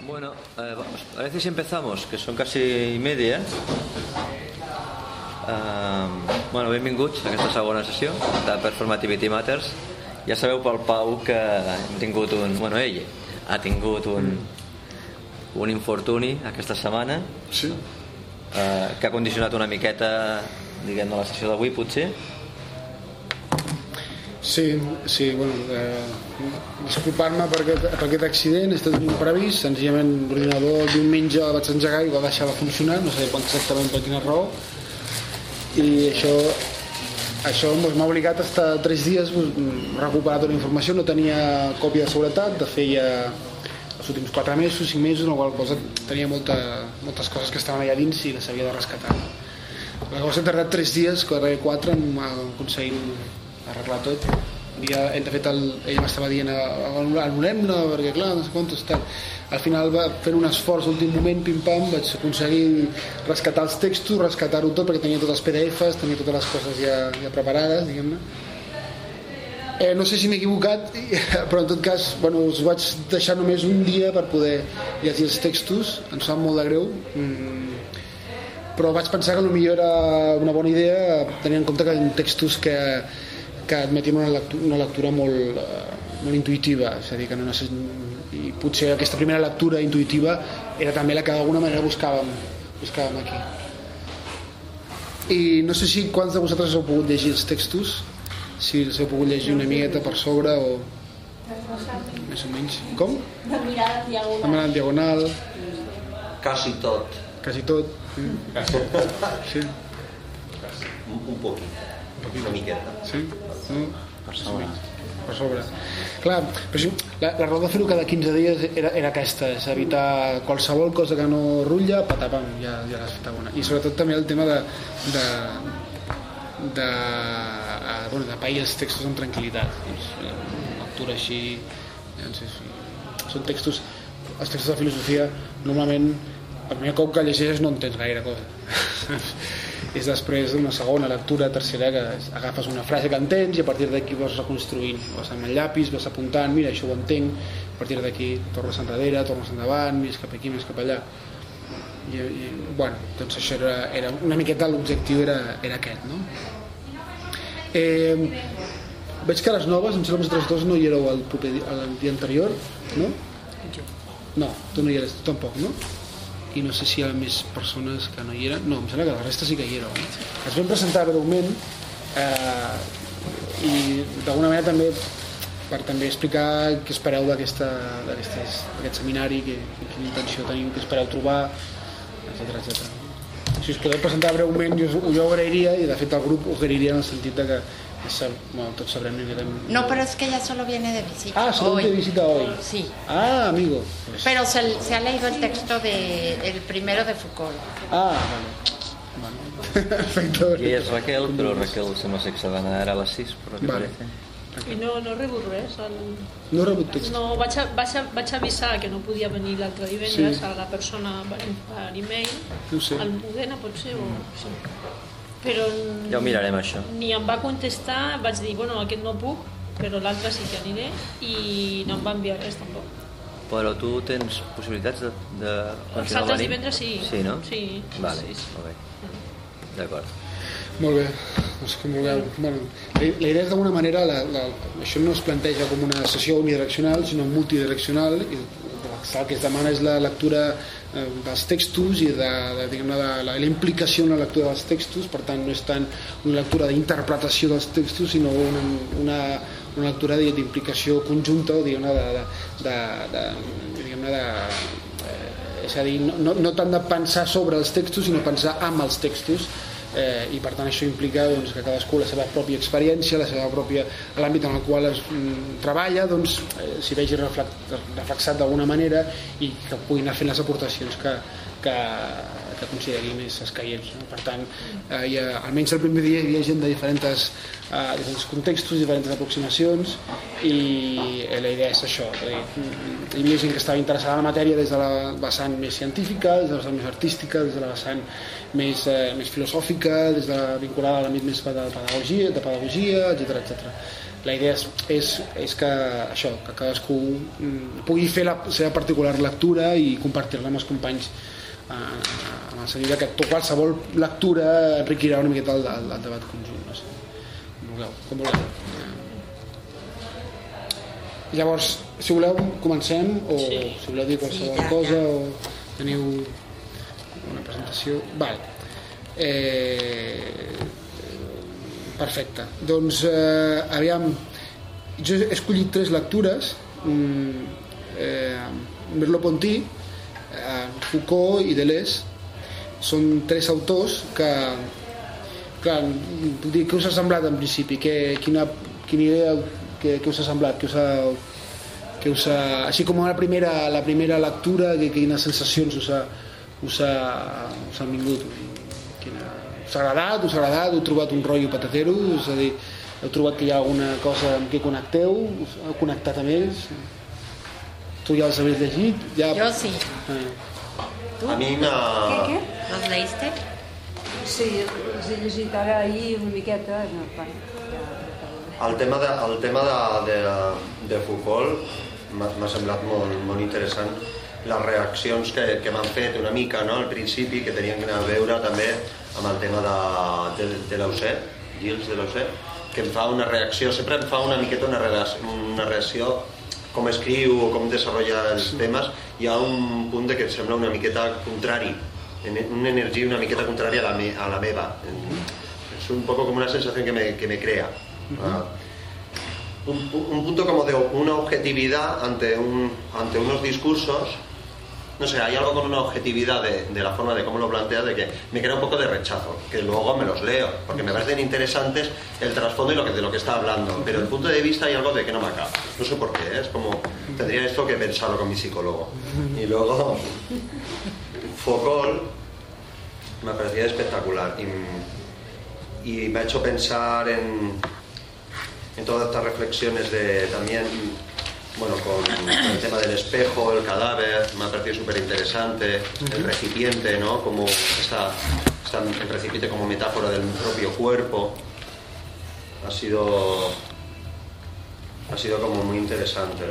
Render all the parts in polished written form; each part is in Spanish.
Bueno, parece si empezamos, que són quasi i media. Bueno, benvinguts a aquesta segona sessió de Performativity Matters. Ja sabeu pel Pau que hem tingut bueno, ell ha tingut un infortuni aquesta setmana, sí. Que ha condicionat una miqueta, diguem-ne, la sessió d'avui, potser. Sí, bueno, disculpar-me per aquest accident, és tot imprevist, senzillament l'ordinador diumenge el vaig engegar i va deixar de funcionar, no sé exactament per quina raó, i això m'ha obligat a estar 3 dies recuperar tota la informació. No tenia còpia de seguretat, de feia els últims 4 mesos, 5 mesos, en la qual cosa tenia moltes coses que estaven allà dins i les havia de rescatar. La cosa ha tardat 3 dies, 4 en aconseguir arreglar tot. De fet, ell m'estava dient anul·lem-la, perquè clar, no sé quantos tal. Al final va fer un esforç a l'últim moment, pim-pam, vaig aconseguir rescatar els textos, rescatar-ho tot, perquè tenia tots els PDFs, tenia totes les coses ja preparades, diguem-ne. No sé si m'he equivocat, però en tot cas, bueno, us vaig deixar només un dia per poder llegir els textos, em sap molt de greu, però vaig pensar que potser era una bona idea, tenint en compte que eren textos que admetien una lectura molt intuïtiva, és a dir, que no i potser aquesta primera lectura intuïtiva era també la que d'alguna manera buscàvem aquí. I no sé si quants de vosaltres heu pogut llegir els textos, si els heu pogut llegir una miqueta per sobre o més o menys. Com? De mirada diagonal. De mirada diagonal. Quasi tot. Quasi tot. Sí. Un poquit. Una miqueta. Sí? No? Per sobre. Per sobre. Clar, però la raó de fer-ho cada 15 dies era aquesta, és evitar qualsevol cosa que no rutlla, patapam, ja l'has fet bona. I sobretot també el tema de pair els textos amb tranquil·litat. Una lectura així, no sé si... Són textos, els textos de filosofia, normalment, el primer cop que llegeixes no entens gaire cosa. És després d'una segona lectura, tercera, que agafes una frase que entens i a partir d'aquí vas reconstruint, vas amb el llapis, vas apuntant, mira, això ho entenc, a partir d'aquí tornes enrere, tornes endavant, més cap aquí, més cap allà. I bueno, doncs això era una miqueta l'objectiu era aquest, no? Veig que a les noves, em sembla que vosaltres dos no hi éreu el dia anterior, no? No, tu no hi eres, tu tampoc, no? I no sé si hi ha més persones que no hi eren. No, em sembla que la resta sí que hi éreu. Es vam presentar breument i d'alguna manera també per també explicar què espereu d'aquest seminari, quina intenció teniu, què espereu trobar, etc. Si us podeu presentar breument jo ho agrairia, i de fet el grup ho agrairia en el sentit de que bueno, tots sabrem que No, pero es que ella solo viene de visita. Ah, solo viene de visita hoy. Sí. Ah, amigo. Pues... Pero se ha leído el texto el primero de Foucault. Ah, vale. Perfecto. I és Raquel, però Raquel sembla ser que s'ha d'anar ara a les 6, però què parece? I no he rebut res. No he rebut text. No, vaig avisar que no podia venir l'altre divendres a la persona per e-mail. No sé. Al Mudena, potser, o... Sí. Però ja ho mirarem, això. Ni em va contestar, vaig dir, bueno, aquest no puc, però l'altre sí que aniré, i no em va enviar res tampoc. Però tu tens possibilitats de Els altres divendres sí. Sí, no? Sí. Vale, sí. molt bé. D'acord. Molt bé, doncs com vulgueu. Bueno, la idea és d'alguna manera, això no es planteja com una sessió unidireccional, sinó multidireccional, i el que es demana és la lectura dels textos i la implicació en la lectura dels textos. Per tant, no és tant una lectura d'interpretació dels textos, sinó una lectura d'implicació conjunta, o és a dir, no tant de pensar sobre els textos, sinó pensar amb els textos. I per tant això implica doncs, que cadascú la seva pròpia experiència, l'àmbit en el qual es treballa, doncs, s'hi vegi reflexat d'alguna manera i que pugui anar fent les aportacions que consideri més escaients, no? Per tant, almenys el primer dia hi havia gent de diferents contextos, diferents aproximacions, i la idea és això. Hi havia gent que estava interessada en la matèria des de la vessant més científica, des de la vessant més artística, des de la vessant més filosòfica, vinculada a l'àmbit més de pedagogia, etc. la idea és que això, que cadascú pugui fer la seva particular lectura i compartir-la amb els companys en el sentit que qualsevol lectura enriquirà una miqueta el debat conjunt, no sé. Com vulgueu. Llavors, si voleu comencem o si voleu dir qualsevol cosa o teniu una presentació. Vale. Perfecte. Doncs aviam, jo he escollit 3 lectures, Merleau-Ponty, Foucault i Deleuze. Són 3 autors que, clar, puc dir, què us ha semblat en principi? Quina idea, què us ha semblat? Així com la primera lectura, quines sensacions us han vingut? Us ha agradat? Heu trobat un rotllo patatero? És a dir, heu trobat que hi ha alguna cosa amb què connecteu? Us heu connectat amb ells? Tu ja els habéis llegit? Yo sí. ¿Tú? A mí ¿Qué? ¿Los leíste? Sí, els he llegit ara ahir una miqueta. No, el tema de Foucault m'ha semblat molt interessant les reaccions que m'han fet una mica, no? Al principi, que tenien a veure també amb el tema de Gilles Deleuze, que em fa una reacció, sempre em fa una miqueta una reacció com escriu o com desenvolupa els temes. Hi ha un punt que em sembla una miqueta contrari, una energia una miqueta contrària a la meva. Es un poco como una sensación que me crea. Un punto como de una objetividad ante unos discursos. No sé, hay algo con una objetividad de la forma de cómo lo plantea, de que me crea un poco de rechazo, que luego me los leo, porque me parecen interesantes el trasfondo y de lo que está hablando, pero el punto de vista hay algo de que no me acaba. No sé por qué, es como, tendría esto que pensarlo con mi psicólogo. Y luego, Foucault me parecía espectacular y me ha hecho pensar en todas estas reflexiones de también, bueno, con el tema del espejo, el cadáver, me ha parecido súper interesante, el recipiente, ¿no? Como el recipiente como metáfora del propio cuerpo, ha sido como muy interesante,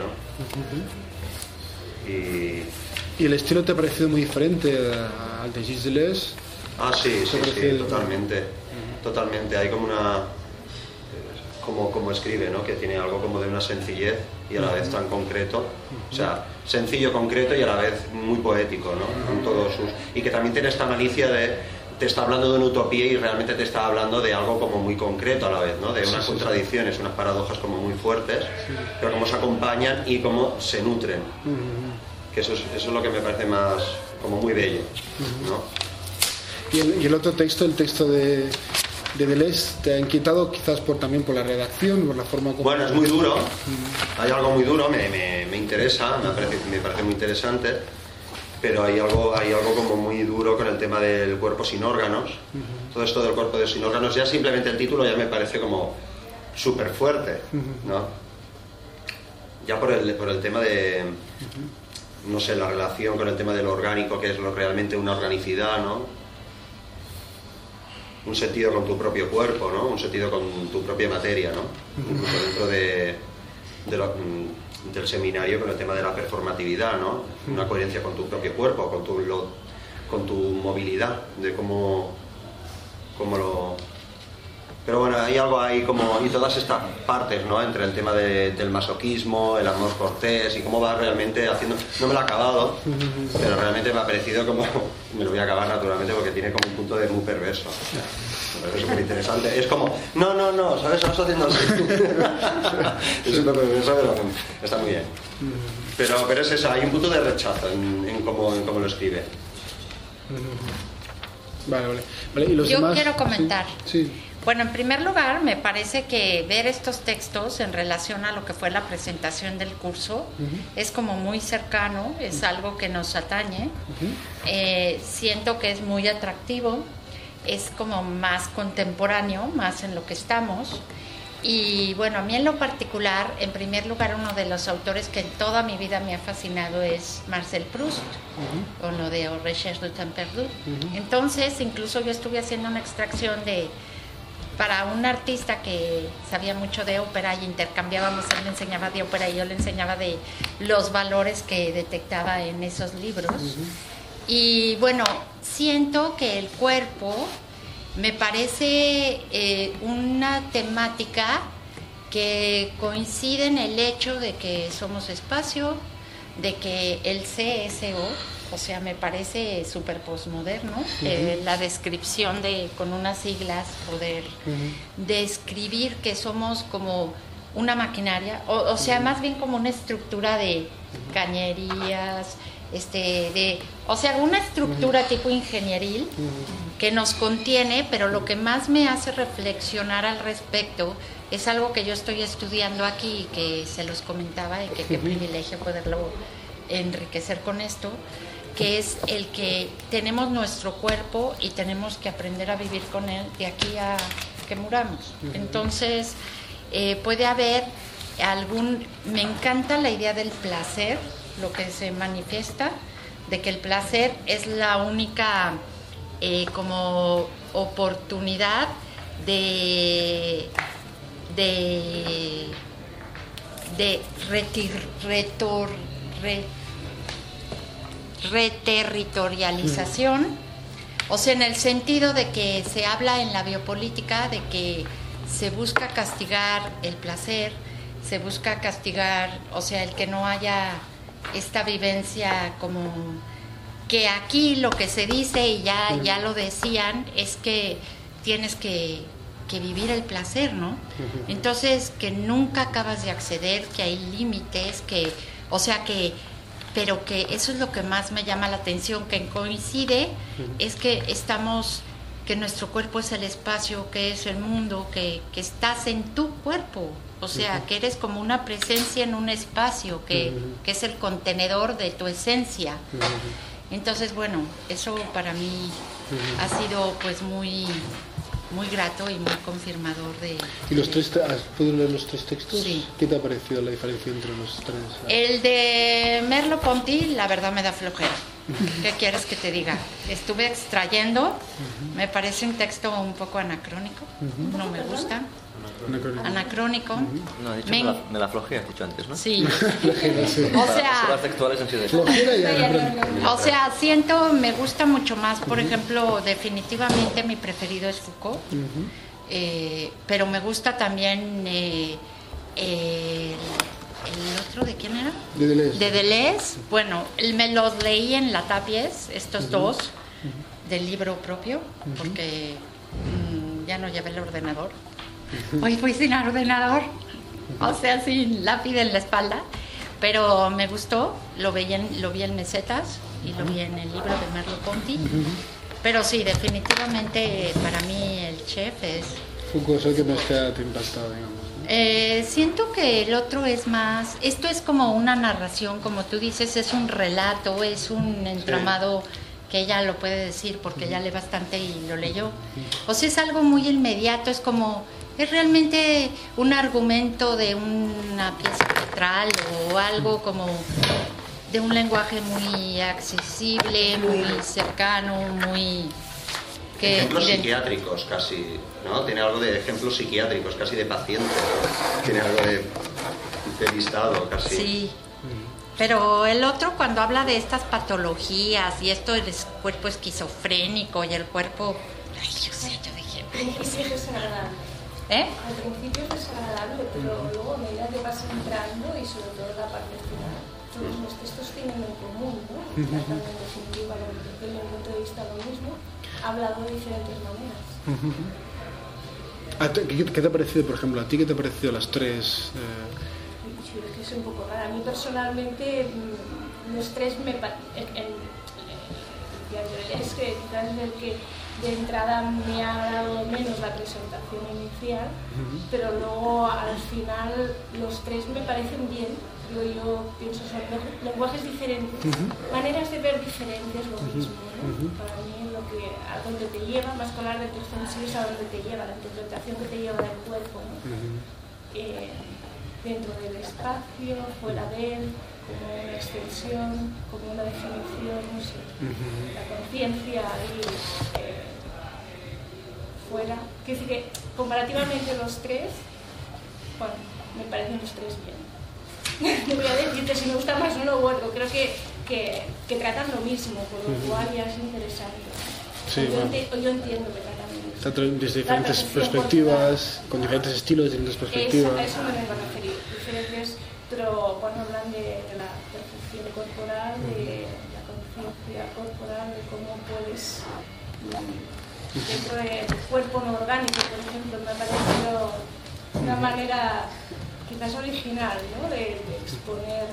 ¿no? ¿Y el estilo te ha parecido muy diferente al de Gilles Deleuze? Ah, sí, totalmente, hay como una... Como escribe, ¿no? Que tiene algo como de una sencillez y a la vez tan concreto, o sea, sencillo, concreto y a la vez muy poético, ¿no? Con todos y que también tiene esta malicia de te está hablando de una utopía y realmente te está hablando de algo como muy concreto a la vez, ¿no? De unas contradicciones, unas paradojas como muy fuertes, pero cómo se acompañan y cómo se nutren, que eso es lo que me parece más como muy bello, ¿no? Y el otro texto, el texto de Deleuze, ¿te ha inquietado quizás también por la redacción, por la forma como... Bueno, es muy duro, hay algo muy duro, me interesa, me parece muy interesante, pero hay algo como muy duro con el tema del cuerpo sin órganos. Todo esto del cuerpo sin órganos, ya simplemente el título ya me parece como súper fuerte, ¿no? Ya por el tema de, no sé, la relación con el tema del orgánico, que es realmente una organicidad, ¿no? Un sentido con tu propio cuerpo, ¿no? Un sentido con tu propia materia, ¿no? Incluso dentro del seminario con el tema de la performatividad, ¿no? Una coherencia con tu propio cuerpo, con tu movilidad, de cómo lo... Pero bueno, hay algo ahí como... Y todas estas partes, ¿no? Entre el tema del masoquismo, el amor cortés y cómo va realmente haciendo... No me lo he acabado, pero realmente me ha parecido como... Me lo voy a acabar naturalmente porque tiene como un punto de muy perverso. Me parece súper interesante. Es como... No, ¿sabes? Vas haciendo así. Es súper perverso, pero está muy bien. Pero es eso, hay un punto de rechazo en cómo lo escribe. Vale. ¿Y los Yo demás? quiero comentar. Sí. Bueno, en primer lugar, me parece que ver estos textos en relación a lo que fue la presentación del curso es como muy cercano, es algo que nos atañe. Siento que es muy atractivo, es como más contemporáneo, más en lo que estamos. Y bueno, a mí en lo particular, en primer lugar, uno de los autores que en toda mi vida me ha fascinado es Marcel Proust, con lo de Recherche du temps perdu. Entonces, incluso yo estuve haciendo una extracción de para un artista que sabía mucho de ópera y intercambiábamos, él me enseñaba de ópera y yo le enseñaba de los valores que detectaba en esos libros. Y bueno, siento que el cuerpo me parece una temática que coincide en el hecho de que somos espacio, de que el CSO, o sea, me parece súper postmoderno, la descripción con unas siglas, poder describir que somos como una maquinaria, o sea, más bien como una estructura de cañerías, o sea, una estructura tipo ingenieril que nos contiene, pero lo que más me hace reflexionar al respecto es algo que yo estoy estudiando aquí y que se los comentaba y que qué privilegio poderlo enriquecer con esto, que es el que tenemos nuestro cuerpo y tenemos que aprender a vivir con él de aquí a que muramos. Entonces, puede haber me encanta la idea del placer, lo que se manifiesta, de que el placer es la única como oportunidad de reterritorialización, o sea, en el sentido de que se habla en la biopolítica de que se busca castigar el placer, se busca castigar, o sea, el que no haya esta vivencia como que aquí lo que se dice, y ya lo decían, es que tienes que vivir el placer, ¿no? Entonces, que nunca acabas de acceder, que hay límites, pero que eso es lo que más me llama la atención, que coincide, es que que nuestro cuerpo es el espacio, que es el mundo, que estás en tu cuerpo, o sea, que eres como una presencia en un espacio, que es el contenedor de tu esencia. Entonces, bueno, eso para mí ha sido pues muy grato y muy confirmador de... ¿Y has podido leer los tres textos? Sí. ¿Qué te ha parecido la diferencia entre los tres? El de Merleau-Ponty, la verdad me da flojera. ¿Qué quieres que te diga? Estuve extrayendo, me parece un texto un poco anacrónico, no me gusta. Anacrónico. No, he dicho me la flojera, has dicho antes, ¿no? Sí. O sea, las textuales han sido de Flojera y anacrónico. o sea, me gusta mucho más, por ejemplo, definitivamente mi preferido es Foucault, pero me gusta también el otro, ¿de quién era? De Deleuze. De Deleuze. Bueno, me los leí en la Tapies, estos dos, del libro propio, porque ya no llevé el ordenador. Hoy fui sin ordenador, o sea, sin lápiz en la espalda, pero me gustó, lo vi en Mesetas y lo vi en el libro de Merleau-Ponty, pero sí, definitivamente para mí el chef es... Foucault es el que más te ha impactado, digamos. Siento que el otro es más, esto es como una narración, como tú dices, es un relato, es un entramado que ella lo puede decir porque ella lee bastante y lo leyó. O sea, es algo muy inmediato, es realmente un argumento de una pieza teatral o algo como de un lenguaje muy accesible, muy cercano, muy... ejemplos psiquiátricos casi, ¿no? Tiene algo de ejemplos psiquiátricos, casi de paciente. Tiene algo de listado, casi. Sí. Pero el otro, cuando habla de estas patologías y esto del cuerpo esquizofrénico y el cuerpo... Ay, yo dije... Es desagradable. Al principio es desagradable, pero luego a medida que vas entrando y sobre todo la parte final, todos los textos tienen en común, ¿no? Tratan en definitiva desde mi punto de vista lo mismo, hablado de diferentes maneras. ¿Qué te ha parecido, por ejemplo, a ti qué te ha parecido las tres? Yo creo que es un poco raro. A mí personalmente los tres me parecen... Es que quizás el que de entrada me ha agradado menos la presentación inicial, pero luego al final los tres me parecen bien. Yo pienso son lenguajes diferentes, maneras de ver diferentes, lo mismo, ¿no? Para mí a donde te lleva, más que hablar de texto en sí, es a donde te lleva, la interpretación que te lleva del cuerpo, ¿no? Dentro del espacio, fuera de él, como una extensión, como una definición, no sé, la conciencia ahí fuera. Quiero decir que comparativamente los tres, bueno, me parecen los tres bien. No voy a decirte si me gusta más uno u otro, creo que tratan lo mismo, por lo cual ya es interesante. Sí, yo entiendo que tratan lo mismo. Desde diferentes perspectivas, con diferentes estilos, diferentes perspectivas. A eso me vengo a referir. Diferentes, pero cuando hablan de la percepción corporal, de la conciencia corporal, de cómo puedes, dentro del cuerpo no orgánico, por ejemplo, me ha parecido una manera quizás original, ¿no? de exponer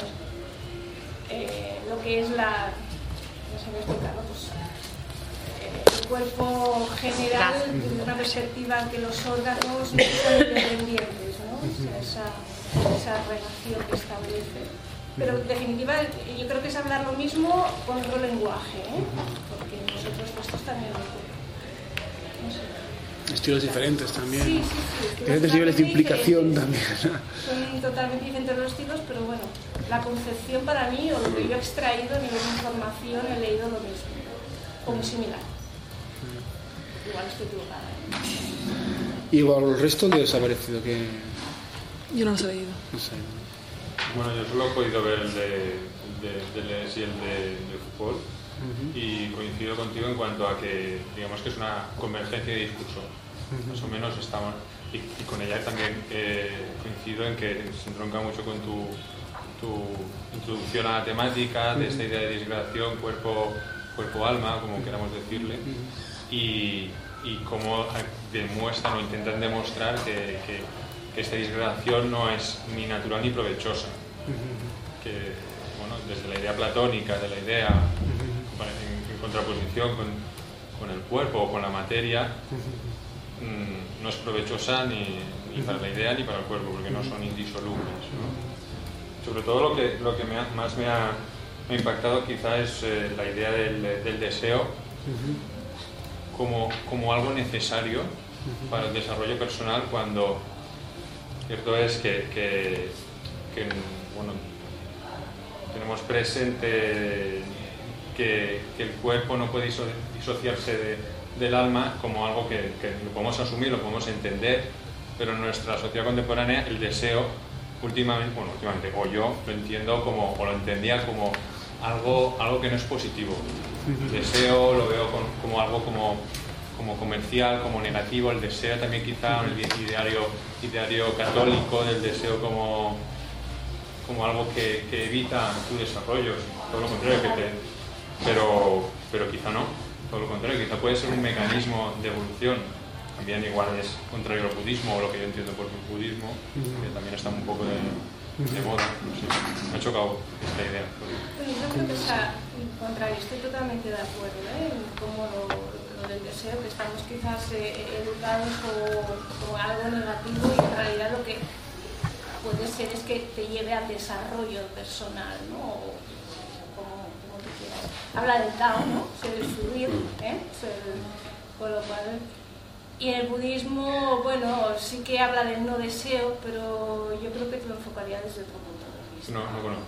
lo que es la, no sé cómo explicarlo, pues, el cuerpo general desde una perspectiva que los órganos no son independientes, ¿no? O sea, esa relación que establece. Pero en definitiva yo creo que es hablar lo mismo con otro lenguaje, porque nosotros puestos también lo no sé. Estilos diferentes también. Sí. Diferentes niveles de implicación también. Son totalmente diferentes los estilos, pero bueno, la concepción para mí, o lo que yo he extraído a nivel de información, he leído lo mismo, o muy similar. Igual estoy equivocada. Igual el resto de os ha parecido que... Yo no los he leído. No sé. Bueno, yo solo he podido ver el de Deleuze y el de Foucault, y coincido contigo en cuanto a que, digamos que es una convergencia de discurso. Más o menos estamos, y con ella también coincido en que se entronca mucho con tu introducción a la temática de esta idea de disgregación cuerpo-alma, como queramos decirle, y cómo demuestran o intentan demostrar que esta disgregación no es ni natural ni provechosa, que bueno, desde la idea platónica, de la idea en contraposición con el cuerpo o con la materia, no es provechosa ni para la idea ni para el cuerpo, porque no son indisolubles, ¿no? Sobre todo lo que más me ha impactado quizá es la idea del deseo como algo necesario para el desarrollo personal, cuando cierto es que bueno, tenemos presente que el cuerpo no puede disociarse del alma como algo que lo podemos asumir, lo podemos entender, pero en nuestra sociedad contemporánea el deseo últimamente, o yo lo entiendo o lo entendía como algo que no es positivo. El deseo lo veo como algo como comercial, como negativo. El deseo también quizá el ideario católico del deseo como algo que evita tu desarrollo, todo lo contrario, pero quizá no, todo lo contrario, quizá puede ser un mecanismo de evolución. También igual es contrario al budismo, o lo que yo entiendo por el budismo, que también está un poco de moda, no sé. Me ha chocado esta idea. Yo creo que es contrario, estoy totalmente de acuerdo, en cómo lo del deseo, que estamos quizás educados como algo negativo, y en realidad lo que puede ser es que te lleve al desarrollo personal, ¿no? O como tú quieras. Habla del Tao, ¿no? Ser el fluir, con lo cual... Y en el budismo, bueno, sí que habla del no deseo, pero yo creo que te lo enfocaría desde otro punto de vista. No conozco.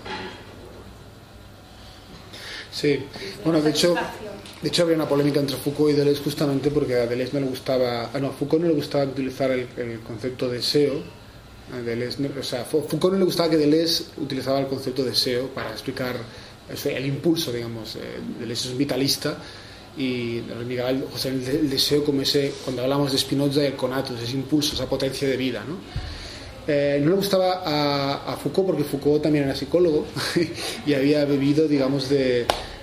Sí, bueno, de hecho había una polémica entre Foucault y Deleuze justamente porque a Deleuze no le gustaba, a Foucault no le gustaba utilizar el concepto deseo. A Deleuze, Foucault no le gustaba que Deleuze utilizaba el concepto deseo para explicar el impulso, digamos. Deleuze es un vitalista, y Miguel José, el deseo como ese, cuando hablamos de Spinoza, el conatus, ese impulso, esa potencia de vida, ¿no? No le gustaba a Foucault porque Foucault también era psicólogo y había bebido, digamos, del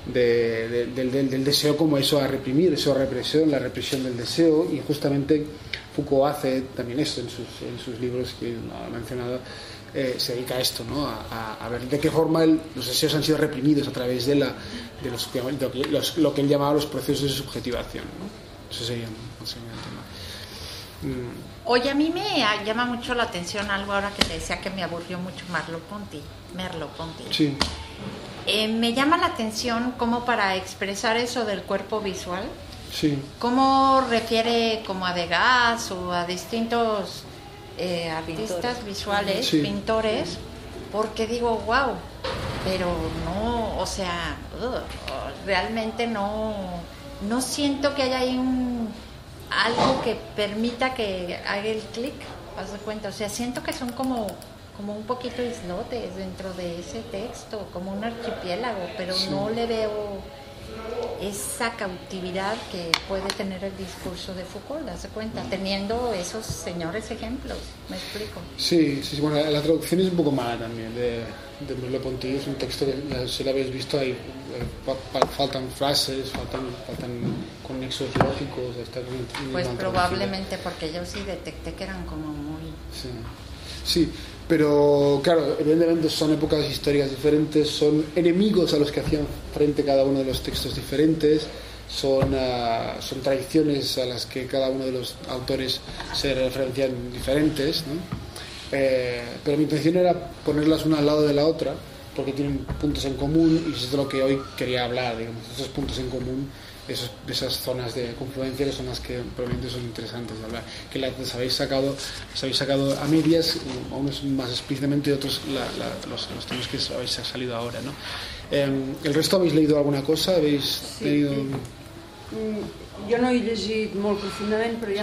deseo como eso a reprimir, eso a represión, la represión del deseo, y justamente Foucault hace también esto en sus libros que ha mencionado. Se dedica a esto, ¿no? A ver de qué forma los deseos han sido reprimidos a través de lo que él llamaba los procesos de subjetivación, ¿no? Eso sería el tema. Oye, a mí me llama mucho la atención algo ahora que te decía que me aburrió mucho Merleau-Ponty. Sí. Me llama la atención cómo para expresar eso del cuerpo visual, sí, cómo refiere como a Degas o a distintos artistas visuales, sí, pintores, porque digo, wow, pero no, o sea, realmente no siento que haya ahí algo que permita que haga el clic, haz de cuenta. O sea, siento que son como un poquito islotes dentro de ese texto, como un archipiélago, pero no le veo esa cautividad que puede tener el discurso de Foucault, haz de cuenta, teniendo esos señores ejemplos. ¿Me explico? Sí, bueno, la traducción es un poco mala también de Merleau-Ponty. Es un texto que ya si lo habéis visto, faltan frases, faltan conexos lógicos. Pues probablemente porque yo sí detecté que eran como muy... Sí, pero claro, evidentemente son épocas históricas diferentes, son enemigos a los que hacían frente cada uno de los textos diferentes, son tradiciones a las que cada uno de los autores se referencian diferentes, ¿no? Pero mi intención era ponerlas una al lado de la otra porque tienen puntos en común y eso es de lo que hoy quería hablar, digamos, esos puntos en común, esas zonas de confluencia que son las que probablemente son interesantes de hablar, que las habéis sacado a medias, unos más explícitamente y otros los temas que habéis salido ahora, ¿no? ¿El resto habéis leído alguna cosa? ¿Habéis leído...? Jo no he llegit molt profundament, però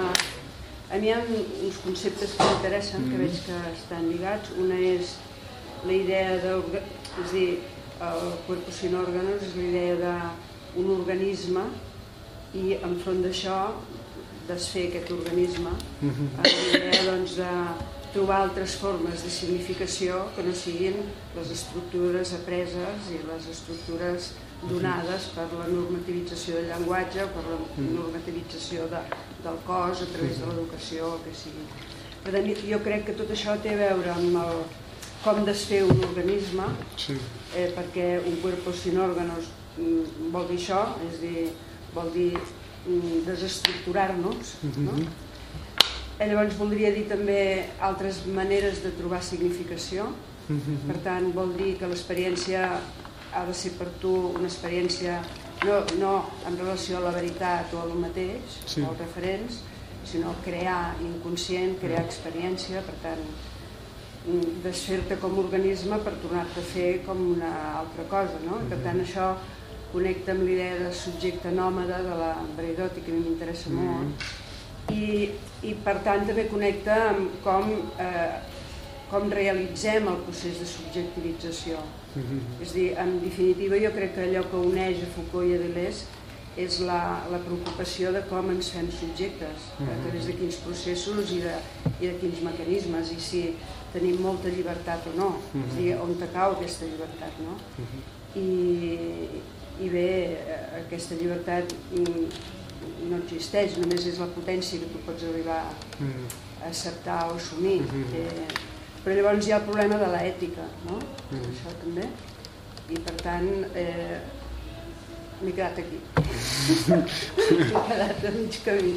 a mi hi ha uns conceptes que m'interessen, que veig que estan lligats. Una és la idea és a dir, el cuerpo sin órganos és la idea d'un organisme i enfront d'això desfer aquest organisme, la idea doncs de trobar altres formes de significació que no siguin les estructures apreses i les estructures donades per la normativització del llenguatge o per la normativització del cos a través de l'educació o el que sigui. Per tant, jo crec que tot això té a veure amb com desfer un organisme, perquè un cuerpo sin órganos vol dir això, és a dir, vol dir desestructurar-nos, no? Llavors voldria dir també altres maneres de trobar significació, per tant vol dir que l'experiència ha de ser per tu una experiència no en relació a la veritat o a lo mateix, o als referents, sinó crear inconscient, crear experiència, per tant desfer-te com a organisme per tornar-te a fer com una altra cosa, no? Per tant això connecta amb l'idea de subjecte nòmada de la Braidotti, que a mi m'interessa molt, i per tant també connecta amb com realitzem el procés de subjectivització. És a dir, en definitiva jo crec que allò que uneix a Foucault i a Deleuze és la preocupació de com ens fem subjectes, a través de quins processos i de quins mecanismes, i si tenim molta llibertat o no, és a dir, on cau aquesta llibertat, no? I bé, aquesta llibertat no existeix, només és la potència que tu pots arribar a acceptar o assumir. Però llavors hi ha el problema de l'ètica, no? Això també. I per tant, m'he quedat aquí. M'he quedat a mig camí.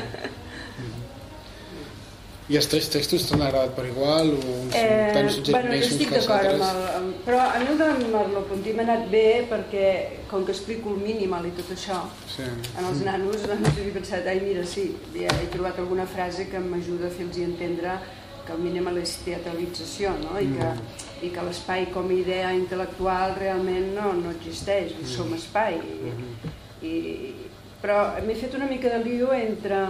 I els tres textos t'han agradat per igual? Bueno, jo estic d'acord amb però a mi el de Merleau-Ponty m'ha anat bé perquè, com que explico el mínimal i tot això, en els nanos doncs he pensat, ai mira, sí, he trobat alguna frase que m'ajuda a fer-los entendre que el mínimal és teatralització, no? I que l'espai com a idea intel·lectual realment no existeix, som espai. Però m'he fet una mica de lío entre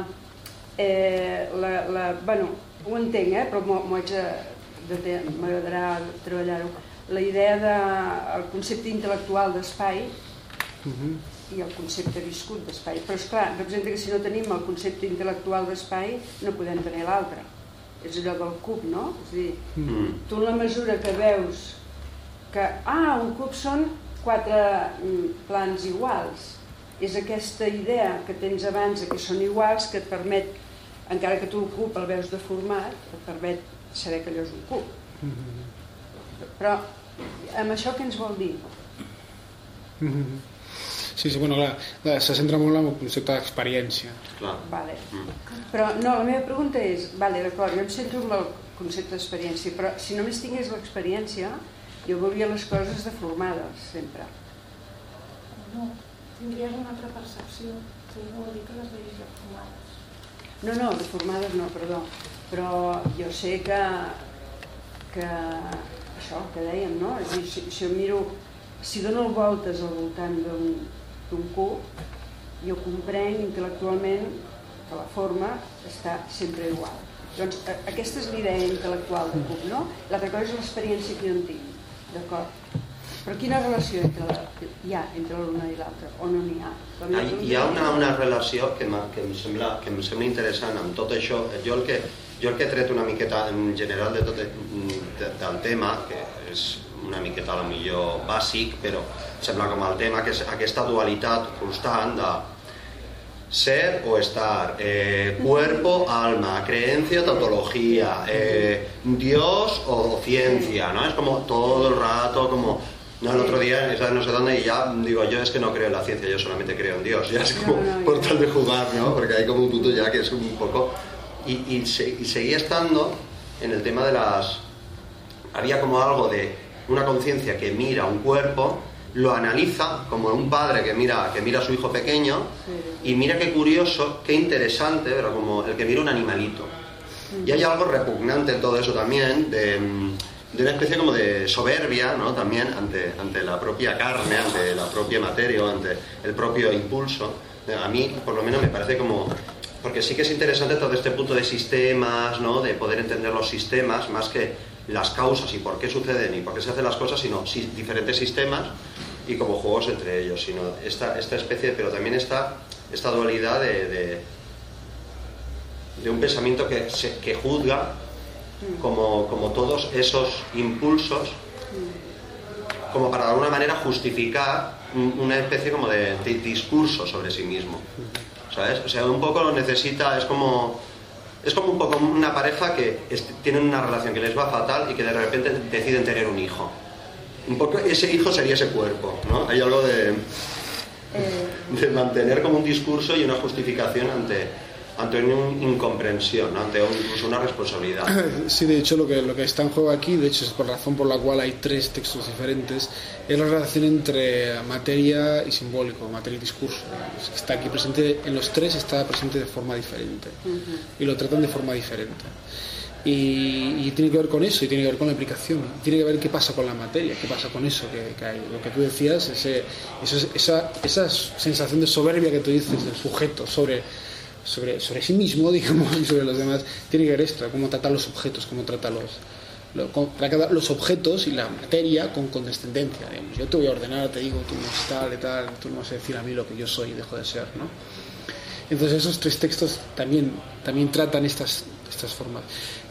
bueno, ho entenc, però m'agradarà treballar-ho, la idea del concepte intel·lectual d'espai i el concepte viscut d'espai, però esclar, representa que si no tenim el concepte intel·lectual d'espai no podem tenir l'altre, és allò del cub, no? És a dir, tu en la mesura que veus que un cub són 4 plans iguals, és aquesta idea que tens abans que són iguals que et permet, encara que tu el cub el veus deformat, et permet saber que allò és un cub. Però amb això què ens vol dir? Sí, bueno, clar, se centra molt en el concepte d'experiència. Vale. Però no, la meva pregunta és, vale, d'acord, jo em centro en el concepte d'experiència, però si només tingués l'experiència, jo veuria les coses deformades, sempre. No, tindries una altra percepció, no vol dir que les veies deformades. No, deformades no, perdó, però jo sé que això que dèiem, no? És a dir, si jo miro, si dono voltes al voltant d'un cub, jo comprenc intel·lectualment que la forma està sempre igual. Doncs aquesta és la idea intel·lectual de Cook, no? L'altra cosa és l'experiència que jo en tinc, d'acord? Però quina relació hi ha entre l'una i l'altra, o no n'hi ha? Hi ha una relació que em sembla interessant amb tot això. Jo el que he tret una miqueta en general de tot del tema, que és una miqueta a lo millor bàsic, però sembla com el tema, que és aquesta dualitat constant de ser o estar, cuerpo, alma, creencia, tautología, Dios o ciencia, ¿no? Es como todo el rato, como... No, el otro día, no sé dónde, y ya digo, yo es que no creo en la ciencia, yo solamente creo en Dios. Ya es como por tal de jugar, ¿no? Porque hay como un punto ya que es un poco... Y seguía estando en el tema de las... Había como algo de una conciencia que mira un cuerpo, lo analiza como un padre que mira a su hijo pequeño, y mira qué curioso, qué interesante, pero como el que mira un animalito. Y hay algo repugnante en todo eso también, de una especie como de soberbia, ¿no? También ante la propia carne, ante la propia materia, o ante el propio impulso. A mí, por lo menos, me parece como... Porque sí que es interesante todo este punto de sistemas, ¿no? De poder entender los sistemas, más que las causas y por qué suceden y por qué se hacen las cosas, sino diferentes sistemas y como juegos entre ellos, sino esta especie, pero también esta dualidad de un pensamiento que juzga como todos esos impulsos, como para de alguna manera justificar una especie como de discurso sobre sí mismo, ¿sabes? O sea, un poco lo necesita, es como un poco una pareja que tienen una relación que les va fatal y que de repente deciden tener un hijo. Un poco ese hijo sería ese cuerpo, ¿no? Hay algo de mantener como un discurso y una justificación ante una incomprensión, ¿no? Ante incluso una responsabilidad. Sí, de hecho lo que está en juego aquí, de hecho es por la razón por la cual hay tres textos diferentes, es la relación entre materia y simbólico, materia y discurso. Está aquí presente, en los tres está presente de forma diferente y lo tratan de forma diferente. Y tiene que ver con eso, y tiene que ver con la aplicación, tiene que ver qué pasa con la materia, qué pasa con eso que hay. Lo que tú decías, esa sensación de soberbia que tú dices del sujeto sobre sí mismo, digamos, y sobre los demás, tiene que ver esto, cómo trata los objetos, cómo trata los objetos y la materia con condescendencia, digamos. Yo te voy a ordenar, te digo, tú no es tal y tal, tú no vas a decir a mí lo que yo soy y dejo de ser, ¿no? Entonces esos tres textos también tratan estas formas.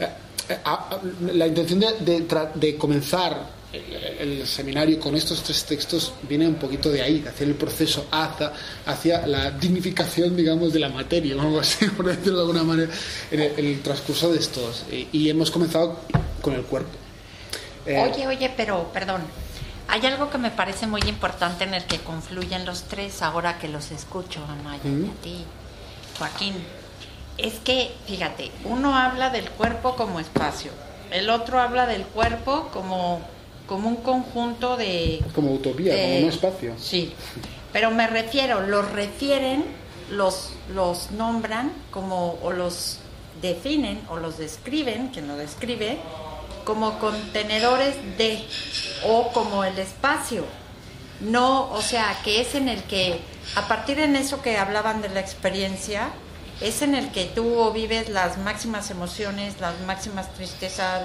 La intención de comenzar el seminario con estos tres textos viene un poquito de ahí, de hacer el proceso hacia la dignificación, digamos, de la materia, o algo así, por decirlo de alguna manera, en el transcurso de estos. Y hemos comenzado con el cuerpo. Oye, pero, perdón, hay algo que me parece muy importante en el que confluyen los tres, ahora que los escucho, Amaya, y a ti, Joaquín. Es que, fíjate, uno habla del cuerpo como espacio, el otro habla del cuerpo como un conjunto de... Como utopía, como un espacio. Sí, pero me refiero, los refieren, los nombran como, o los definen, o los describen, quien lo describe, como contenedores de, o como el espacio. No, o sea, que es en el que, a partir de eso que hablaban de la experiencia, es en el que tú vives las máximas emociones, las máximas tristezas,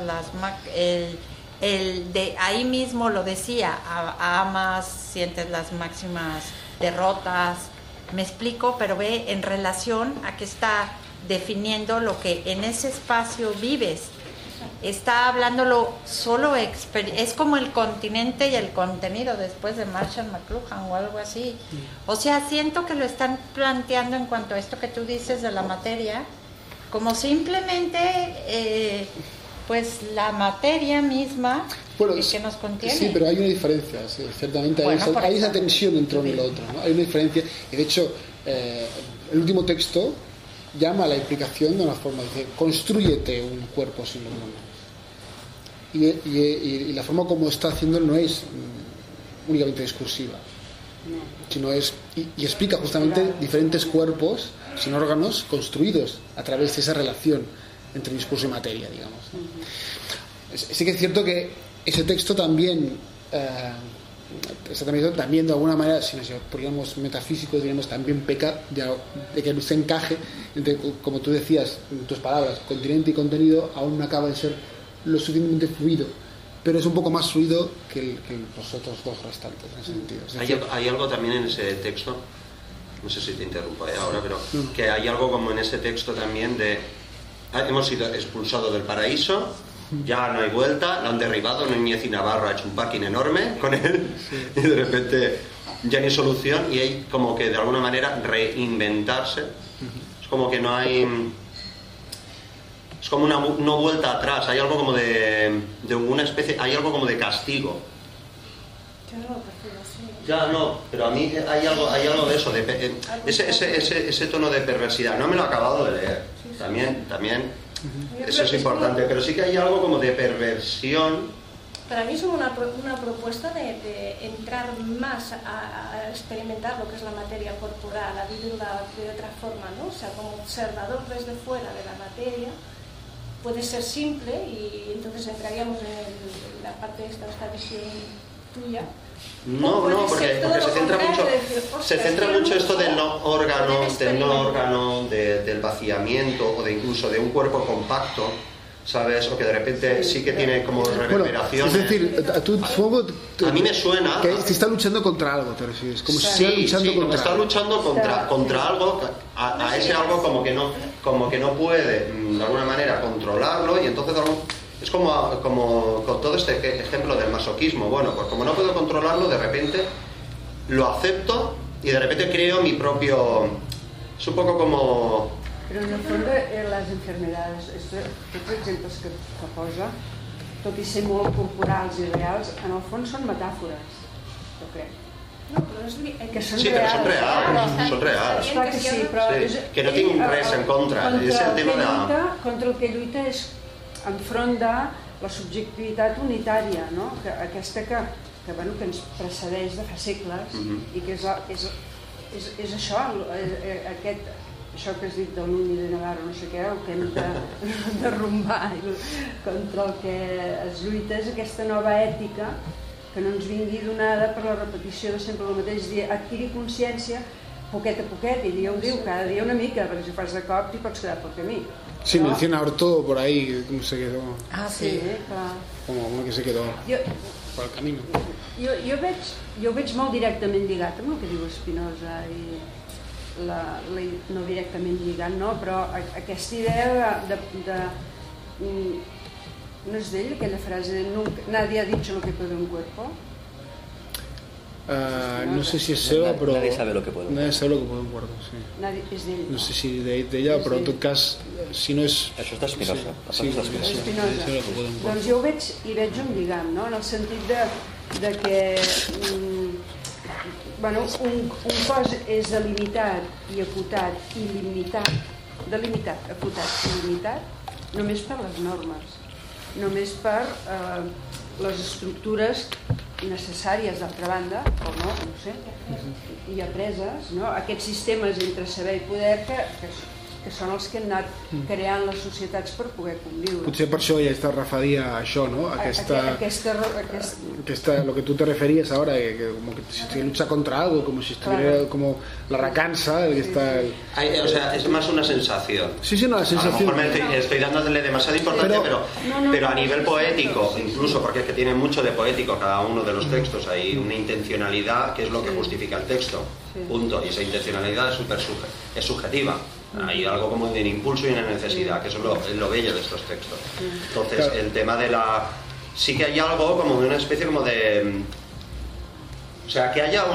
de ahí mismo lo decía, amas, sientes las máximas derrotas, me explico, pero ve en relación a que está definiendo lo que en ese espacio vives. Está hablándolo solo, es como el continente y el contenido después de Marshall McLuhan o algo así. O sea, siento que lo están planteando en cuanto a esto que tú dices de la materia, como simplemente pues la materia misma que nos contiene. Sí, pero hay una diferencia, sí, ciertamente hay esa tensión entre uno y el otro, ¿no? Hay una diferencia, y de hecho el último texto llama a la implicación de una forma, dice, constrúyete un cuerpo sin el mundo. Y la forma como está haciendo no es únicamente discursiva, sino es y explica justamente diferentes cuerpos sin órganos construidos a través de esa relación entre discurso y materia, digamos. Sí que es cierto que ese texto también también de alguna manera, si nos ponemos metafísicos, diríamos, también peca de que ese encaje entre, como tú decías en tus palabras, continente y contenido aún no acaba de ser lo suficientemente fluido, pero es un poco más fluido que los otros dos restantes en ese sentido. Es decir, hay algo también en ese texto, no sé si te interrumpo ahora, pero que hay algo como en ese texto también de hemos sido expulsados del paraíso, ya no hay vuelta, lo han derribado, Núñez y Navarro ha hecho un parking enorme con él, y de repente ya no hay solución, y hay como que de alguna manera reinventarse. Es como que no hay, es como una no vuelta atrás, hay algo como de una especie, hay algo como de castigo. Ya no, pero a mí hay algo de eso, ese tono de perversidad. No me lo he acabado de leer. También eso es importante, pero sí que hay algo como de perversión. Para mí es una propuesta de entrar más a experimentar lo que es la materia corporal, a vivirla de otra forma, ¿no? O sea, como observador desde fuera de la materia. Puede ser simple y entonces entraríamos en la parte de esta visión tuya. No, porque se centra mucho esto del no órgano, del vaciamiento o de incluso de un cuerpo compacto, ¿sabes? O que de repente sí que tiene como reverberaciones. Es decir, a mí me suena que se está luchando contra algo, te refieres, como si está luchando contra algo, a ese algo como que no puede de alguna manera controlarlo, y entonces es como con todo este ejemplo del masoquismo. Bueno, pues como no puedo controlarlo, de repente lo acepto y de repente creo mi propio... Es un poco como... Però en el fons les enfermedades, tots els exemples que posa, tot i ser molt corporals i reals, en el fons són metàfores, jo crec. No, però és que són sí, però són reals. Clar que sí, però... Que no tinc res en contra, és el tema de... Contra el que lluita és enfront de la subjectivitat unitària, no? Aquesta que ens precedeix de fa segles i que és això, això que has dit del Núñez de Navarro, no sé què, el que hem de derrumbar contra el que es lluita és aquesta nova ètica que no ens vingui donada per la repetició de sempre el mateix, dir, adquirir consciència poquet a poquet, i Déu diu cada dia una mica, perquè si fas de cop t'hi pots quedar pel camí. Sí, menciona Orto por ahí, cómo se quedó. Ah, sí, clar. Como uno que se quedó por el camino. Jo veig molt directament lligat amb el que diu Spinoza i no directament lligat, no, però aquesta idea de no és d'ell aquella frase nadie ha dicho lo que puede un cuerpo. No sé si es seva, però... Nadie sabe lo que puede un cuerpo, sí. És d'ell. No sé si d'ella, però en tot cas, si no és... Això és d'Espinosa. Sí, Spinoza. Doncs jo hi veig un lligam, no? En el sentit de que un cos és delimitat i acotat i limitat, delimitat, acotat i limitat només per les normes, només per les estructures necessàries d'altra banda, o no sé, i apreses, no? Aquests sistemes entre saber i poder que són els que han anat creant les societats per poder conviure. Potser per això ja està referida a això, ¿no? Lo que tú te referías ahora, que como que si lucha contra algo, como si estuviera como la recansa, que está... O sea, es más una sensación. Sí, no, la sensación. A lo mejor me estoy dándole demasiada importancia, pero a nivel poético, incluso porque es que tiene mucho de poético cada uno de los textos, hay una intencionalidad que es lo que justifica el texto, punto, y esa intencionalidad es subjetiva. Hay algo como de un impulso y una necesidad, que eso es lo bello de estos textos. Entonces, el tema de la... Sí que hay algo como de una especie como de... O sea, que haya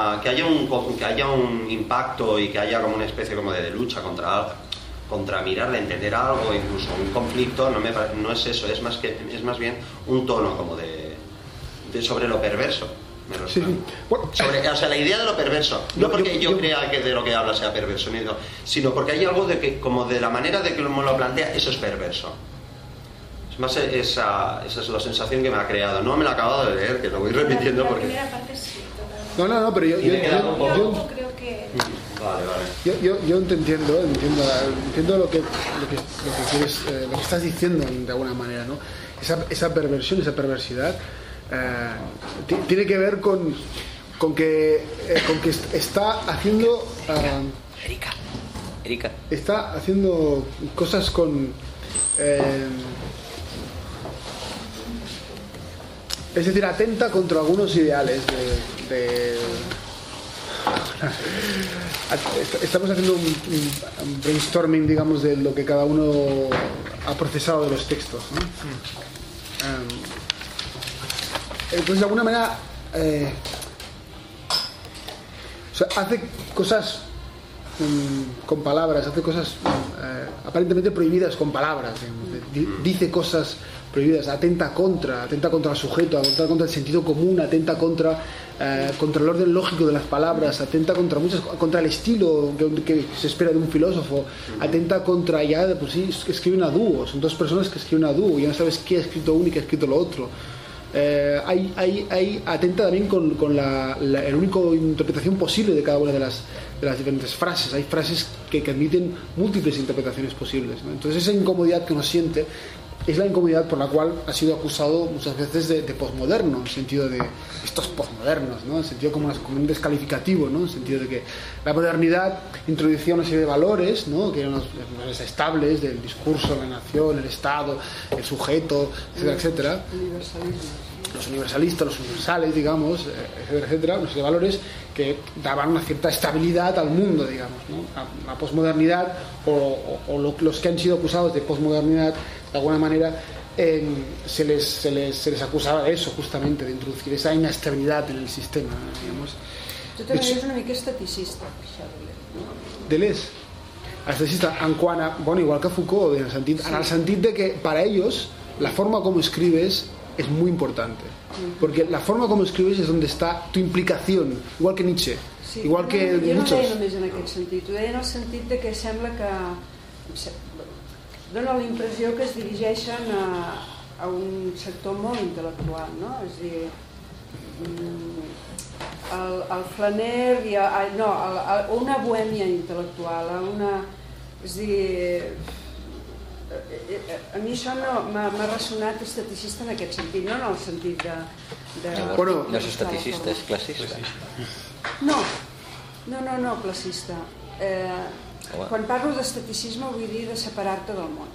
un impacto y que haya como una especie como de lucha contra mirar, de entender algo, incluso un conflicto, no es eso, es más bien un tono como de sobre lo perverso. Sí. Bueno, o sea, la idea de lo perverso, no porque yo crea que de lo que habla sea perverso, sino porque hay algo de que, como de la manera de que lo plantea, eso es perverso. Es más, esa es la sensación que me ha creado. No me la he acabado de leer, que lo voy repitiendo porque... La primera parte sí, No, pero yo creo que... Vale. Yo te entiendo lo que quieres, lo que estás diciendo de alguna manera, ¿no? Esa perversión, esa perversidad tiene que ver con que está haciendo Erika está haciendo cosas con es decir, atenta contra algunos ideales estamos haciendo un brainstorming, digamos, de lo que cada uno ha procesado de los textos, ¿no? Entonces, de alguna manera, o sea, hace cosas con palabras, hace cosas aparentemente prohibidas con palabras, digamos, dice cosas prohibidas, atenta contra el sujeto, atenta contra el sentido común, atenta contra el orden lógico de las palabras, atenta contra el estilo que se espera de un filósofo, atenta contra ya, pues sí, escriben a dúo, son dos personas que escriben a dúo, ya no sabes qué ha escrito uno y qué ha escrito lo otro. Atenta también con la única interpretación posible de cada una de las diferentes frases. Hay frases que admiten múltiples interpretaciones posibles, ¿no? Entonces esa incomodidad que uno siente es la incomodidad por la cual ha sido acusado muchas veces de posmoderno, en el sentido de estos posmodernos, ¿no? En el sentido como un descalificativo, ¿no? En el sentido de que la modernidad introducía una serie de valores, ¿no? Que eran los valores estables del discurso, la nación, el Estado, el sujeto, etcétera, etcétera. Los universalistas, los universales, digamos, etcétera, etcétera, una serie de valores que daban una cierta estabilidad al mundo, digamos, ¿no? La posmodernidad o los que han sido acusados de posmodernidad, de alguna manera, se les acusaba de eso, justamente, de introducir esa inestabilidad en el sistema, digamos. Tu també és una mica esteticista, això de l'Es, no? De l'Es. Esteticista, bueno, igual que Foucault, en el sentit de que para ellos la forma como escribes es muy importante, porque la forma como escribes es donde está tu implicación, igual que Nietzsche, sí, igual que jo muchos. no deia només en aquest sentit, ho deia en el sentit de que sembla que dona la impressió que es dirigeixen a un sector molt intel·lectual, no? És a dir, el Flaner una bohèmia intel·lectual, és a dir, a mi això m'ha ressonat esteticista en aquest sentit, no en el sentit de... Bueno, no és esteticista, és classista. No, classista. Quan parlo d'esteticisme vull dir de separar-te del món.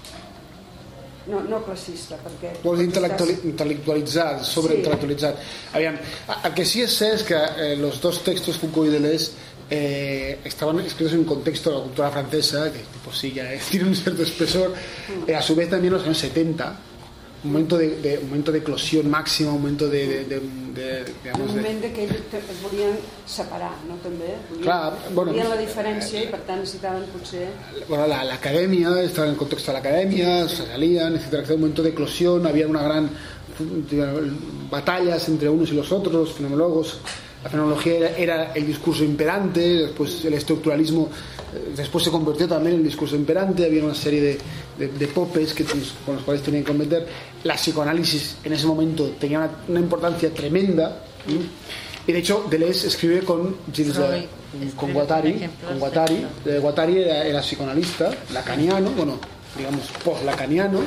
No classista, perquè... Vols dir intel·lectualitzat, sobreintel·lectualitzat. Aviam, el que sí és cert és que los dos textos Foucault y Deleuze estaban escritos en un contexto de la cultura francesa que pues sí, ya tiene un cierto espesor, a su vez también en los años 70, un momento de eclosión máxima, un momento digamos, un moment que ells es volien separar, no? També volien la diferència i per tant necessitaven potser... Bueno, la academia, estaba en el contexto de la academia, se salían, etcétera, un momento de eclosión, había una gran batallas entre unos y los otros, los fenomenólogos. La fenomenología era el discurso imperante, después el estructuralismo después se convirtió también en el discurso imperante, había una serie de popes con los cuales tenían que combatir. La psicoanálisis en ese momento tenía una importancia tremenda, y de hecho Deleuze escribe con Guattari. Guattari era psicoanalista, lacaniano, bueno, digamos post-lacaniano.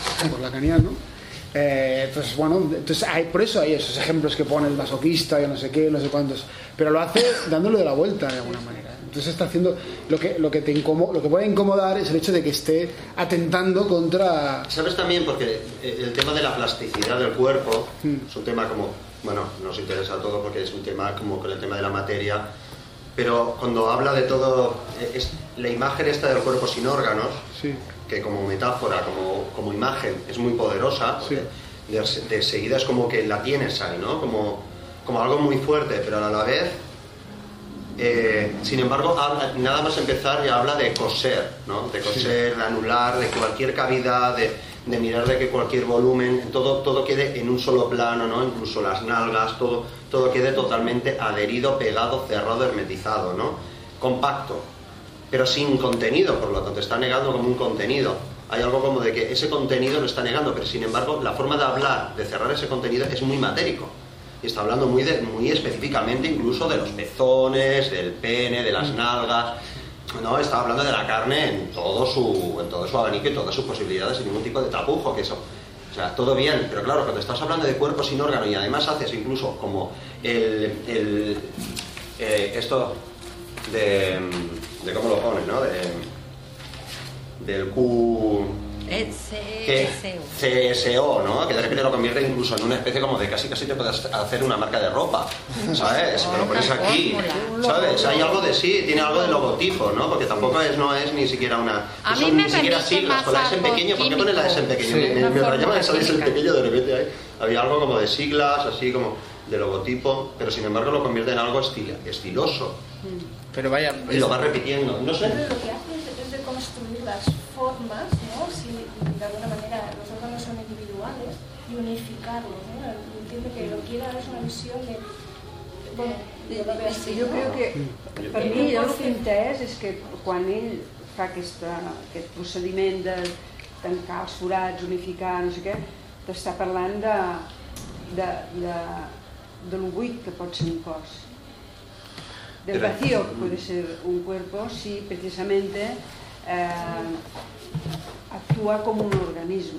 Entonces, bueno, por eso hay esos ejemplos que pone el masoquista y no sé qué, no sé cuántos, pero lo hace dándole de la vuelta de alguna manera. Entonces está haciendo lo que puede incomodar es el hecho de que esté atentando contra... ¿Sabes también? Porque el tema de la plasticidad del cuerpo es un tema como, bueno, nos interesa a todos porque es un tema como con el tema de la materia, pero cuando habla de todo, la imagen esta del cuerpo sin órganos, sí, que como metáfora, como imagen es muy poderosa, sí, de seguida es como que la tienes ahí, ¿no? Como algo muy fuerte, pero a la vez, sin embargo, nada más empezar ya habla de coser, ¿no? De coser, sí, de anular, de cualquier cavidad, de mirar de que cualquier volumen, todo quede en un solo plano, ¿no? Incluso las nalgas, todo quede totalmente adherido, pegado, cerrado, hermetizado, ¿no? Compacto, pero sin contenido, por lo tanto está negando como un contenido. Hay algo como de que ese contenido lo está negando, pero sin embargo la forma de hablar, de cerrar ese contenido es muy matérico. Y está hablando muy específicamente incluso de los pezones, del pene, de las nalgas, ¿no? Está hablando de la carne en todo su abanico y todas sus posibilidades sin ningún tipo de tapujo, que eso sea, todo bien, pero claro, cuando estás hablando de cuerpo sin órgano y además haces incluso como esto de cómo lo pones, ¿no? Del Q... CSO, ¿no? Que de repente lo convierte incluso en una especie como de casi te puedes hacer una marca de ropa, ¿sabes? Te lo pones aquí, ¿sabes? Hay algo de sí, tiene algo de logotipo, ¿no? Porque tampoco no es ni siquiera una... A mí me ni siquiera siglas, con la S en pequeño, ¿por qué pones la S en pequeño? Me rayaba esa S en pequeño, de repente ahí había algo como de siglas, así como de logotipo, pero sin embargo lo convierte en algo estiloso. Pero vaya... Y lo va repitiendo, no sé. Lo que hace es reconstruir las formas, ¿no? Si de alguna manera los órganos son individuales y unificarlos, ¿no? Entiendo que lo que era és una visió de... Bueno, jo crec que per mi el que he entès és que quan ell fa aquest procediment de tancar els forats, unificar, no sé què, t'està parlant de lo buit que pot ser un cos, del vacío que puede ser un cuerpo si precisamente actúa como un organismo.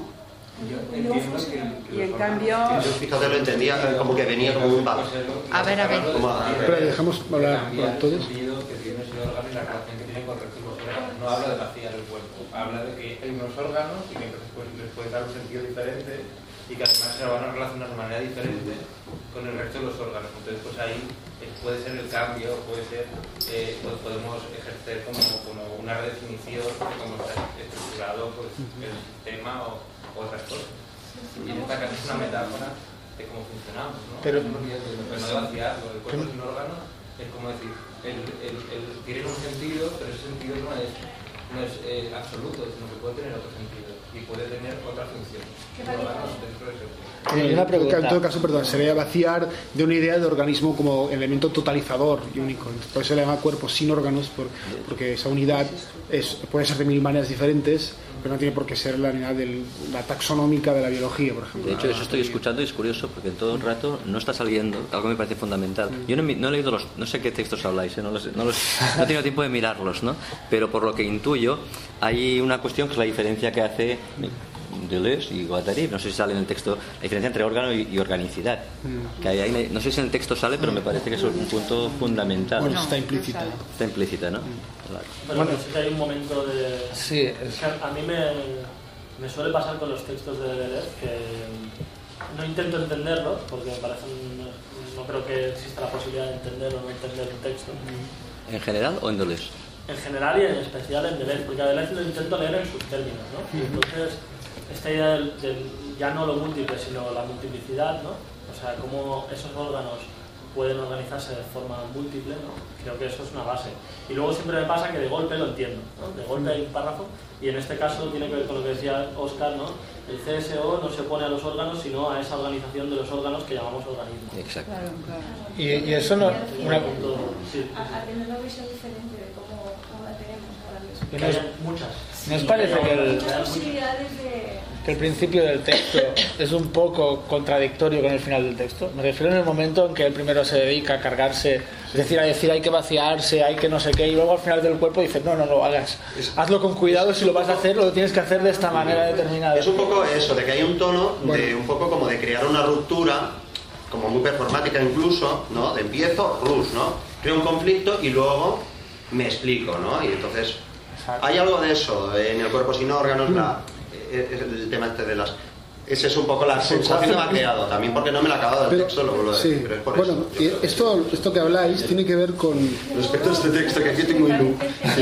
Y en cambio... Yo fíjate, lo entendía como que venía como un vaso. A ver. Pero dejamos hablar a todos. Que tiene ese órgano y la relación que tiene con el resto de los órganos. No habla de vaciar el cuerpo, habla de que hay unos órganos y que entonces les puede dar un sentido diferente y que además se van a relacionar de manera diferente con el resto de los órganos. Entonces pues ahí puede ser el cambio, puede ser, podemos ejercer como una redefinición de cómo está estructurado pues, el sistema o otras cosas. Y en esta caso es una metáfora de cómo funcionamos, ¿no? Pero no de vaciarlo, el cuerpo sin órgano es como decir, tiene un sentido, pero ese sentido no es absoluto, sino que puede tener otro sentido y puede tener otra función. Una pregunta. En todo caso, perdón, sería vaciar de una idea de organismo como elemento totalizador y único. Por eso se le llama cuerpo sin órganos, porque esa unidad puede ser de mil maneras diferentes, pero no tiene por qué ser la unidad la taxonómica de la biología, por ejemplo. De hecho, eso estoy escuchando y es curioso porque en todo el rato no está saliendo, algo me parece fundamental. Yo no he leído no sé qué textos habláis, no he tenido tiempo de mirarlos, ¿no? Pero por lo que intuyo, hay una cuestión que es la diferencia que hace Deleuze y Guattari, no sé si sale en el texto, la diferencia entre órgano y organicidad. Que hay, no sé si en el texto sale, pero me parece que es un punto fundamental. Bueno, está implícita. Está implícita, ¿no? Bueno, sí que hay un momento de... Sí. A mí me suele pasar con los textos de Deleuze que no intento entenderlos, porque me parecen... No creo que exista la posibilidad de entender o no entender un texto. ¿En general o en Deleuze? En general y en especial en Deleuze, porque a Deleuze lo intento leer en sus términos, ¿no? Entonces, esta idea del ya no lo múltiple, sino la multiplicidad, ¿no? O sea, cómo esos órganos pueden organizarse de forma múltiple, ¿no? Creo que eso es una base. Y luego siempre me pasa que de golpe lo entiendo, ¿no? De golpe hay un párrafo, y en este caso tiene que ver con lo que decía Óscar, ¿no? El CSO no se opone a los órganos, sino a esa organización de los órganos que llamamos organismo. Exacto. Claro. Y eso no... Sí. A tener una visión diferente de cómo la tenemos ahora mismo. Que hay muchas. ¿No os parece que el principio del texto es un poco contradictorio con el final del texto? Me refiero en el momento en que el primero se dedica a cargarse, es decir, a decir hay que vaciarse, hay que no sé qué, y luego al final del cuerpo dice no lo hagas, hazlo con cuidado, si lo vas a hacer lo tienes que hacer de esta manera determinada. Es un poco eso, de que hay un tono de un poco como de crear una ruptura, como muy performática incluso, ¿no? De empiezo, ¿no? Creo un conflicto y luego me explico, ¿no? Y entonces hay algo de eso en el cuerpo sin órganos, el tema este de las... Esa es un poco la sensación que me ha creado, también porque no me la he acabado del texto, lo vuelvo a decir, pero es por bueno, eso. Esto que habláis tiene que ver con... Respecto a este texto, que aquí tengo un loop.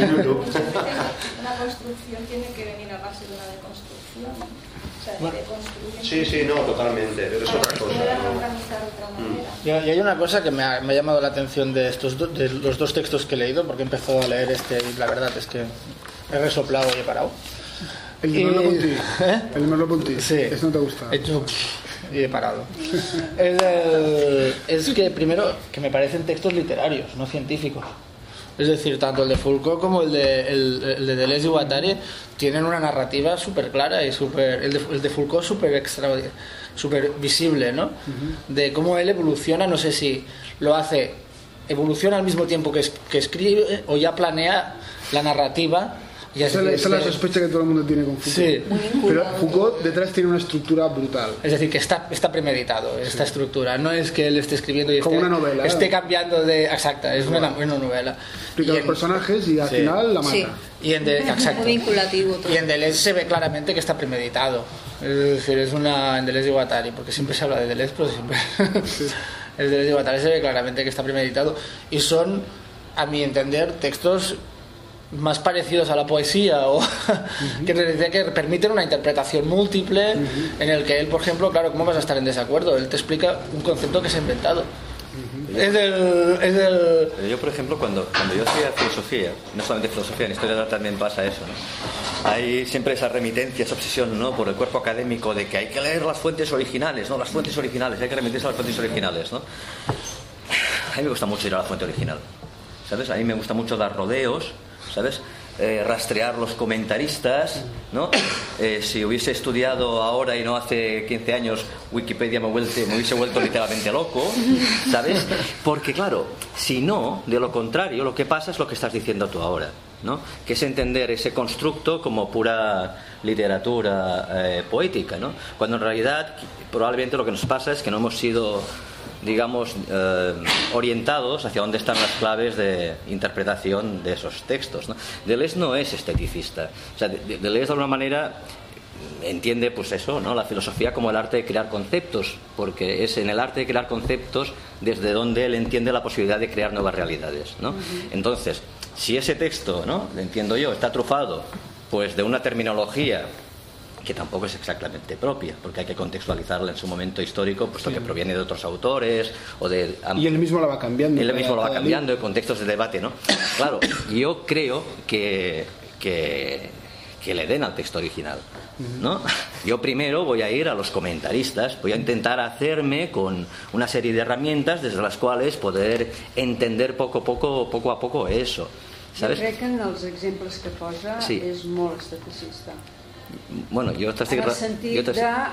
Una construcción tiene que venir a base de una deconstrucción. O sea, Sí, no, totalmente, pero es otra cosa. Y hay una cosa que me ha llamado la atención de los dos textos que he leído, porque he empezado a leer y la verdad es que he resoplado y he parado. El de Merleau-Ponty. El de Merleau-Ponty. Sí. Eso no te gusta. He hecho y he parado. Es que primero que me parecen textos literarios, no científicos. Es decir, tanto el de Foucault como el de Deleuze y Guattari tienen una narrativa súper clara y el de Foucault súper visible, ¿no? De cómo él evoluciona, no sé si lo hace, evoluciona al mismo tiempo que escribe o ya planea la narrativa Esa es la sospecha que todo el mundo tiene con Foucault. Sí. Pero Foucault detrás tiene una estructura brutal. Es decir, que está premeditado esta estructura. No es que él esté escribiendo y como una novela, esté cambiando de... Exacta, es una novela. Explica los personajes y al final la mata. Sí. Exacto. Muy vinculativo todo. Y en Deleuze se ve claramente que está premeditado. Es decir, en Deleuze y Guattari, porque siempre se habla de Deleuze, pero siempre... El Deleuze y Guattari se ve claramente que está premeditado. Y son, a mi entender, textos más parecidos a la poesía o que permiten una interpretación múltiple en el que él, por ejemplo, claro, ¿cómo vas a estar en desacuerdo? Él te explica un concepto que se ha inventado. Yo, por ejemplo, cuando yo hacía filosofía, no solamente filosofía, en historia del arte también pasa eso, ¿no? Hay siempre esa remitencia, esa obsesión, ¿no?, por el cuerpo académico de que hay que leer las fuentes originales, ¿no? Las fuentes originales, hay que remitirse a las fuentes originales, ¿no? A mí me gusta mucho ir a la fuente original, ¿sabes? A mí me gusta mucho dar rodeos, ¿sabes? Rastrear los comentaristas, ¿no? Si hubiese estudiado ahora y no hace 15 años Wikipedia me hubiese vuelto literalmente loco, ¿sabes? Porque claro, si no, de lo contrario, lo que pasa es lo que estás diciendo tú ahora, ¿no? Que es entender ese constructo como pura literatura poética, ¿no? Cuando en realidad probablemente lo que nos pasa es que no hemos sido, digamos, orientados hacia dónde están las claves de interpretación de esos textos, ¿no? Deleuze no es esteticista, o sea, Deleuze de alguna manera entiende, pues eso, ¿no?, la filosofía como el arte de crear conceptos, porque es en el arte de crear conceptos desde donde él entiende la posibilidad de crear nuevas realidades, ¿no? Entonces, si ese texto, ¿no?, entiendo yo, está trufado pues de una terminología que tampoco es exactamente propia, porque hay que contextualizarla en su momento histórico, puesto que proviene de otros autores o de... Y él mismo la va cambiando. Él mismo lo va cambiando en contextos de debate, ¿no? Claro, yo creo que le den al texto original, ¿no? Yo primero voy a ir a los comentaristas, voy a intentar hacerme con una serie de herramientas desde las cuales poder entender poco a poco eso, ¿sabes? Jo crec que en els exemples que posa és molt esteticista. Bueno, jo t'estic... En el sentit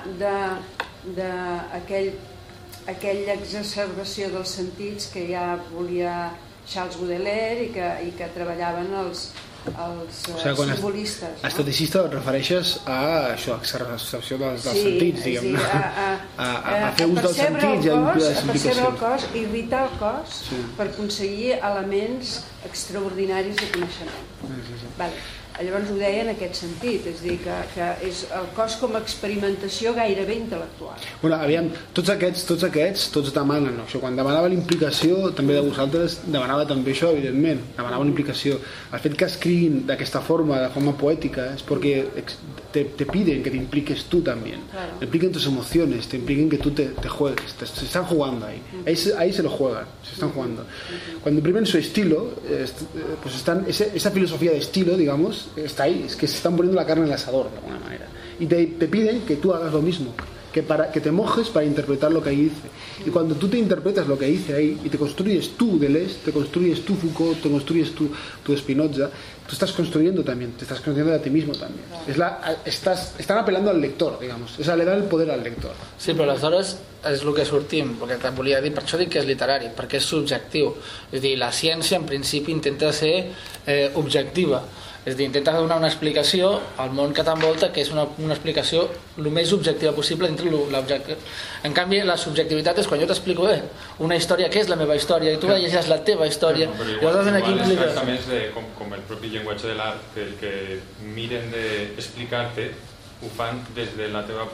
d'aquella exacerbació dels sentits que ja volia Charles Baudelaire i que treballaven els simbolistes. Esteticista et refereixes a això, exacerbació dels sentits, diguem, a fer ús dels sentits i a percebre el cos, irritar el cos per aconseguir elements extraordinaris de coneixement. Llavors ho deia en aquest sentit, és a dir, que és el cos com a experimentació gairebé intel·lectual. Bueno, aviam, tots aquests demanen això. Quan demanava la implicació, també de vosaltres, demanava també això, evidentment, demanava una implicació. El fet que escriguin d'aquesta forma, de forma poètica, es porque te piden que te impliques tú también, te impliquen tus emociones, te impliquen que tú te juegues, se están jugando ahí se lo juegan, se están jugando. Cuando imprimen su estilo, pues están, esa filosofía de estilo, digamos, está ahí, es que se están poniendo la carne en el asador de alguna manera, y te piden que tú hagas lo mismo, que te mojes para interpretar lo que ahí dice. Y cuando tú te interpretas lo que dice ahí y te construyes tú Deleuze, te construyes tú Foucault, te construyes tú Spinoza, tú estás construyendo también, te estás construyendo a ti mismo también. Están apelando al lector, digamos, le dan el poder al lector. Sí, però aleshores és el que sortim, perquè et volia dir, per això dic que és literari, perquè és subjectiu. És a dir, la ciència en principi intenta ser objectiva, és a dir, intenta donar una explicació al món que t'envolta, que és una explicació el més objectiva possible dintre l'objecte. En canvi, la subjectivitat és quan jo t'explico una història, què és la meva història, i tu llegeixes la teva història. Però igual es tracta més com el propi llenguatge de l'art, que miren d'explicar-te, ho fan des de la teva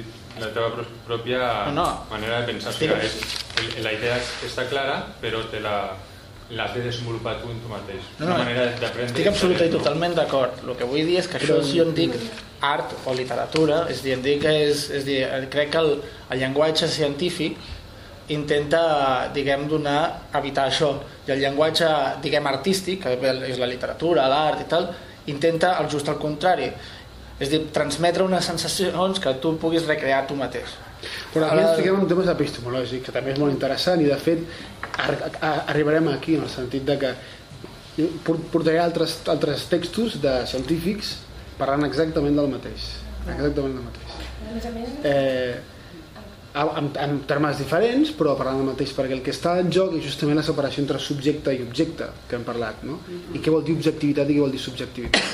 pròpia manera de pensar. La idea està clara, però te l'has de desenvolupar tu en tu mateix. Una manera d'aprendre... Estic absolutament i totalment d'acord. El que vull dir és que això, si jo en dic art o literatura, és dir, crec que el llenguatge científic intenta, diguem, evitar això. I el llenguatge, diguem, artístic, que és la literatura, l'art i tal, intenta el just al contrari. És dir, transmetre unes sensacions que tu puguis recrear tu mateix. Però aquí ens fiquem en temes epistemològics, que també és molt interessant, i de fet arribarem aquí, en el sentit de que portaré altres textos de científics parlant exactament del mateix. En termes diferents, però parlant del mateix, perquè el que està en joc és justament la separació entre subjecte i objecte, que hem parlat, no? I què vol dir objectivitat i què vol dir subjectivitat.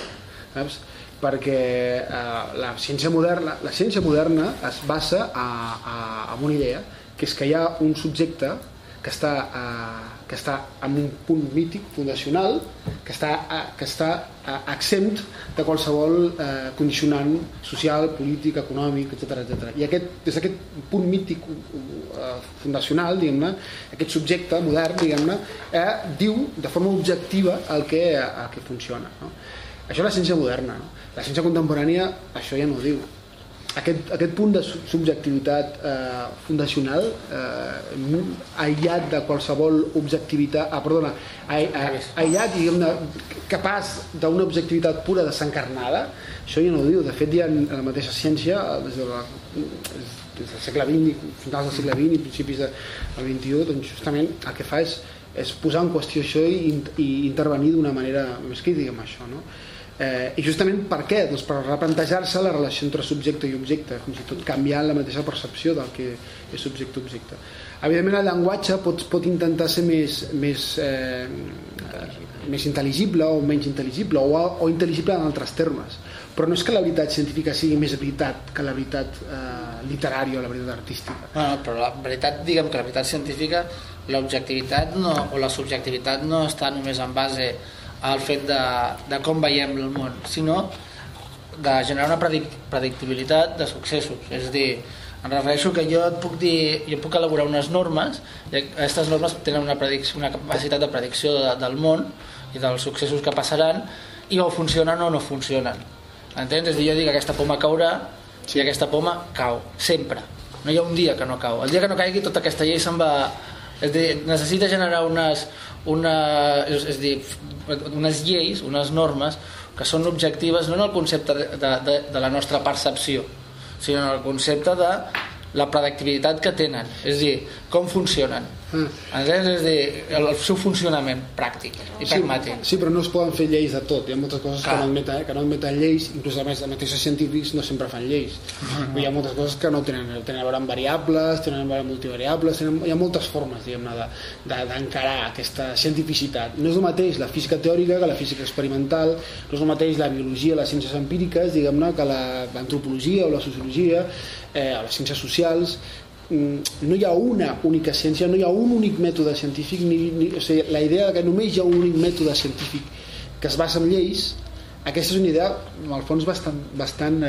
saps? Perquè la ciència moderna es basa en una idea, que és que hi ha un subjecte que està en un punt mític fundacional, que està exempt de qualsevol condicionant social, polític, econòmic, etc. I des d'aquest punt mític fundacional, diguem-ne, aquest subjecte modern, diguem-ne, diu de forma objectiva el que funciona, no? Això és la ciència moderna, no? La ciència contemporània això ja no ho diu. Aquest punt de subjectivitat fundacional, aïllat de qualsevol objectivitat, aïllat, diguem-ne, capaç d'una objectivitat pura desencarnada, això ja no ho diu. De fet, hi ha la mateixa ciència, des del segle XX, finals del segle XX i principis del XXI, doncs justament el que fa és posar en qüestió això i intervenir d'una manera més crítica amb això, no? I justament per què? Doncs per replantejar-se la relació entre subjecte i objecte, fins i tot canviant la mateixa percepció del que és subjecte-objecte. Evidentment el llenguatge pot intentar ser més intel·ligible o menys intel·ligible o intel·ligible en altres termes, però no és que la veritat científica sigui més veritat que la veritat literària o la veritat artística. No, però la veritat, diguem que la veritat científica, l'objectivitat o la subjectivitat no està només en base al fet de com veiem el món, sinó de generar una predictibilitat de successos. És a dir, em refereixo que jo et puc dir, jo puc elaborar unes normes, i aquestes normes tenen una capacitat de predicció del món i dels successos que passaran, i o funcionen o no funcionen. Entens? És a dir, jo dic que aquesta poma caurà i aquesta poma cau, sempre. No hi ha un dia que no cau. El dia que no caigui tota aquesta llei se'n va... És a dir, necessita generar unes lleis, unes normes que són objectives no en el concepte de la nostra percepció, sinó en el concepte de la predictibilitat que tenen, és a dir, com funcionen. És a dir, el seu funcionament pràctic i pragmàtic. Sí, però no es poden fer lleis de tot. Hi ha moltes coses que no admeten lleis, inclús a més els mateixos científics no sempre fan lleis. Hi ha moltes coses que no tenen a veure amb variables, tenen a veure amb multivariables, hi ha moltes formes, diguem-ne, d'encarar aquesta cientificitat. No és el mateix la física teòrica que la física experimental, no és el mateix la biologia, les ciències empíriques, diguem-ne, que l'antropologia o la sociologia, o les ciències socials. No hi ha una única ciència, no hi ha un únic mètode científic, o sigui, la idea que només hi ha un únic mètode científic que es basa en lleis, aquesta és una idea en el fons bastant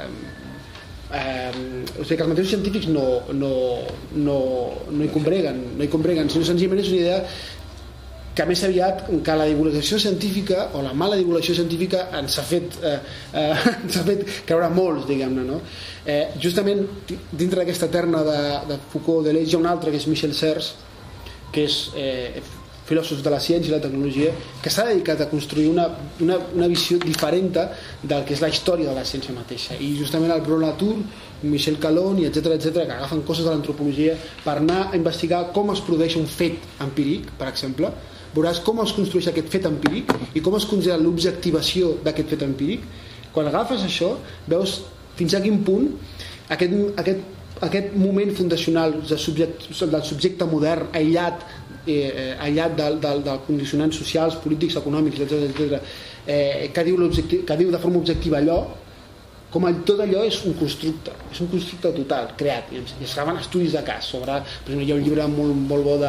o sigui, que els mateixos científics no hi combreguen, sinó senzillament és una idea que més aviat que la divulgació científica o la mala divulgació científica ens ha fet creure molts, diguem-ne, no? Justament dintre d'aquesta terna de Foucault, Deleuze, hi ha un altre que és Michel Serres, que és filòsof de la ciència i la tecnologia, que s'ha dedicat a construir una visió diferent del que és la història de la ciència mateixa, i justament el Bruno Latour, Michel Calon i etc, que agafen coses de l'antropologia per anar a investigar com es produeix un fet empíric, per exemple. Veuràs com es construeix aquest fet empíric i com es considera l'objectivació d'aquest fet empíric. Quan agafes això, veus fins a quin punt aquest moment fundacional del subjecte modern aïllat del condicionants socials, polítics, econòmics, etc, que diu de forma objectiva allò, com tot allò és un constructe total, creat, i es fan estudis de cas sobre, per exemple, hi ha un llibre molt bo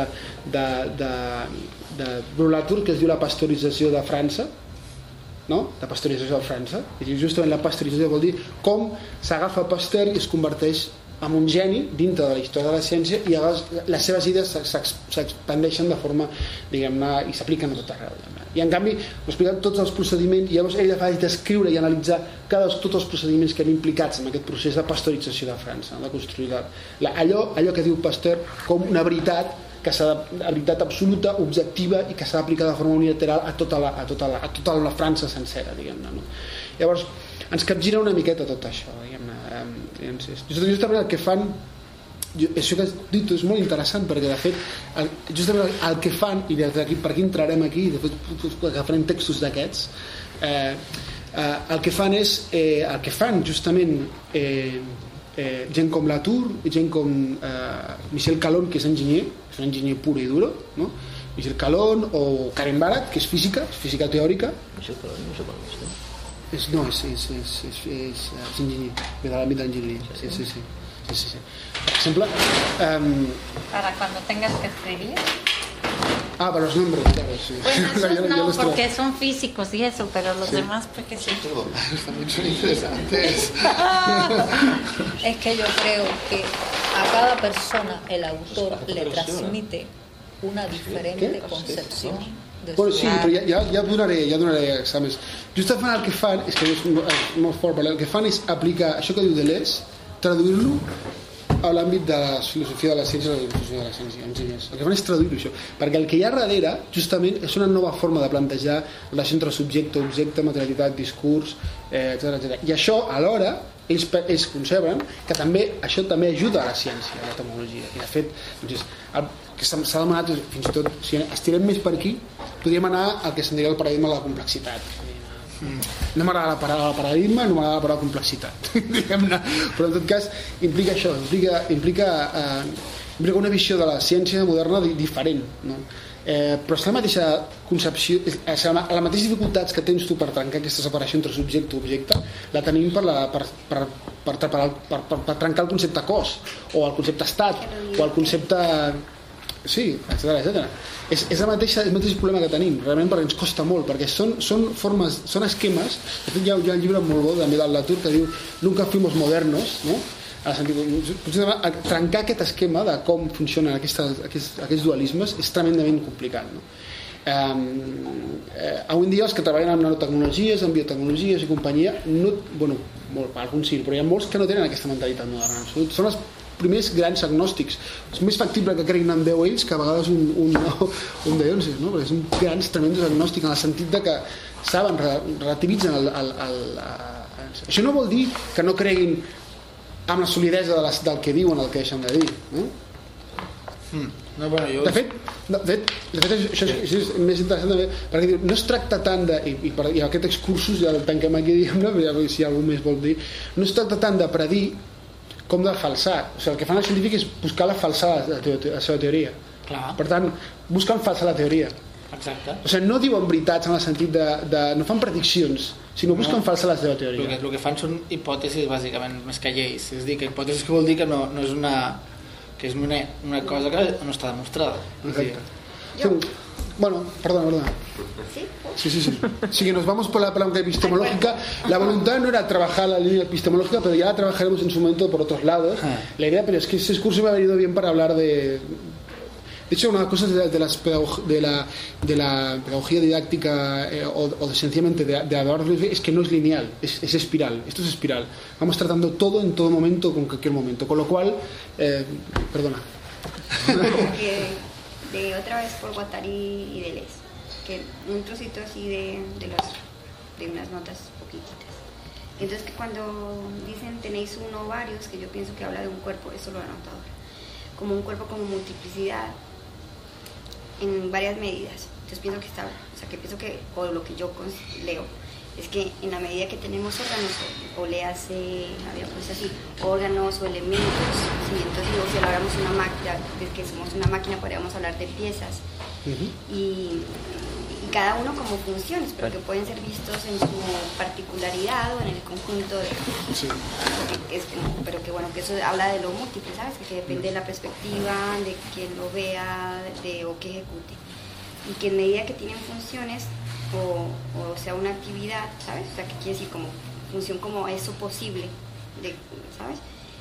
de Bruno Latour que es diu La pasteurització de França, no? La pasteurització de França, i justament la pasteurització vol dir com s'agafa Pasteur i es converteix en un geni dintre de la història de la ciència, i les seves idees s'expandeixen de forma, diguem-ne, i s'apliquen a tot arreu. I en canvi explica tots els procediments, i llavors ella fa descriure i analitzar tots els procediments que han implicats en aquest procés de pasteurització de França, de construir allò que diu Pasteur com una veritat, que s'ha de veritat absoluta, objectiva, i que s'ha d'aplicar de forma unilateral a tota la França sencera, diguem-ne, no? Llavors ens capgira una miqueta tot això, diguem-ne. Justament el que fan, això que has dit és molt interessant, perquè de fet justament el que fan, i per aquí entrarem aquí, de fet agafarem textos d'aquests, el que fan justament gent com Latour i gent com Michel Calon, que és enginyer, és un enginyer pur i duro, no? Michel Calon o Karen Barat, que és física teòrica. Michel Calon no sé quan és, no? és enginyer, ve de l'àmbit d'enginyeria. Sí. Per exemple... Para cuando tengas que escribir. Para los nombres, claro, sí. Bueno, no, porque son físicos y eso, pero los demás, pues que sí. También son interesantes. Es que yo creo que a cada persona el autor le transmite una diferente concepción de bueno, su sí, però ja donaré exàmens. Justament el que fan, és que és molt fort, però el que fan és aplicar això que diu Deleuze, traduir-lo a l'àmbit de la filosofia de la ciència i la filosofia de la ciència, enginyers. El que fan és traduir-ho, això, perquè el que hi ha darrere, justament, és una nova forma de plantejar relació entre subjecte, objecte, materialitat, discurs, etc. I això, alhora, ells conceben que això també ajuda a la ciència, a la tecnologia. I, de fet, doncs, el que s'ha demanat, fins i tot, si estirem més per aquí, podríem anar al que se'n diria el paradigma de la complexitat. No m'agrada la paraula paradigma, no m'agrada la paraula complexitat, diguem-ne, però en tot cas implica això, implica una visió de la ciència moderna diferent, no? Però és la mateixa concepció, la mateixa dificultats que tens tu per trencar aquesta separació entre subjecte i objecte, la tenim per trencar el concepte cos, o el concepte estat, o el concepte... Sí, etc. És el mateix problema que tenim, realment, perquè ens costa molt, perquè són formes, són esquemes. De fet, hi ha un llibre molt bo també del Latour que diu Nunca fuimos modernos, no? Trencar aquest esquema de com funcionen aquests dualismes és tremendament complicat, no? Avui en dia els que treballen en nanotecnologies, en biotecnologies i companyia, alguns sí, però hi ha molts que no tenen aquesta mentalitat moderna. Són els primers grans agnòstics. És més factible que creguin en Déu ells que a vegades un Beyoncé, no? Perquè són grans, tremendos agnòstics en el sentit de que saben, relativitzen això no vol dir que no creguin amb la solidesa del que diuen el que deixen de dir, no? De fet, això és més interessant també, perquè no es tracta tant de, i aquest excursus ja el tanquem aquí, diguem-ne, si algú més vol dir, no es tracta tant de predir com de falsar. O sigui, el que fan els científics és buscar la falsada de la seva teoria. Clar. Per tant, busquen falsar la teoria. Exacte. O sigui, no diuen veritats en el sentit de no fan prediccions, sinó busquen falsar la seva teoria. El que fan són hipòtesis, bàsicament, més que lleis. És a dir, que hipòtesis que vol dir que no és una cosa que no està demostrada. Exacte. Bueno, perdona. Sí. Sí, que nos vamos por la planca epistemológica. La voluntad no era trabajar la línea epistemológica, pero ya la trabajaremos en su momento por otros lados. La idea, pero es que este curso me ha venido bien para hablar de hecho, una de las cosas de la pedagogía didáctica o sencillamente de hablar es que no es lineal, es espiral. Esto es espiral. Vamos tratando todo en todo momento, con cualquier momento. Con lo cual, perdona. De otra vez por Guattari y Deleuze, que un trocito así de unas notas poquititas. Entonces, que cuando dicen tenéis uno o varios, que yo pienso que habla de un cuerpo, eso lo he anotado, como un cuerpo como multiplicidad en varias medidas. Entonces pienso que o lo que yo leo es que en la medida que tenemos órganos, o léase, había puesto así, órganos o elementos, ¿sí? Entonces si habláramos una máquina, de que somos una máquina, podríamos hablar de piezas, y cada uno como funciones, pero que pueden ser vistos en su particularidad o en el conjunto de... Sí. Pero que bueno, que eso habla de lo múltiple, ¿sabes? Que depende de la perspectiva, de quien lo vea, o que ejecute. Y que en medida que tienen funciones, o sea una actividad, ¿sabes? O sea, que quiere decir como función como eso posible, ¿sabes?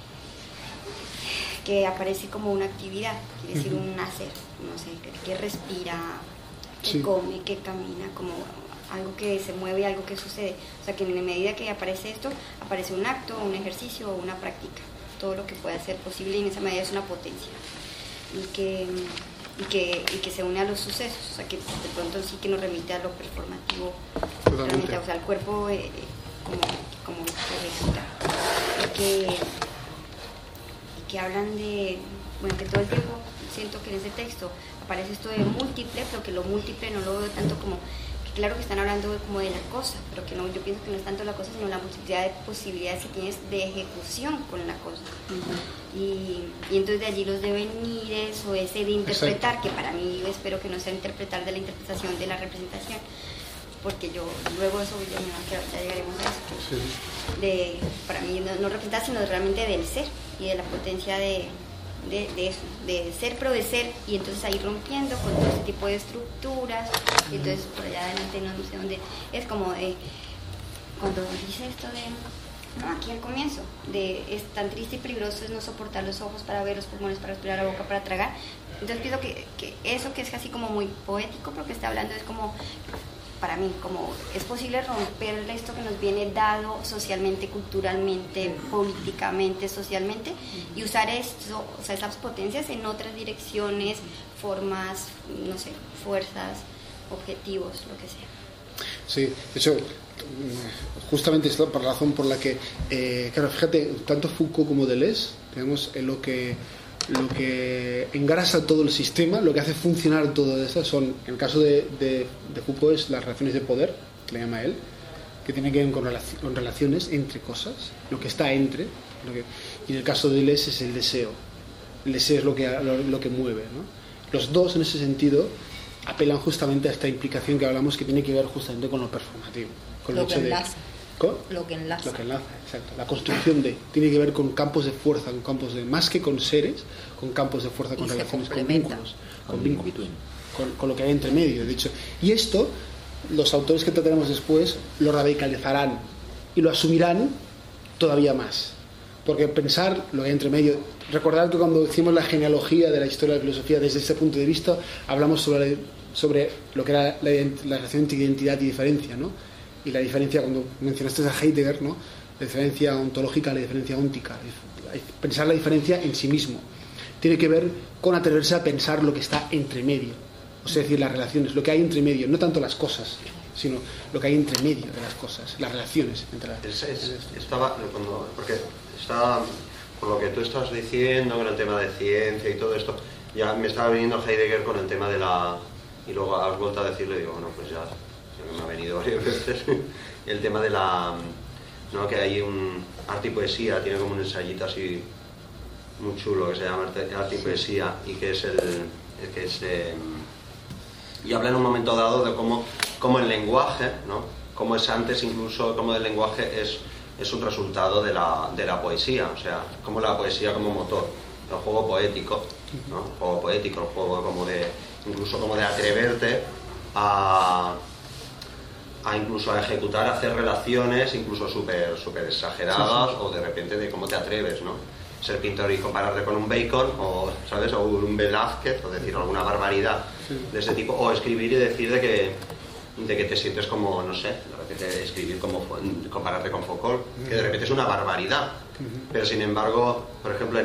Que aparece como una actividad, quiere decir un hacer, no sé, que respira, que come, que camina, como algo que se mueve, algo que sucede. O sea, que en la medida que aparece esto, aparece un acto, un ejercicio o una práctica. Todo lo que pueda ser posible, y en esa medida es una potencia. Y que se une a los sucesos, o sea, que de pronto sí que nos remite a lo performativo, realmente, o sea, al cuerpo como ejecuta. Y que hablan de, bueno, que todo el tiempo siento que en ese texto aparece esto de múltiple, pero que lo múltiple no lo veo tanto como, que claro que están hablando como de la cosa, pero que no, yo pienso que no es tanto la cosa, sino la multiplicidad de posibilidades que tienes de ejecución con la cosa. Y entonces de allí los devenires o ese de interpretar, que para mí yo espero que no sea interpretar de la interpretación de la representación, porque yo luego eso ya llegaremos a eso, para mí no representa sino realmente del ser y de la potencia de eso, de ser, pero de ser, y entonces ahí rompiendo con todo ese tipo de estructuras, y entonces por allá adelante no sé dónde, es como de, cuando dice esto de, no, aquí al comienzo, de es tan triste y peligroso es no soportar los ojos para ver, los pulmones para respirar, la boca para tragar. Entonces pienso que eso que es así como muy poético, pero que está hablando es como, para mí, como es posible romper esto que nos viene dado socialmente, culturalmente, políticamente, socialmente, y usar esto, o sea, esas potencias en otras direcciones, formas, no sé, fuerzas, objetivos, lo que sea. Sí, de hecho, justamente es la razón por la que, claro, fíjate, tanto Foucault como Deleuze, tenemos lo que engrasa todo el sistema, lo que hace funcionar todo esto son, en el caso de Foucault es las relaciones de poder, que le llama él, que tiene que ver con relaciones entre cosas, lo que está entre, y en el caso de Deleuze es el deseo. El deseo es lo que mueve, ¿no? Los dos, en ese sentido, apelan justamente a esta implicación que hablamos, que tiene que ver justamente con lo performativo, con lo que enlaza. Lo que enlaza, exacto. La construcción tiene que ver con campos de fuerza, con campos de, más que con seres, con campos de fuerza, con relaciones, con vínculos, con lo que hay entre medio, de hecho. Y esto, los autores que trataremos después lo radicalizarán y lo asumirán todavía más. Porque pensar lo que hay entre medio, recordad que cuando hicimos la genealogía de la historia de la filosofía desde este punto de vista, hablamos sobre lo que era la relación entre identidad y diferencia, ¿no? Y la diferencia, cuando mencionaste a Heidegger, ¿no? La diferencia ontológica, la diferencia óntica, pensar la diferencia en sí mismo, tiene que ver con atreverse a pensar lo que está entre medio, o sea, decir, las relaciones, lo que hay entre medio, no tanto las cosas, sino lo que hay entre medio de las cosas, las relaciones entre las cosas. Porque estaba, por lo que tú estás diciendo, con el tema de ciencia y todo esto, ya me estaba viniendo Heidegger con el tema de la... Y luego has vuelto a decirle, digo, bueno, pues ya me ha venido varias veces, el tema de la... ¿no? Que hay un arte y poesía, tiene como un ensayito así muy chulo que se llama arte y poesía, y que es y habla en un momento dado de cómo el lenguaje, ¿no? Cómo es antes, incluso cómo el lenguaje es un resultado de la poesía, o sea, como la poesía como motor, el juego poético, ¿no? El juego poético, el juego como de, incluso como de atreverte a incluso a ejecutar, a hacer relaciones incluso súper exageradas, o de repente de cómo te atreves, ¿no? Ser pintor y compararte con un Bacon, o, ¿sabes? O un Velázquez, o decir alguna barbaridad de ese tipo, o escribir y decir de que te sientes como, no sé, de repente escribir como compararte con Foucault, que de repente es una barbaridad, pero sin embargo, por ejemplo,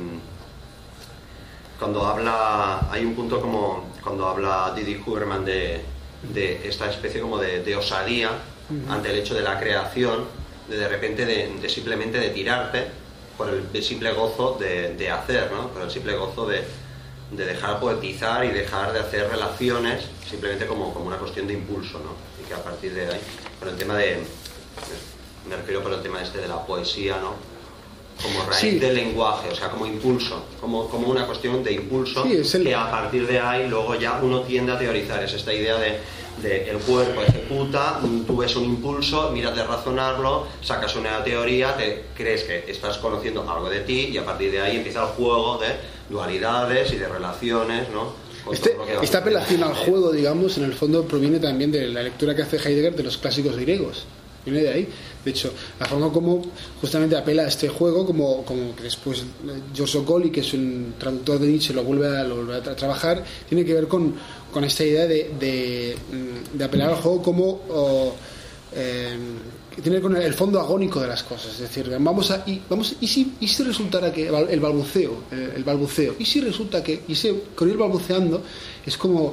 cuando habla, hay un punto como cuando habla Didi Huberman de esta especie como de osadía ante el hecho de la creación, de repente de simplemente de tirarte por el simple gozo de hacer, ¿no? Por el simple gozo de dejar poetizar y dejar de hacer relaciones simplemente como una cuestión de impulso, ¿no? Y que a partir de ahí, con el tema me refiero por el tema de la poesía, ¿no? Como raíz del lenguaje, o sea, como impulso, como una cuestión de impulso, que a partir de ahí luego ya uno tiende a teorizar. Es esta idea de el cuerpo ejecuta, tú ves un impulso, miras de razonarlo, sacas una teoría, te crees que estás conociendo algo de ti, y a partir de ahí empieza el juego de dualidades y de relaciones, ¿no? Esta apelación al juego, digamos, en el fondo proviene también de la lectura que hace Heidegger de los clásicos griegos. Viene de ahí. De hecho, la forma como justamente apela a este juego, como que después George Ocoli, que es un traductor de Nietzsche, lo vuelve a trabajar, tiene que ver con esta idea de apelar al juego como que tiene que ver con el fondo agónico de las cosas. Es decir, ¿y si resultara que el balbuceo, y si resulta que con ir balbuceando es como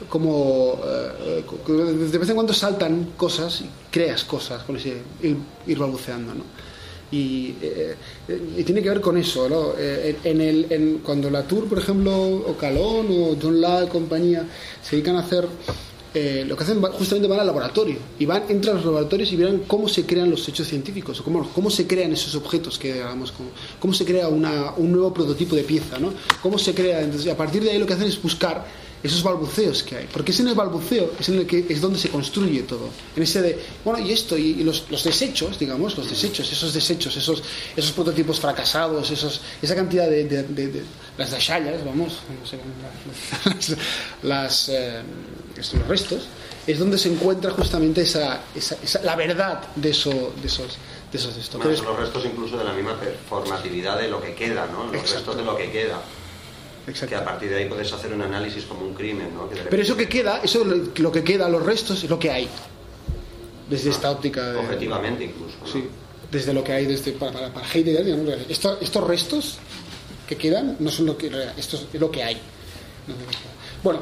de vez en cuando saltan cosas y creas cosas con ese ir balbuceando, ¿no? Y tiene que ver con eso, ¿no? Cuando Latour, por ejemplo, o Calón o John Law y compañía se dedican a hacer lo que hacen, justamente van al laboratorio y entran a los laboratorios y verán cómo se crean los hechos científicos, o cómo se crean esos objetos, que digamos, cómo se crea un nuevo prototipo de pieza, ¿no? Cómo se crea. Entonces, a partir de ahí lo que hacen es buscar esos balbuceos que hay, porque es en el balbuceo es en el que es donde se construye todo, en ese de, bueno, y esto, y los desechos, digamos, esos prototipos fracasados, esa cantidad de las dashallas, vamos, no sé, los restos, es donde se encuentra justamente la verdad de esos bueno, son los restos incluso de la misma performatividad de lo que queda, ¿no? Los restos de lo que queda. Exacto. Que a partir de ahí puedes hacer un análisis como un crimen, ¿no? Pero eso que queda, lo que queda, los restos, es lo que hay. Desde esta óptica. Objetivamente incluso, ¿no? Sí, desde lo que hay, para Heidegger, digamos, estos restos que quedan no son lo que esto es lo que hay. Bueno,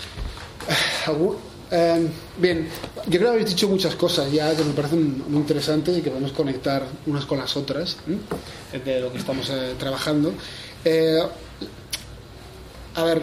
bien, yo creo que habéis dicho muchas cosas ya que me parecen muy interesantes y que podemos conectar unas con las otras, de lo que estamos trabajando. A ver,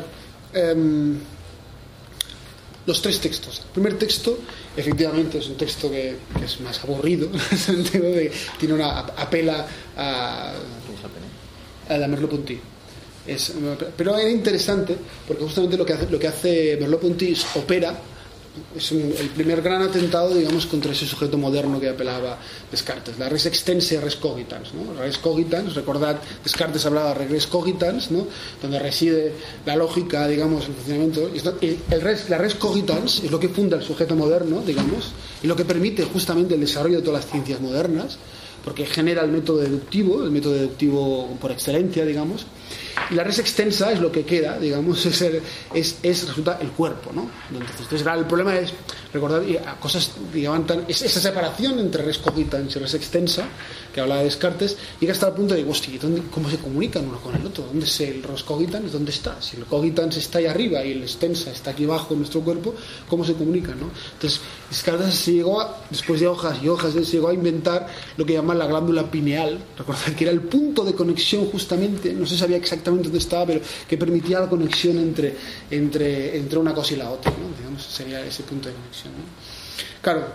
los tres textos. El primer texto, efectivamente, es un texto que es más aburrido, en el sentido de que tiene una apela a la Merleau-Ponty. Pero es interesante porque justamente lo que hace Merleau-Ponty es opera. Es el primer gran atentado, digamos, contra ese sujeto moderno que apelaba Descartes, la res extensa res cogitans, ¿no? Res cogitans, recordad, Descartes hablaba de res cogitans, ¿no? Donde reside la lógica, digamos, el funcionamiento. La res cogitans es lo que funda el sujeto moderno, digamos, y lo que permite justamente el desarrollo de todas las ciencias modernas, porque genera el método deductivo por excelencia, digamos. Y la res extensa es lo que queda, digamos, resulta el cuerpo, ¿no? Entonces el problema es recordar cosas que levantan esa separación entre res cogitans y res extensa que hablaba de Descartes, llega hasta el punto de hostia, ¿cómo se comunican uno con el otro? ¿Dónde es el res cogitans? ¿Dónde está? Si el cogitans está ahí arriba y el extensa está aquí abajo en nuestro cuerpo, ¿cómo se comunican, no? Entonces Descartes después de hojas y hojas, se llegó a inventar lo que llaman la glándula pineal, recordad que era el punto de conexión justamente, no se sabía exactamente dónde estaba, pero que permitía la conexión entre una cosa y la otra, ¿no? Digamos, sería ese punto de conexión, ¿no? Claro,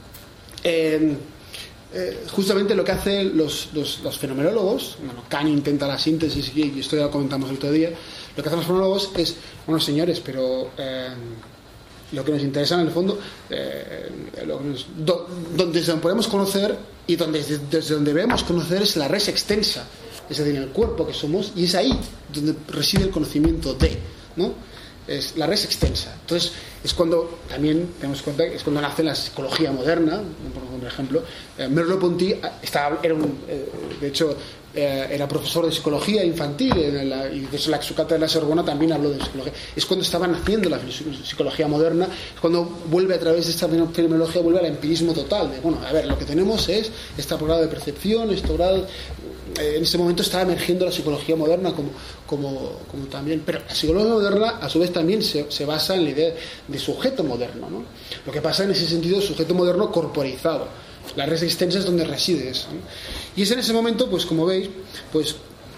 justamente lo que hacen los fenomenólogos, bueno, Kant intenta la síntesis y esto ya lo comentamos el otro día, lo que hacen los fenomenólogos es, bueno señores, pero lo que nos interesa en el fondo, donde podemos conocer y desde donde debemos conocer es la res extensa, es decir, en el cuerpo que somos, y es ahí donde reside el conocimiento de, ¿no? Es la res extensa. Entonces es cuando también tenemos cuenta que es cuando nace la psicología moderna, por ejemplo. Merleau-Ponty era profesor de psicología infantil y de hecho su cátedra de la Sorbona también habló de psicología. Es cuando estaba naciendo la psicología moderna, es cuando vuelve a través de esta fenomenología, vuelve al empirismo total, de bueno, a ver, lo que tenemos es este grado de percepción, en ese momento estaba emergiendo la psicología moderna como también, pero la psicología moderna a su vez también se basa en la idea de sujeto moderno, ¿no? Lo que pasa en ese sentido, sujeto moderno corporizado. La res extensa es donde reside eso, ¿no? Y es en ese momento, pues como veis, pues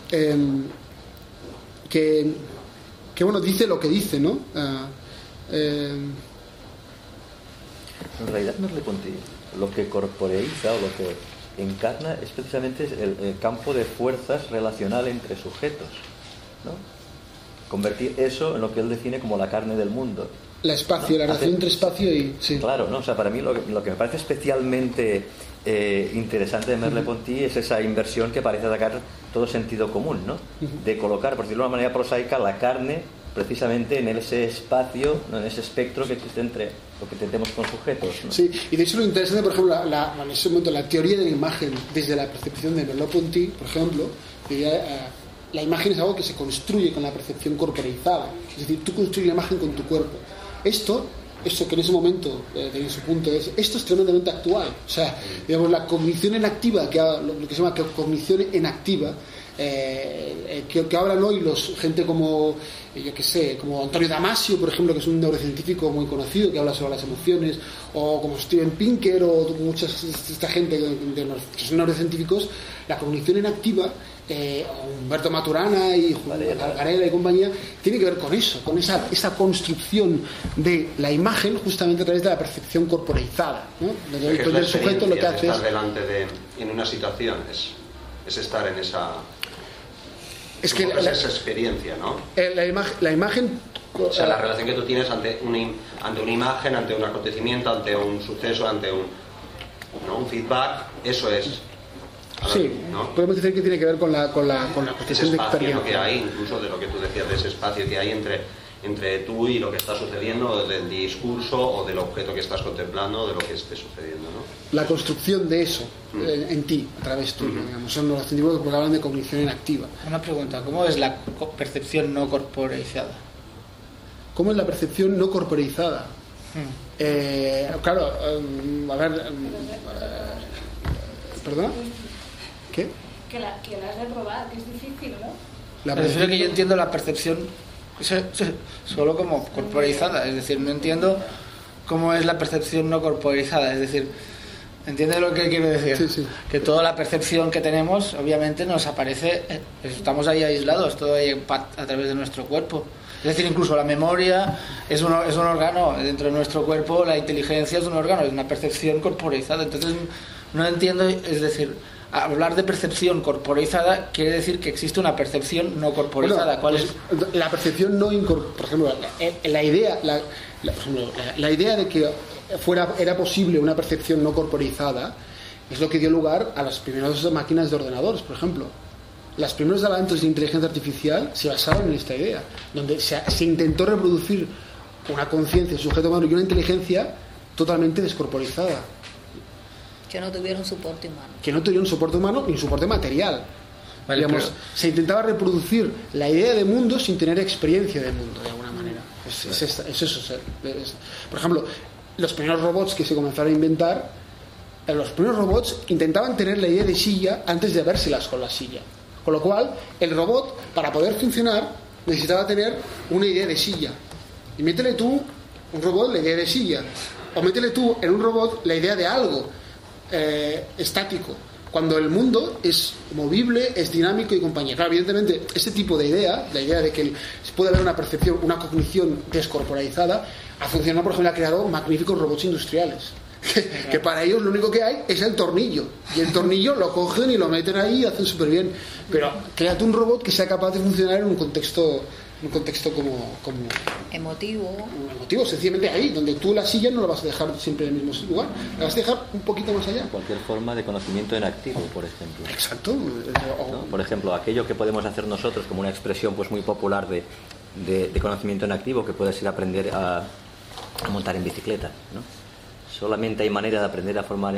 que bueno, dice lo que dice, ¿no? En realidad Merleau-Ponty lo que corporeiza o lo que encarna es precisamente el campo de fuerzas relacional entre sujetos, ¿no? Convertir eso en lo que él define como la carne del mundo. La relación entre espacio y... Sí. Claro, ¿no? O sea, para mí lo que me parece especialmente interesante de Merleau-Ponty es esa inversión que parece atacar todo sentido común, ¿no? De colocar, por decirlo de una manera prosaica, la carne precisamente en ese espacio, en ese espectro que existe entre lo que entendemos con sujetos, ¿no? Sí, y de hecho lo interesante, por ejemplo, en ese momento la teoría de la imagen desde la percepción de Merleau-Ponty, por ejemplo, la imagen es algo que se construye con la percepción corporeizada, es decir, tú construyes la imagen con tu cuerpo. Esto que en ese momento tenía su punto esto es tremendamente actual, o sea, digamos, la cognición enactiva, lo que se llama cognición enactiva, que hablan hoy gente como como Antonio Damasio, por ejemplo, que es un neurocientífico muy conocido que habla sobre las emociones, o como Steven Pinker o esta gente que son neurocientíficos, la cognición enactiva, Humberto Maturana y Garela y compañía, tiene que ver con eso, con esa construcción de la imagen justamente a través de la percepción corporeizada, ¿no? Donde el sujeto lo que hace es estar delante en una situación, es estar en esa... Es que esa experiencia, ¿no? La imagen O sea, la relación que tú tienes ante una imagen, ante un acontecimiento, ante un suceso, ante un feedback, eso es. Sí, ¿no? podemos decir que tiene que ver con la cuestión de experiencia. Que hay, incluso de lo que tú decías, de ese espacio que hay entre tú y lo que está sucediendo, o del discurso o del objeto que estás contemplando, de lo que esté sucediendo, ¿no? La construcción de eso en ti, a través tuyo, digamos, son los científicos que hablan de cognición inactiva. Una pregunta, ¿cómo es la percepción no corporeizada? ¿Cómo es la percepción no corporeizada? Claro, a ver, ¿perdona? ¿Qué? Que la has de probar, que es difícil, ¿no? La percepción que yo entiendo la percepción solo como corporeizada, es decir, no entiendo cómo es la percepción no corporeizada, es decir, ¿entiendes lo que quiero decir? Sí, sí. Que toda la percepción que tenemos obviamente nos aparece, estamos ahí aislados, todo ahí a través de nuestro cuerpo. Es decir, incluso la memoria es un órgano dentro de nuestro cuerpo, la inteligencia es un órgano, es una percepción corporeizada. Entonces no entiendo, es decir, hablar de percepción corporeizada quiere decir que existe una percepción no corporeizada. ¿Cuál es? La percepción no incorporeizada, por ejemplo, la idea de que era posible una percepción no corporeizada es lo que dio lugar a las primeras máquinas de ordenadores, por ejemplo. Los primeros adelantos de inteligencia artificial se basaron en esta idea, donde se intentó reproducir una conciencia, un sujeto humano y una inteligencia totalmente descorporizada. Que no tuviera un soporte humano. Que no tuviera un soporte humano ni un soporte material. Vale, digamos, se intentaba reproducir la idea de mundo sin tener experiencia de mundo, de alguna manera. Es eso. Por ejemplo, los primeros robots que se comenzaron a inventar, los primeros robots intentaban tener la idea de silla antes de vérselas con la silla. Con lo cual, el robot, para poder funcionar, necesitaba tener una idea de silla. Y métele tú, un robot, la idea de silla. O métele tú en un robot la idea de algo estático. Cuando el mundo es movible, es dinámico y compañía. Claro, evidentemente, ese tipo de idea, la idea de que puede haber una percepción, una cognición descorporalizada, ha funcionado, por ejemplo, ha creado magníficos robots industriales. Que para ellos lo único que hay es el tornillo, y el tornillo lo cogen y lo meten ahí y hacen súper bien. Pero créate un robot que sea capaz de funcionar en un contexto como emotivo, sencillamente ahí, donde tú la silla no la vas a dejar siempre en el mismo lugar, la vas a dejar un poquito más allá. Cualquier forma de conocimiento en activo, por ejemplo. Exacto. ¿No? Por ejemplo, aquello que podemos hacer nosotros como una expresión pues muy popular de conocimiento en activo, que puede ser aprender a montar en bicicleta, ¿no? Solamente hay manera de aprender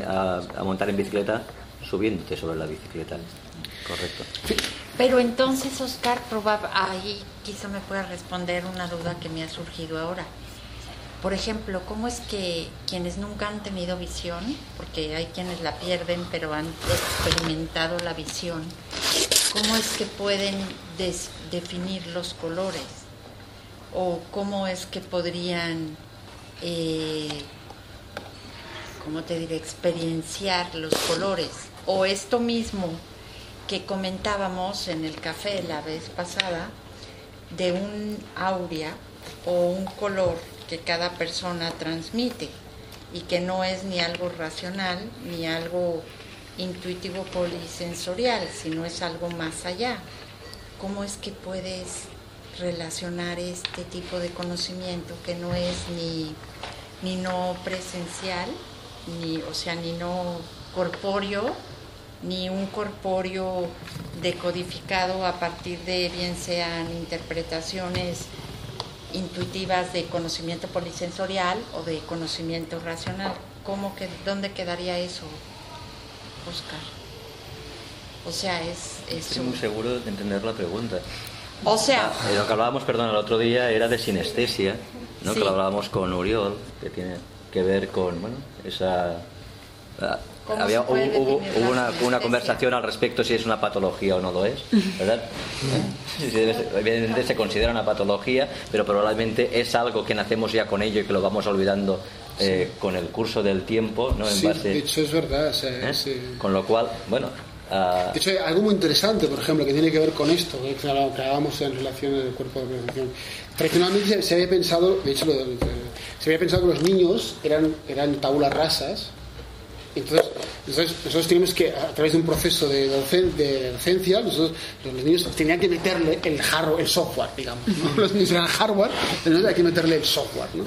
a montar en bicicleta subiéndote sobre la bicicleta. Correcto. Pero entonces, Oscar, ahí quizá me pueda responder una duda que me ha surgido ahora. Por ejemplo, ¿cómo es que quienes nunca han tenido visión, porque hay quienes la pierden pero han experimentado la visión, cómo es que pueden definir los colores? ¿O cómo es que podrían experienciar los colores? O esto mismo que comentábamos en el café la vez pasada, de un áurea o un color que cada persona transmite y que no es ni algo racional ni algo intuitivo polisensorial, sino es algo más allá. ¿Cómo es que puedes relacionar este tipo de conocimiento que no es ni no presencial, ni no corpóreo, ni un corpóreo decodificado a partir de bien sean interpretaciones intuitivas de conocimiento polisensorial o de conocimiento racional? ¿Dónde quedaría eso, Oscar? O sea, Estoy muy seguro de entender la pregunta. O sea, lo que hablábamos, el otro día era de sinestesia, ¿no? Sí. Que lo hablábamos con Uriol, que tiene que ver con, esa... Hubo una conversación al respecto si es una patología o no lo es, ¿verdad? Evidentemente se considera una patología, pero probablemente es algo que nacemos ya con ello y que lo vamos olvidando con el curso del tiempo, ¿no? De hecho es verdad. Con lo cual, de hecho hay algo muy interesante, por ejemplo, que tiene que ver con esto, que hablábamos en relación al cuerpo de organización. Tradicionalmente se había pensado, de hecho se había pensado que los niños eran tabulas rasas, Entonces nosotros tenemos que, a través de un proceso de docencia, los niños tenían que meterle el software, digamos, ¿no? Los niños eran hardware, entonces hay que meterle el software, ¿no?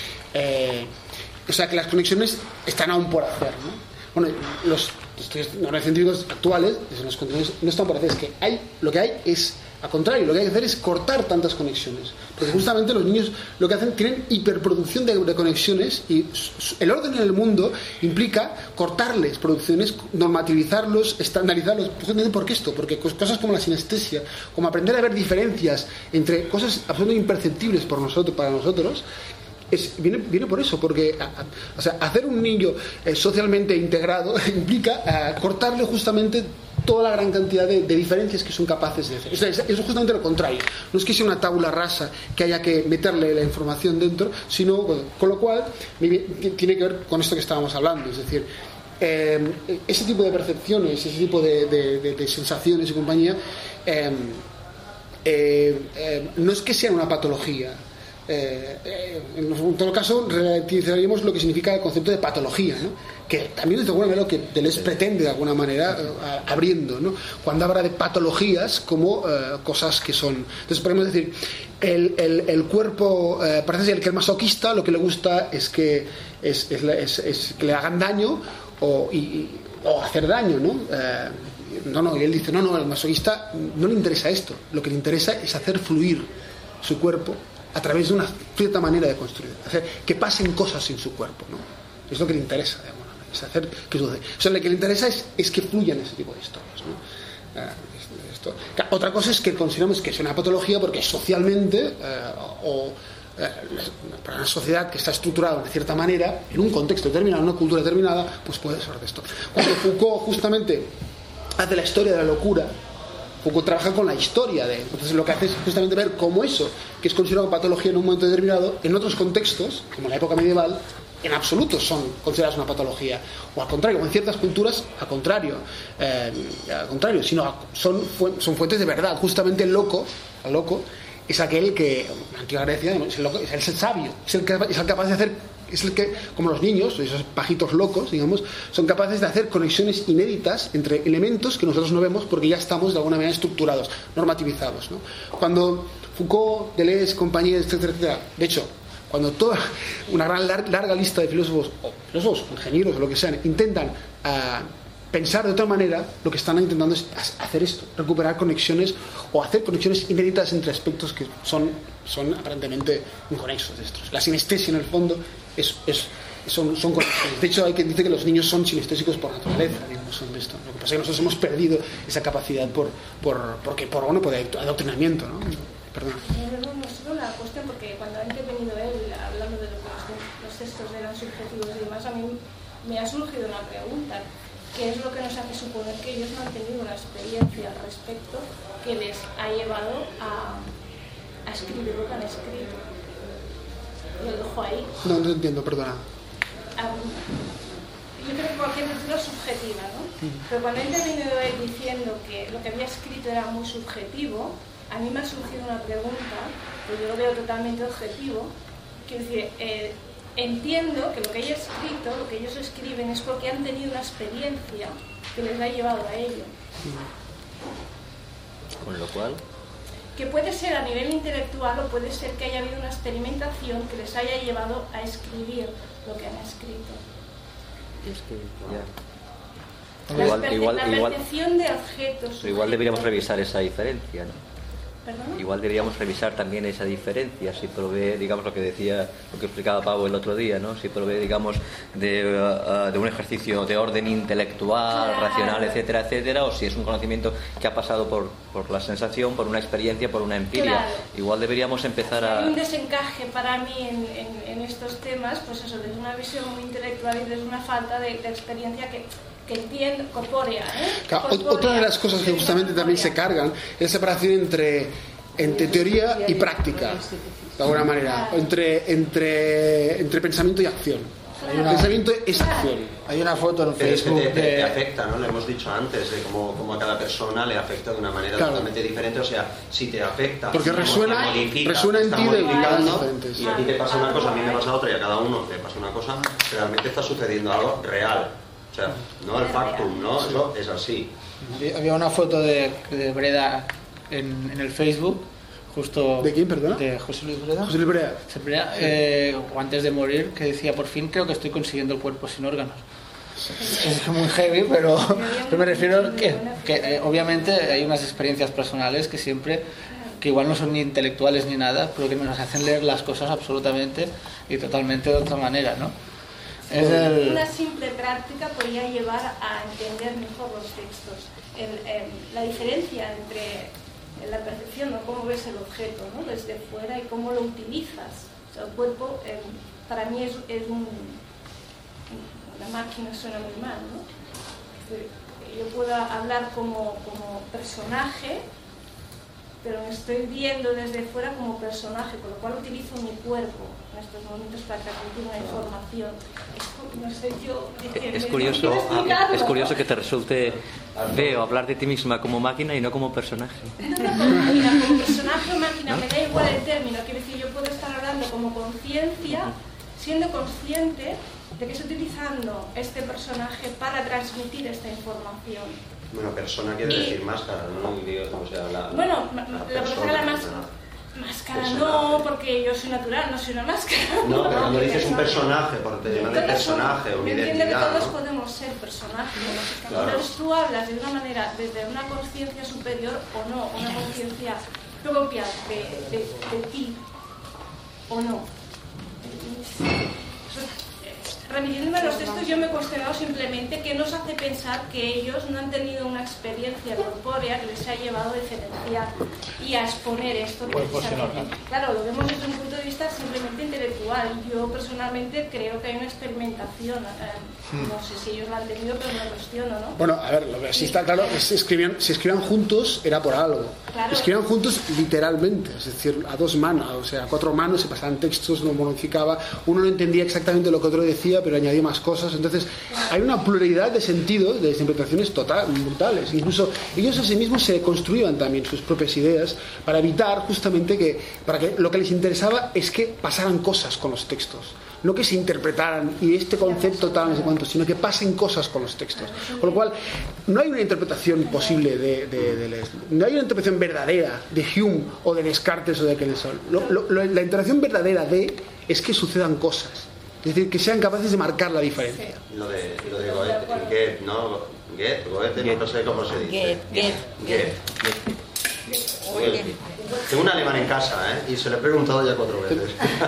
O sea que las conexiones están aún por hacer, ¿no? Bueno, los estudios neurocientíficos actuales las conexiones no están por hacer, es que lo que hay es, al contrario, lo que hay que hacer es cortar tantas conexiones, porque justamente los niños lo que hacen, tienen hiperproducción de conexiones, y el orden en el mundo implica cortarles producciones, normativizarlos, estandarizarlos. ¿Por qué esto? Porque cosas como la sinestesia, como aprender a ver diferencias entre cosas absolutamente imperceptibles para nosotros, viene por eso, porque o sea, hacer un niño socialmente integrado implica cortarle justamente toda la gran cantidad de diferencias que son capaces de hacer. O sea, eso es justamente lo contrario. No es que sea una tabula rasa que haya que meterle la información dentro, sino, bueno, con lo cual tiene que ver con esto que estábamos hablando, es decir, ese tipo de percepciones, ese tipo de sensaciones y compañía, no es que sea una patología. En todo caso relativizaríamos lo que significa el concepto de patología, ¿no? Que también es de alguna manera lo que Deleuze pretende de alguna manera abriendo, ¿no? Cuando habla de patologías como cosas que son. Entonces podemos decir el cuerpo, parece ser que el masoquista lo que le gusta es que le hagan daño o hacer daño, ¿no? Y él dice no, el masoquista no le interesa esto, lo que le interesa es hacer fluir su cuerpo a través de una cierta manera de construir, hacer que pasen cosas en su cuerpo, ¿no? Es lo que le interesa, digamos, es hacer que suceda. O sea, lo que le interesa es que fluyan ese tipo de historias, ¿no? Otra cosa es que consideramos que es una patología porque socialmente para una sociedad que está estructurada de cierta manera, en un contexto determinado, en una cultura determinada, pues puede ser de esto. Cuando Foucault justamente hace la historia de la locura, Foucault trabaja con la historia entonces lo que hace es justamente ver cómo eso, que es considerado patología en un momento determinado, en otros contextos, como en la época medieval, en absoluto son consideradas una patología, o al contrario, en ciertas culturas, al contrario, sino son fuentes de verdad. Justamente el loco es aquel que, en la antigua Grecia, es el sabio, es el capaz de hacer, es el que, como los niños, esos pajitos locos, digamos, son capaces de hacer conexiones inéditas entre elementos que nosotros no vemos porque ya estamos de alguna manera estructurados, normativizados, ¿no? Cuando Foucault, Deleuze, compañía, etcétera, de hecho, cuando toda una gran larga lista de filósofos, ingenieros o lo que sean, intentan pensar de otra manera, lo que están intentando es hacer esto, recuperar conexiones o hacer conexiones inéditas entre aspectos que son aparentemente inconexos de estos. La sinestesia, en el fondo, son conexiones. De hecho, hay quien dice que los niños son sinestésicos por naturaleza, digamos, son de esto. Lo que pasa es que nosotros hemos perdido esa capacidad por adoctrinamiento, ¿no? Perdón. No, solo una cuestión, porque cuando ha intervenido él hablando de lo que los textos eran subjetivos y demás, a mí me ha surgido una pregunta. ¿Qué es lo que nos hace suponer que ellos no han tenido una experiencia al respecto que les ha llevado a escribir lo que han escrito? Lo dejo ahí. No entiendo, perdona. Yo creo que cualquier lectura es subjetiva, ¿no? Pero cuando ha intervenido él diciendo que lo que había escrito era muy subjetivo, a mí me ha surgido una pregunta, pues yo lo veo totalmente objetivo, quiero decir, entiendo que lo que haya escrito, lo que ellos escriben es porque han tenido una experiencia que les ha llevado a ello. Con lo cual, que puede ser a nivel intelectual o puede ser que haya habido una experimentación que les haya llevado a escribir lo que han escrito. La percepción de objetos. Igual deberíamos revisar esa diferencia, ¿no? ¿Perdón? Igual deberíamos revisar también esa diferencia, si provee, digamos, lo que explicaba Pablo el otro día, ¿no? Si provee, digamos, de un ejercicio de orden intelectual, claro, racional, etcétera, etcétera, o si es un conocimiento que ha pasado por la sensación, por una experiencia, por una empiria. Claro. Igual deberíamos empezar a... Hay un desencaje para mí en estos temas, pues eso, desde una visión muy intelectual y desde una falta de experiencia que entiendo, corpórea, Claro, otra de las cosas que justamente también se cargan es la separación entre teoría y práctica, de alguna manera, entre pensamiento y acción. Pensamiento es acción. Hay una foto en Facebook te afecta, ¿no? Lo hemos dicho antes, de cómo a cada persona le afecta de una manera totalmente diferente. O sea, si te afecta, porque resuena en ti de diferentes. Y a ti te pasa una cosa, a mí me pasa otra, y a cada uno le pasa una cosa, realmente está sucediendo algo real. O sea, no el factum, ¿no? Eso es así. Había una foto de Breda en el Facebook, justo... ¿De quién, perdona? De José Luis Breda. José Luis Breda. O antes de morir, que decía, por fin creo que estoy consiguiendo el cuerpo sin órganos. Es muy heavy, pero me refiero que obviamente hay unas experiencias personales que siempre, que igual no son ni intelectuales ni nada, pero que nos hacen leer las cosas absolutamente y totalmente de otra manera, ¿no? Una simple práctica podría llevar a entender mejor los textos. La diferencia entre la percepción, ¿no? Cómo ves el objeto, ¿no? Desde fuera y cómo lo utilizas. O sea, el cuerpo para mí es la máquina, suena muy mal, ¿no? Yo puedo hablar como personaje, pero me estoy viendo desde fuera como personaje, con lo cual utilizo mi cuerpo en estos momentos para transmitir una información. No sé, Es curioso que te resulte feo hablar de ti misma como máquina y no como personaje. Máquina, como personaje o máquina, me da igual el término. Quiero decir, yo puedo estar hablando como conciencia, siendo consciente de que estoy utilizando este personaje para transmitir esta información. Bueno, persona quiere decir máscara, ¿no? O sea, la máscara no, porque yo soy natural, no soy una máscara. No, pero cuando dices un personaje, por tema de personaje, una identidad, entiendo que todos ¿no? podemos ser personajes. Claro. Entonces tú hablas de una manera, desde una conciencia superior o no, una conciencia propia de ti o no. Remitiéndome a los textos, yo me he cuestionado simplemente qué nos hace pensar que ellos no han tenido una experiencia corpórea que les ha llevado a diferenciar y a exponer esto precisamente. Claro, lo vemos desde un punto de vista simplemente intelectual. Yo personalmente creo que hay una experimentación. No sé si ellos la han tenido, pero me lo cuestiono, ¿no? Bueno, a ver, lo que sí está claro es que si escribían juntos era por algo. Claro. Escribían juntos literalmente, es decir, a dos manos, o sea, a cuatro manos se pasaban textos, no modificaba, uno no entendía exactamente lo que otro decía, pero añadía más cosas. Entonces hay una pluralidad de sentidos, de interpretaciones brutales. Incluso ellos a sí mismos se construían también sus propias ideas para evitar justamente para que lo que les interesaba es que pasaran cosas con los textos, no que se interpretaran y este concepto tal, no sé cuánto, sino que pasen cosas con los textos. Con lo cual no hay una interpretación posible no hay una interpretación verdadera de Hume o de Descartes o de Kelsen. La interpretación verdadera es que sucedan cosas. Es decir, que sean capaces de marcar la diferencia. Y lo de Goethe, ¿no? Goethe, no sé cómo se dice. Goethe. Tengo un alemán en casa, ¿eh? Y se lo he preguntado ya 4 veces.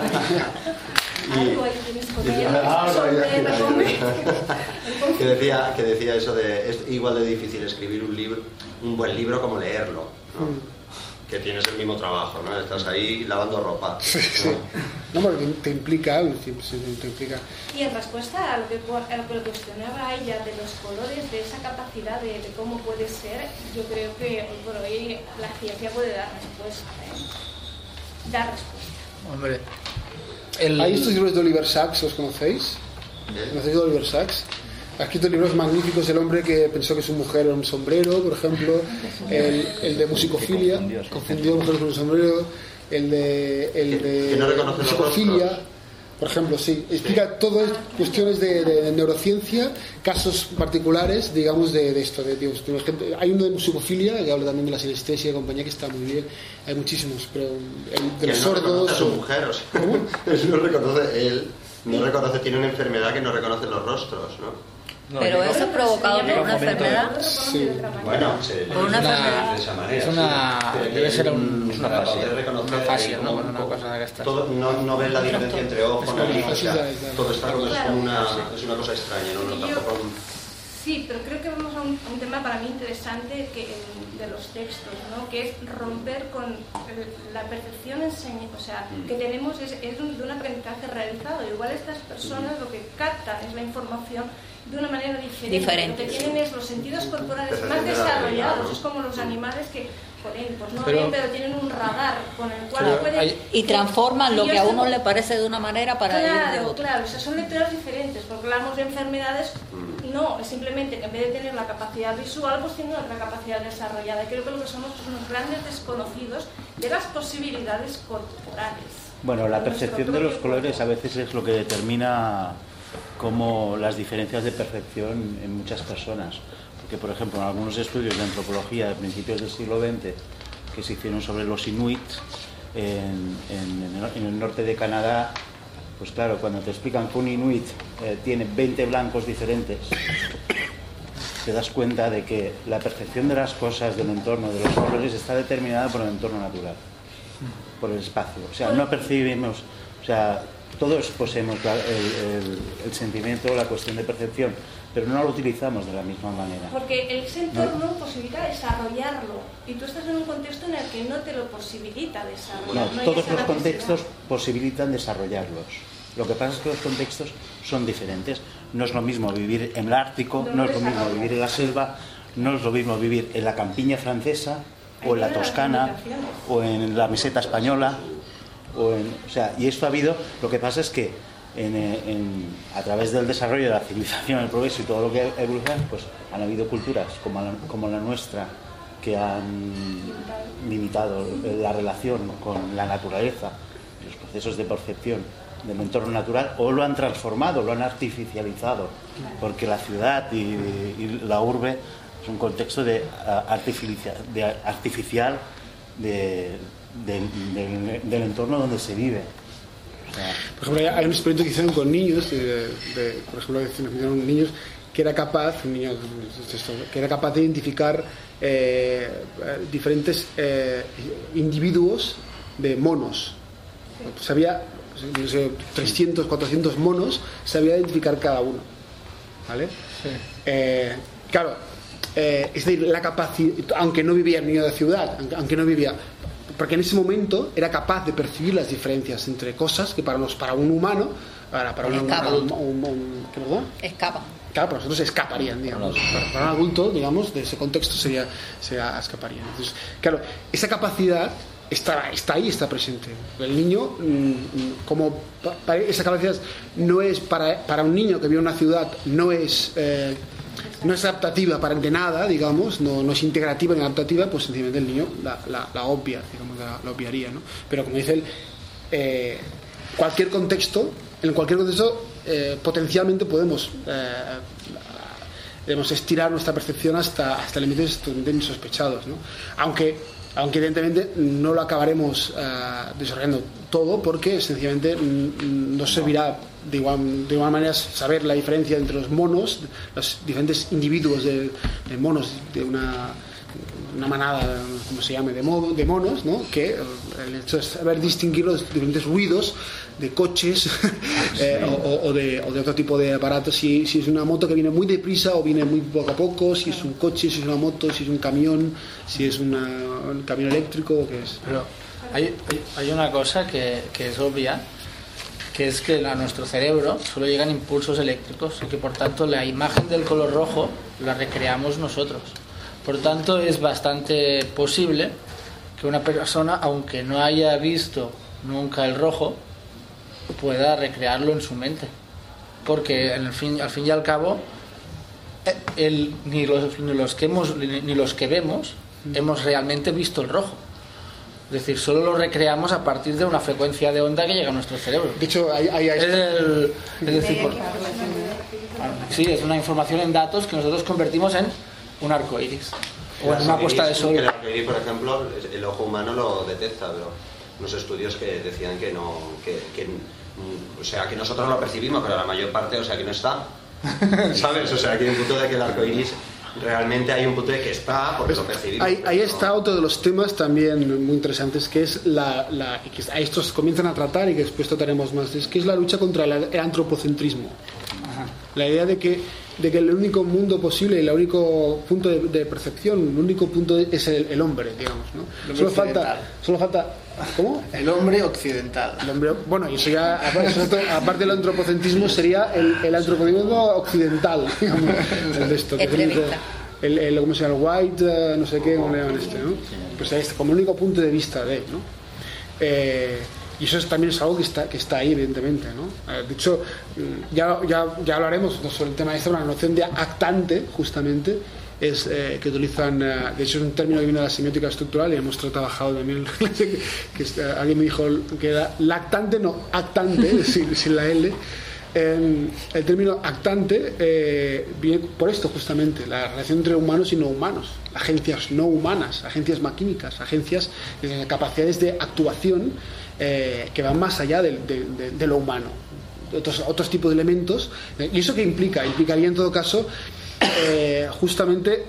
que decía eso de es igual de difícil escribir un buen libro como leerlo, ¿no? Que tienes el mismo trabajo, ¿no? Estás ahí lavando ropa, ¿no? No, porque te implica algo, te implica. Y en respuesta a lo que cuestionaba ella de los colores, de esa capacidad de cómo puede ser, yo creo que hoy por hoy la ciencia puede dar respuesta, dar respuesta. Hombre, ¿hay estos libros de Oliver Sacks, los conocéis? ¿Conocéis de Oliver Sacks? Ha escrito libros magníficos. El hombre que pensó que su mujer era un sombrero, por ejemplo. El de musicofilia, confundió mujeres con un sombrero. El de no reconoce los psicofilia, por ejemplo, sí. Explica todas cuestiones de neurociencia, casos particulares, digamos, de esto. Hay uno de musicofilia que habla también de la sinestesia y compañía, que está muy bien. Hay muchísimos, pero el de los sordos. No reconoce a su mujer, o sea, ¿cómo? No reconoce él. No reconoce, tiene una enfermedad que no reconoce los rostros, ¿no? Pero eso es provocado por una enfermedad. Sí. Bueno, por una enfermedad. De esa manera. Debe ser una fascia, ¿no? Una cosa de estas. No ves la diferencia entre ojo, nariz, o sea, todo está como es una cosa extraña, ¿no? Tampoco. Sí, pero creo que vamos a un tema para mí interesante de los textos, ¿no? Que es romper con la percepción o sea, que tenemos es de un aprendizaje realizado. Igual estas personas lo que captan es la información de una manera diferente. Lo que tienen es los sentidos corporales más desarrollados. Es como los animales que, pues no ven, pero tienen un radar con el cual pueden... Y transforman lo que a uno le parece de una manera para ir de otra. Claro, o sea, son lecturas diferentes, porque hablamos de enfermedades, no, es simplemente que en vez de tener la capacidad visual, pues tienen otra capacidad desarrollada. Y creo que lo que somos son unos grandes desconocidos de las posibilidades corporales. Bueno, la percepción de los colores a veces es lo que determina como las diferencias de percepción en muchas personas. Porque, por ejemplo, en algunos estudios de antropología de principios del siglo XX que se hicieron sobre los inuits en el norte de Canadá, pues claro, cuando te explican que un inuit tiene 20 blancos diferentes, te das cuenta de que la percepción de las cosas, del entorno, de los colores, está determinada por el entorno natural, por el espacio. O sea, no percibimos, o sea, todos poseemos el sentimiento, la cuestión de percepción, pero no lo utilizamos de la misma manera. Porque ese entorno posibilita desarrollarlo, y tú estás en un contexto en el que no te lo posibilita desarrollarlo. No, todos los contextos posibilitan desarrollarlos. Lo que pasa es que los contextos son diferentes. No es lo mismo vivir en el Ártico, no es lo mismo vivir en la selva, no es lo mismo vivir en la campiña francesa, o en la Toscana, o en la meseta española, o sea, y esto ha habido. Lo que pasa es que a través del desarrollo de la civilización, el progreso y todo lo que ha evolucionado, pues han habido culturas como la nuestra que han limitado la relación con la naturaleza, los procesos de percepción del entorno natural, o lo han transformado, lo han artificializado, porque la ciudad y la urbe es un contexto artificial del entorno donde se vive. Por ejemplo, hay un experimento que hicieron con niños, por ejemplo, hicieron niños que era capaz de identificar diferentes individuos de monos. Sabía, no sé, 300, 400 monos, sabía identificar cada uno, ¿vale? Sí. Claro, es decir, la capacidad, aunque no vivía en medio de ciudad, aunque no vivía, porque en ese momento era capaz de percibir las diferencias entre cosas que para un humano, para escapa. Claro, para nosotros escaparían, digamos. Para un adulto, digamos, de ese contexto sería escaparían. Entonces, claro, esa capacidad está ahí, está presente. El niño, esa capacidad no es para un niño que vive en una ciudad, no es adaptativa de nada, digamos, no es integrativa ni adaptativa, pues sencillamente el niño la obvia, digamos, la obviaría, ¿no? Pero como dice él, en cualquier contexto potencialmente podemos estirar nuestra percepción hasta límites totalmente insospechados, ¿no? Aunque evidentemente no lo acabaremos desarrollando todo, porque sencillamente nos servirá de igual manera saber la diferencia entre los monos, los diferentes individuos de monos de una manada, como se llame, de monos, ¿no? Que el hecho de saber distinguir los diferentes ruidos de coches o de otro tipo de aparatos, si es una moto que viene muy deprisa o viene muy poco a poco, si es un coche, si es una moto, si es un camión, si es un camión eléctrico, o qué es. Pero hay una cosa que es obvia, que es que a nuestro cerebro solo llegan impulsos eléctricos y que por tanto la imagen del color rojo la recreamos nosotros. Por tanto, es bastante posible que una persona, aunque no haya visto nunca el rojo, pueda recrearlo en su mente. Porque al fin y al cabo, ni los que vemos hemos realmente visto el rojo. Es decir, solo lo recreamos a partir de una frecuencia de onda que llega a nuestro cerebro. De hecho, sí, es una información en datos que nosotros convertimos en un arco iris o en una puesta de sol. El arco iris, por ejemplo, el ojo humano lo detecta, pero unos estudios que decían que no, o sea, que nosotros lo percibimos, pero la mayor parte, o sea, que no está, ¿sabes? O sea, que hay un punto de que el arco iris realmente hay un punto de que está, porque lo percibimos. Ahí está otro de los temas también muy interesantes, que es que a estos comienzan a tratar y que después trataremos más, que es la lucha contra el antropocentrismo. Ajá. La idea de que el único mundo posible y el único punto de percepción, el único punto es el hombre, digamos, ¿no? Solo falta ¿cómo? El hombre occidental. El hombre, bueno, y eso ya aparte del antropocentrismo sería el antropocentrismo occidental, digamos, el de esto, que el ¿cómo se llama? El white, no sé qué, ¿cómo le llaman ¿no? Pues es como el único punto de vista de, ¿no? Y eso también es algo que está ahí, evidentemente, ¿no? De hecho, ya hablaremos sobre el tema de la noción de actante, justamente, es que utilizan, de hecho es un término que viene de la semiótica estructural y hemos trabajado también, alguien me dijo que era lactante, no, actante, sin la L, el término actante viene por esto justamente, la relación entre humanos y no humanos, agencias no humanas, agencias maquínicas, agencias de capacidades de actuación que van más allá de lo humano, otros tipos de elementos. ¿Y eso qué implica? Implicaría en todo caso justamente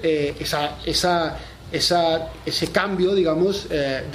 ese cambio, digamos, de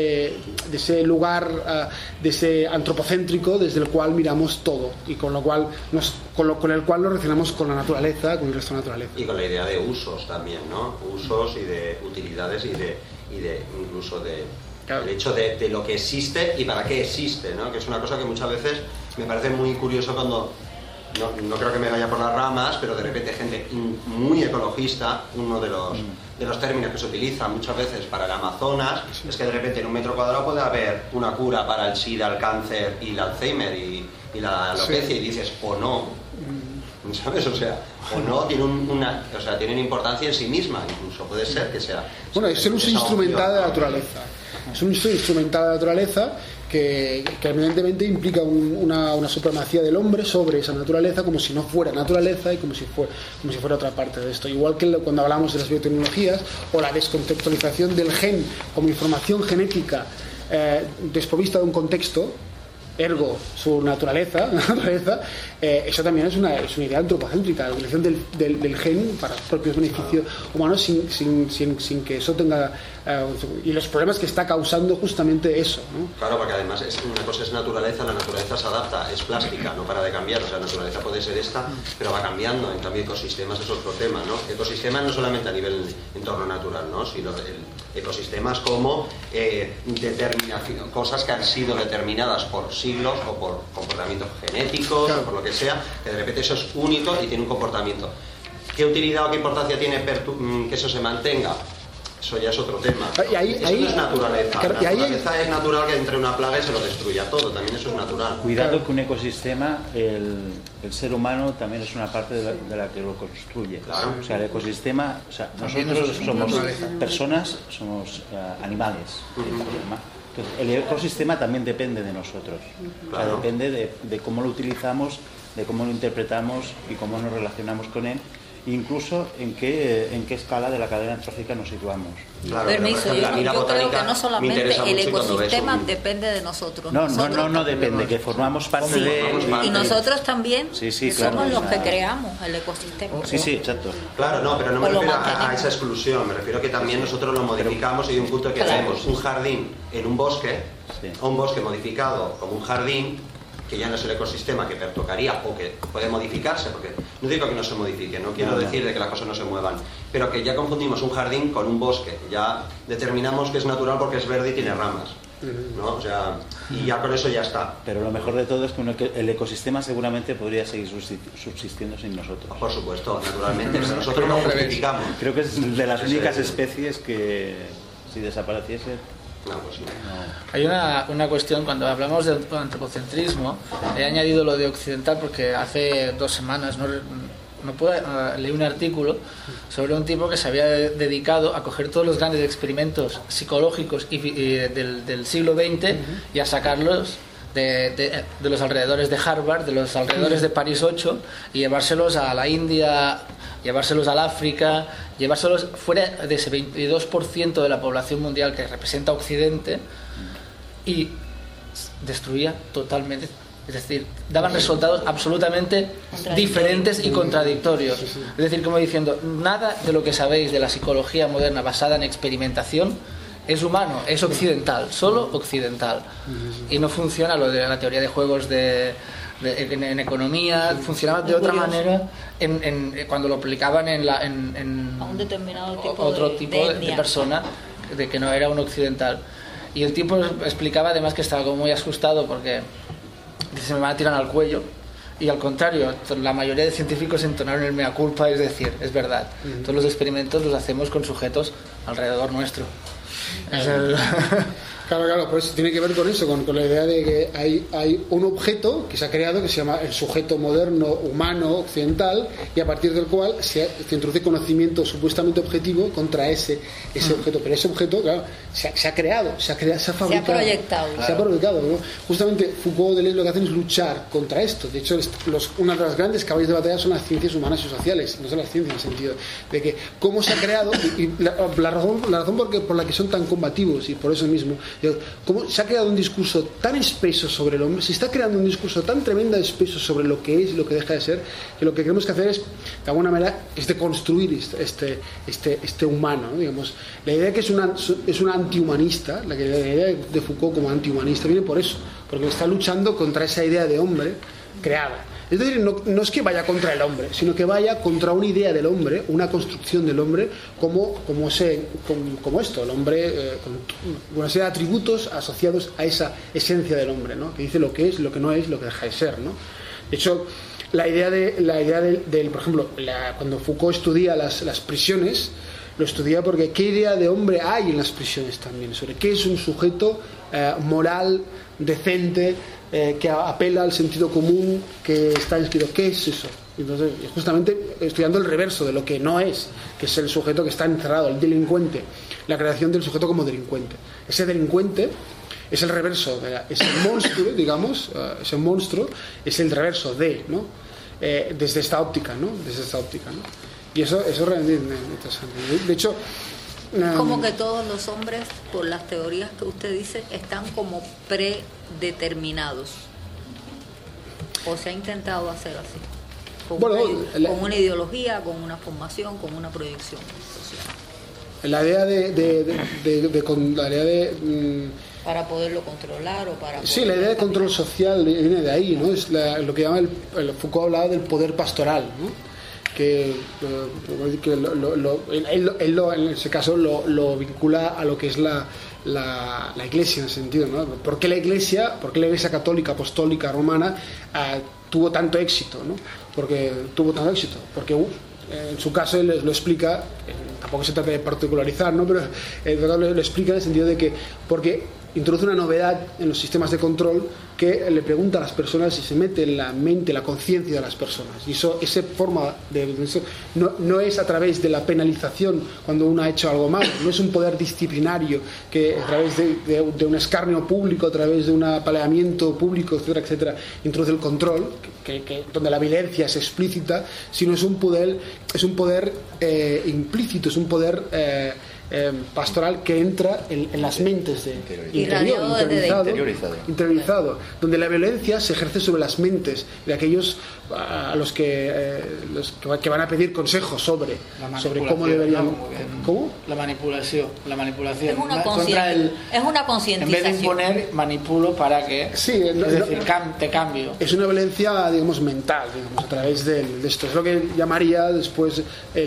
ese lugar, de ese antropocéntrico desde el cual miramos todo y con el cual nos relacionamos con la naturaleza, con el resto de la naturaleza. Y con la idea de usos también, ¿no? Usos y de utilidades y de incluso de el hecho de lo que existe y para qué existe, ¿no? Que es una cosa que muchas veces me parece muy curioso cuando no creo que me vaya por las ramas, pero de repente gente muy ecologista, uno de los términos que se utiliza muchas veces para el Amazonas es que de repente en un metro cuadrado puede haber una cura para el SIDA, el cáncer y el Alzheimer y la alopecia, y dices, o no, ¿sabes? O sea, o no, tienen importancia en sí misma, incluso puede ser que sea. Bueno, es un uso instrumental de la naturaleza. Es un uso instrumental de la naturaleza que evidentemente implica una supremacía del hombre sobre esa naturaleza, como si no fuera naturaleza y como si fuera otra parte de esto. Igual que cuando hablamos de las biotecnologías o la descontextualización del gen como información genética desprovista de un contexto, ergo su naturaleza, eso también es una idea antropocéntrica, la utilización del gen para propios beneficios humanos sin que eso tenga y los problemas que está causando justamente eso, ¿no? Claro, porque además una cosa es naturaleza, la naturaleza se adapta, es plástica, no para de cambiar, o sea, la naturaleza puede ser esta, pero va cambiando. En cambio, ecosistemas es otro tema, ¿no? Ecosistemas no solamente a nivel entorno natural, ¿no? Sino ecosistemas como determinación, cosas que han sido determinadas por siglos o por comportamientos genéticos, claro, o por lo que sea, que de repente eso es único y tiene un comportamiento. ¿Qué utilidad o qué importancia tiene que eso se mantenga? Eso ya es otro tema. Eso no es naturaleza. La naturaleza es natural que entre una plaga y se lo destruya todo, también eso es natural. Cuidado que un ecosistema, el ser humano también es una parte de la que lo construye. Claro. O sea, el ecosistema, o sea, nosotros somos personas, somos animales. Entonces, el ecosistema también depende de nosotros. O sea, depende de cómo lo utilizamos, de cómo lo interpretamos y cómo nos relacionamos con él. Incluso en qué escala de la cadena trófica nos situamos. Claro, permiso, yo creo que no solamente el ecosistema depende de nosotros. No depende, que formamos parte de... Y nosotros también claro, somos los que creamos el ecosistema. Sí, exacto. Claro, no, pero no me refiero a esa exclusión, me refiero a que también nosotros lo modificamos y de un punto que tenemos un jardín en un bosque, o un bosque modificado como un jardín, que ya no es el ecosistema que pertocaría o que puede modificarse, porque no digo que no se modifique, no quiero decir de que las cosas no se muevan, pero que ya confundimos un jardín con un bosque, ya determinamos que es natural porque es verde y tiene ramas, ¿no? O sea, y ya con eso ya está. Pero lo mejor de todo es que el ecosistema seguramente podría seguir subsistiendo sin nosotros. Por supuesto, naturalmente, pero nosotros lo justificamos. Creo que es de las únicas especies que si desapareciese... No, pues no. Hay una cuestión, cuando hablamos del antropocentrismo, he añadido lo de occidental porque hace 2 semanas leí un artículo sobre un tipo que se había dedicado a coger todos los grandes experimentos psicológicos del siglo XX y a sacarlos de los alrededores de Harvard, de los alrededores de París 8 y llevárselos a la India, llevárselos al África, llevárselos fuera de ese 22% de la población mundial que representa Occidente, y destruía totalmente, es decir, daban resultados absolutamente diferentes y contradictorios. Es decir, como diciendo, nada de lo que sabéis de la psicología moderna basada en experimentación es humano, es occidental, solo occidental. Y no funciona lo de la teoría de juegos en economía, funcionaba de otra manera cuando lo aplicaban a un determinado tipo otro tipo de persona, de que no era un occidental. Y el tipo explicaba además que estaba como muy asustado porque dice, me van a tirar al cuello. Y al contrario, la mayoría de científicos entonaron el mea culpa, es decir, es verdad, todos los experimentos los hacemos con sujetos alrededor nuestro. Claro, por eso tiene que ver con eso, con la idea de que hay un objeto que se ha creado que se llama el sujeto moderno, humano, occidental, y a partir del cual se introduce conocimiento supuestamente objetivo contra ese objeto. Pero ese objeto, claro, se ha creado, se ha fabricado. Se ha proyectado. Se ha proyectado, ¿no? Justamente Foucault y Deleuze lo que hacen es luchar contra esto. De hecho, una de las grandes caballos de batalla son las ciencias humanas y sociales, no son las ciencias en el sentido de que cómo se ha creado, y la razón por la que son tan combativos, y por eso mismo, cómo se ha creado un discurso tan espeso sobre el hombre, se está creando un discurso tan tremendo espeso sobre lo que es y lo que deja de ser, que lo que tenemos que hacer es, de alguna manera, es deconstruir este humano, ¿no? Digamos, la idea que es una antihumanista, la idea de Foucault como antihumanista viene por eso, porque está luchando contra esa idea de hombre creada. Es decir, no es que vaya contra el hombre, sino que vaya contra una idea del hombre, una construcción del hombre como esto, el hombre con una serie de atributos asociados a esa esencia del hombre, ¿no? Que dice lo que es, lo que no es, lo que deja de ser, ¿no? De hecho, la idea del por ejemplo, cuando Foucault estudia las prisiones, lo estudia porque qué idea de hombre hay en las prisiones también, sobre qué es un sujeto moral, decente, que apela al sentido común, que está escrito, ¿qué es eso? Entonces, justamente estudiando el reverso de lo que no es, que es el sujeto que está encerrado, el delincuente, la creación del sujeto como delincuente. Ese delincuente es el reverso, es el monstruo, digamos, ese monstruo es el reverso de, ¿no? Desde esta óptica, ¿no? Y eso es realmente interesante. De hecho, como que todos los hombres, por las teorías que usted dice, están como predeterminados, o se ha intentado hacer así, con una ideología, con una formación, con una proyección social. La idea para poderlo controlar o para sí, la idea de control social viene de ahí, ¿no? Es lo que llama Foucault hablaba del poder pastoral, ¿no? Que él en ese caso lo vincula a lo que es la Iglesia, en ese sentido, ¿no? ¿Por qué la Iglesia católica, apostólica, romana tuvo tanto éxito, ¿no? Porque en su caso él lo explica, tampoco se trata de particularizar, ¿no? Pero lo explica en el sentido de que porque introduce una novedad en los sistemas de control que le pregunta a las personas si se mete en la mente, la conciencia de las personas. Y esa forma eso no es a través de la penalización cuando uno ha hecho algo malo, no es un poder disciplinario que a través de un escarnio público, a través de un apaleamiento público, etcétera, etcétera, introduce el control, donde la violencia es explícita, sino es un poder implícito, es un poder pastoral que entra en las mentes interiorizado, donde la violencia se ejerce sobre las mentes de aquellos a los que van a pedir consejos sobre cómo deberían. ¿Cómo? La manipulación. Es una concientización. En vez de imponer, manipulo para que te cambio. Es una violencia, digamos, mental, digamos, a través de esto. Es lo que llamaría después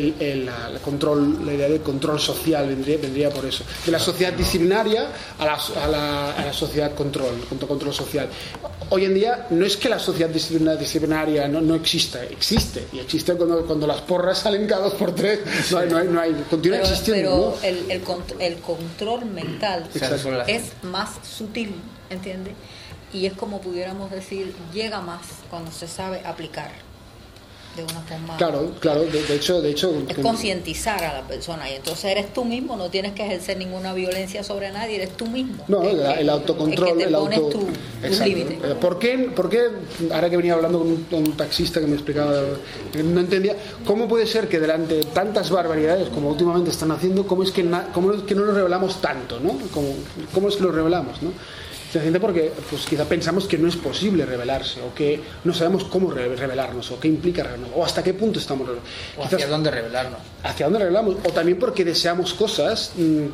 la idea de control social. Vendría por eso, de la sociedad disciplinaria a la sociedad control social. Hoy en día no es que la sociedad disciplinaria no exista, existe, y existe cuando las porras salen cada 2 por 3, no hay, continúa existiendo, pero ¿no? el control mental es más sutil, ¿entiendes? Y es como pudiéramos decir, llega más cuando se sabe aplicar de una forma. Claro, de hecho es concientizar a la persona, y entonces eres tú mismo, no tienes que ejercer ninguna violencia sobre nadie, eres tú mismo. No, el autocontrol, que te pones tu límite. ¿Por qué? Ahora que venía hablando con un taxista que me explicaba, no entendía cómo puede ser que delante de tantas barbaridades como últimamente están haciendo, cómo es que no nos revelamos tanto, ¿no? ¿Cómo es que lo revelamos, ¿no? Sencillamente porque pues quizá pensamos que no es posible revelarse, o que no sabemos cómo revelarnos, o qué implica revelarnos, o hasta qué punto estamos revelando. O hacia dónde revelarnos. Hacia dónde revelamos, o también porque deseamos cosas.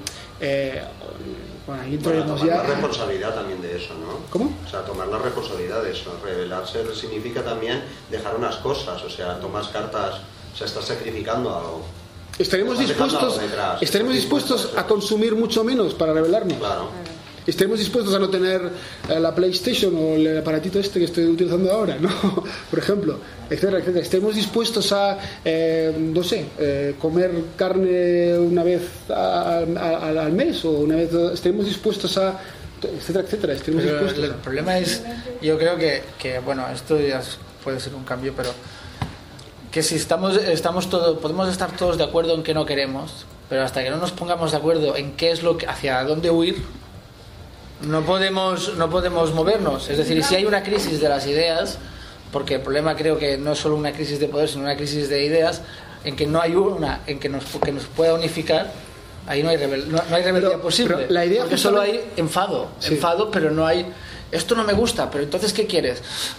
Ahí tomar la responsabilidad también de eso, ¿no? ¿Cómo? O sea, tomar la responsabilidad de eso. Revelarse significa también dejar unas cosas, o sea, tomas cartas, o sea, estás sacrificando algo. ¿Estaremos dispuestos a consumir mucho menos para revelarnos? Claro. estaremos dispuestos a no tener la PlayStation o el aparatito este que estoy utilizando ahora, ¿no? Por ejemplo, etcétera, etcétera. Estaremos dispuestos a, no sé, comer carne una vez al mes o una vez, estaremos dispuestos a, etcétera, etcétera. Estaremos dispuestos. El problema es, yo creo que bueno, esto ya puede ser un cambio, pero que si estamos todos, podemos estar todos de acuerdo en que no queremos, pero hasta que no nos pongamos de acuerdo en qué es lo que, hacia dónde huir, no podemos movernos. Es decir, si hay una crisis de las ideas, porque el problema creo que no es solo una crisis de poder, sino una crisis de ideas, en que no hay una en que nos pueda unificar, ahí no hay rebeldía posible, pero la idea porque solo hay enfado, pero no hay esto no me gusta, pero entonces ¿qué quieres?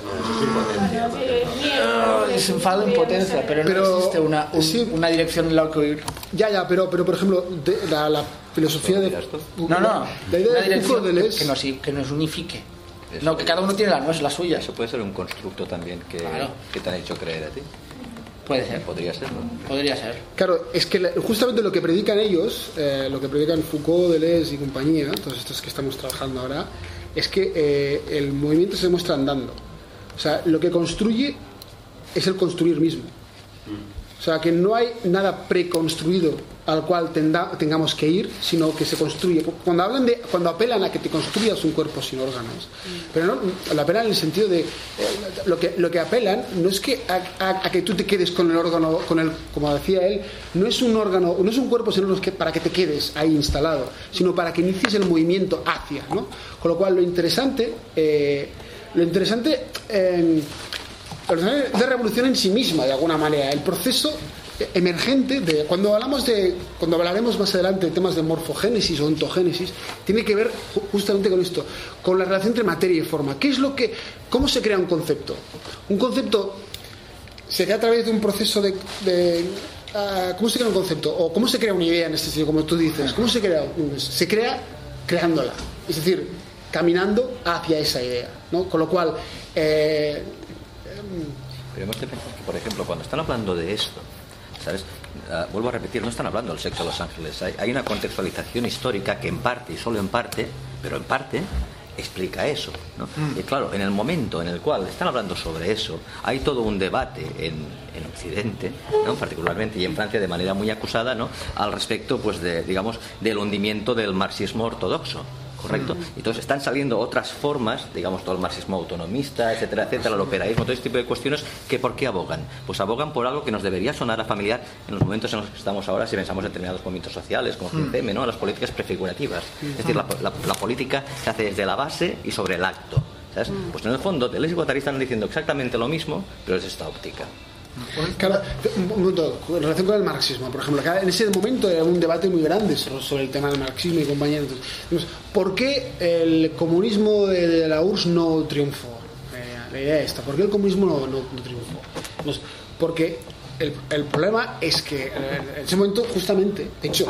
Es enfado, impotencia, pero no existe una dirección en la que ir. Ya, pero por ejemplo, la filosofía de... la idea de Foucault que nos unifique. No, que cada uno tiene la suya. Eso puede ser un constructo también que te han hecho creer a ti. Puede ser. Podría ser, ¿no? Podría ser. Claro, es que justamente lo que predican ellos, lo que predican Foucault, Deleuze y compañía, todos estos que estamos trabajando ahora, es que el movimiento se muestra andando. O sea, lo que construye es el construir mismo. O sea, que no hay nada preconstruido al cual tengamos que ir, sino que se construye. Cuando apelan a que te construyas un cuerpo sin órganos, pero no lo apelan en el sentido de lo que apelan no es que a que tú te quedes con el órgano, como decía él, no es un órgano, no es un cuerpo sin órganos para que te quedes ahí instalado, sino para que inicies el movimiento hacia, ¿no? Con lo cual lo interesante es la revolución en sí misma, de alguna manera, el proceso emergente de cuando hablaremos más adelante de temas de morfogénesis o ontogénesis, tiene que ver justamente con esto, con la relación entre materia y forma. ¿Cómo se crea un concepto? Un concepto se crea a través de un proceso ¿cómo se crea un concepto? O ¿cómo se crea una idea en este sentido, como tú dices? ¿Cómo se crea? Se crea creándola, es decir, caminando hacia esa idea, ¿no? Con lo cual pero hemos de pensar que, por ejemplo, cuando están hablando de esto, ¿sabes? Vuelvo a repetir, no están hablando del sexo de Los Ángeles. Hay una contextualización histórica que en parte, y solo en parte, pero en parte, explica eso, ¿no? Y claro, en el momento en el cual están hablando sobre eso, hay todo un debate en Occidente, ¿no? Particularmente, y en Francia de manera muy acusada, ¿no? Al respecto, pues, del hundimiento del marxismo ortodoxo. ¿Correcto? Entonces están saliendo otras formas, digamos, todo el marxismo autonomista, etcétera, etcétera, el operaísmo, todo este tipo de cuestiones que ¿por qué abogan? Pues abogan por algo que nos debería sonar a familiar en los momentos en los que estamos ahora si pensamos en determinados movimientos sociales, como el CM, ¿no? Las políticas prefigurativas. Es decir, la política se hace desde la base y sobre el acto, ¿sabes? Pues en el fondo, Deleuze y Guattari están diciendo exactamente lo mismo, pero es esta óptica. Claro, un momento, en relación con el marxismo, por ejemplo, en ese momento era un debate muy grande sobre el tema del marxismo y compañía. Entonces, ¿por qué el comunismo de la URSS no triunfó? La idea es esta, ¿por qué el comunismo no triunfó? Entonces, porque el problema es que en ese momento, justamente, de hecho,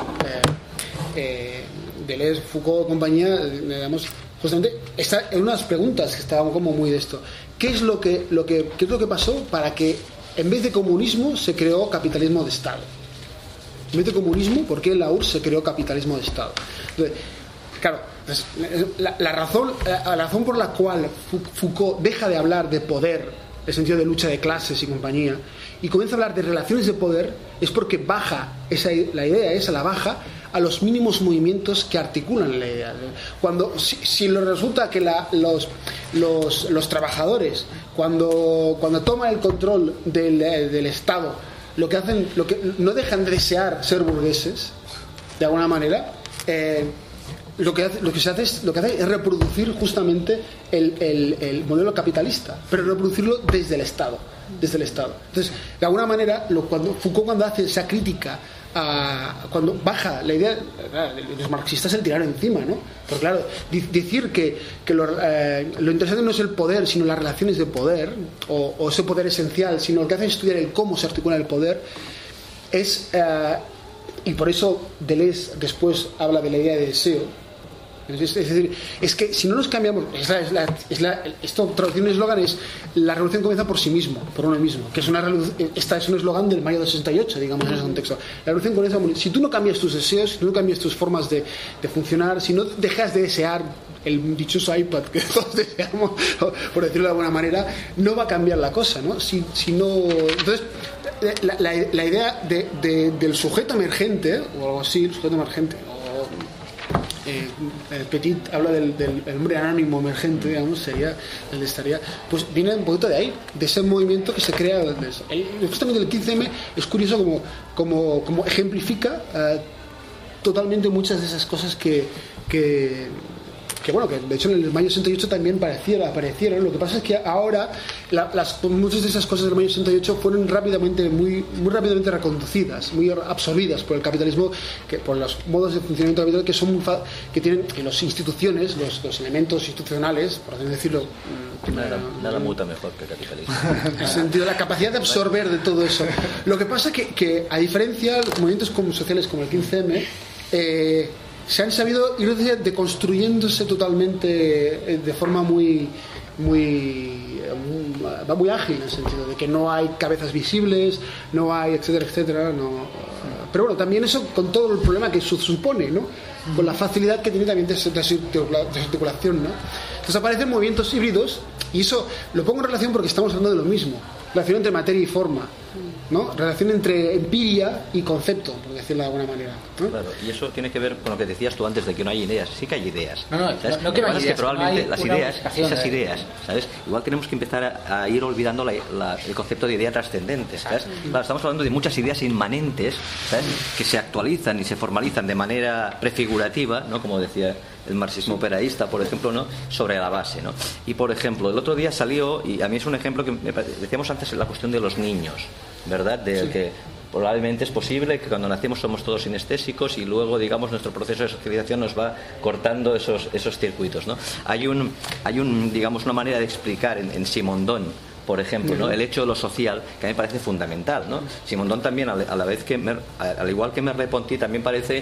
Deleuze, Foucault y compañía, digamos, justamente, está en unas preguntas que estaban como muy de esto. ¿Qué es lo que pasó para que en vez de comunismo se creó capitalismo de Estado? En vez de comunismo, ¿por qué en la URSS se creó capitalismo de Estado? Entonces, claro, la razón por la cual Foucault deja de hablar de poder, en el sentido de lucha de clases y compañía, y comienza a hablar de relaciones de poder, es porque baja la idea esa la baja a los mínimos movimientos que articulan la idea. Si resulta que los trabajadores cuando toman el control del Estado, lo que no dejan de desear ser burgueses, de alguna manera, lo que se hace es reproducir justamente el modelo capitalista, pero reproducirlo desde el Estado. Entonces, de alguna manera, Foucault cuando hace esa crítica, cuando baja la idea, los marxistas se le tiraron encima, ¿no? Pero claro, decir que lo interesante no es el poder, sino las relaciones de poder, o ese poder esencial, sino lo que hace es estudiar el cómo se articula el poder, y por eso Deleuze después habla de la idea de deseo, Es decir, es que si no nos cambiamos, esto traducción de eslogan es: la revolución comienza por sí mismo, por uno mismo, que es es un eslogan del mayo del 68, digamos, en ese contexto. La revolución comienza por, si tú no cambias tus deseos, si tú no cambias tus formas de funcionar, si no dejas de desear el dichoso iPad que todos deseamos, por decirlo de alguna manera, no va a cambiar la cosa, ¿no? Si no, entonces la idea del sujeto emergente o algo así, el sujeto emergente, Petit habla del hombre anónimo emergente, digamos, sería el estaría, pues viene un poquito de ahí, de ese movimiento que se crea justamente el 15M. Es curioso como ejemplifica totalmente muchas de esas cosas que bueno, que de hecho en el mayo 68 también aparecieron. Lo que pasa es que ahora muchas de esas cosas del mayo 68 fueron muy rápidamente reconducidas, muy absorbidas por el capitalismo, por los modos de funcionamiento del capital que tienen las instituciones, los elementos institucionales, por así decirlo. Nada muta mejor que el capitalismo. En el sentido de la capacidad de absorber de todo eso. Lo que pasa es que a diferencia de movimientos sociales como el 15M, se han sabido ir deconstruyéndose totalmente de forma muy ágil, en el sentido de que no hay cabezas visibles, no hay etcétera, pero bueno, también eso con todo el problema que supone, ¿no? Con la facilidad que tiene también de desarticulación, ¿no? Entonces aparecen movimientos híbridos, y eso lo pongo en relación porque estamos hablando de lo mismo, relación entre materia y forma, ¿no? Relación entre empiria y concepto, por decirlo de alguna manera, ¿no? Claro, y eso tiene que ver con lo que decías tú antes de que no hay ideas. Sí que hay ideas. No que no hay ideas, que probablemente no las ideas, esas ideas, ¿sabes? Igual tenemos que empezar a ir olvidando el concepto de idea trascendente, ¿sabes? Claro, estamos hablando de muchas ideas inmanentes, ¿sabes? Que se actualizan y se formalizan de manera prefigurativa, ¿no? Como decía el marxismo operaísta, por ejemplo, ¿no? Sobre la base, ¿no? Y por ejemplo, el otro día salió, y a mí es un ejemplo que decíamos antes, la cuestión de los niños, ¿verdad? De que probablemente es posible que cuando nacemos somos todos sinestésicos y luego, digamos, nuestro proceso de socialización nos va cortando esos circuitos, ¿no? Hay digamos, una manera de explicar en Simondon, por ejemplo, ¿no? El hecho de lo social, que a mí me parece fundamental, ¿no? Simondon también, al igual que Merleau-Ponty, también parece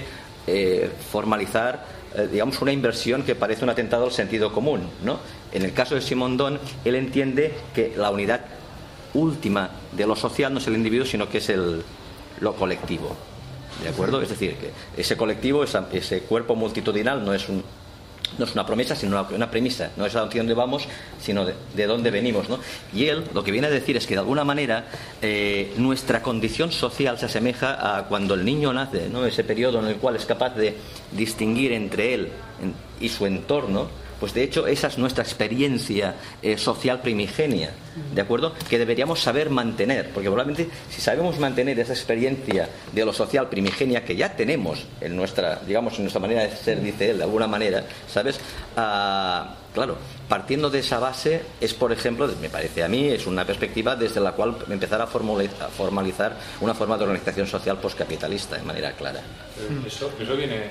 formalizar, digamos, una inversión que parece un atentado al sentido común, ¿no? En el caso de Simondon, él entiende que la unidad última de lo social no es el individuo, sino que es lo colectivo, ¿de acuerdo? Es decir, que ese colectivo, ese cuerpo multitudinal no es una promesa, sino una premisa. No es a dónde vamos, sino de dónde venimos, ¿no? Y él lo que viene a decir es que de alguna manera nuestra condición social se asemeja a cuando el niño nace, ¿no? Ese periodo en el cual es capaz de distinguir entre él y su entorno. Pues de hecho esa es nuestra experiencia social primigenia, ¿de acuerdo? Que deberíamos saber mantener, porque probablemente si sabemos mantener esa experiencia de lo social primigenia que ya tenemos en nuestra manera de ser, dice él, de alguna manera, ¿sabes? Claro, partiendo de esa base es, por ejemplo, me parece a mí, es una perspectiva desde la cual empezar a formalizar una forma de organización social postcapitalista de manera clara. Eso viene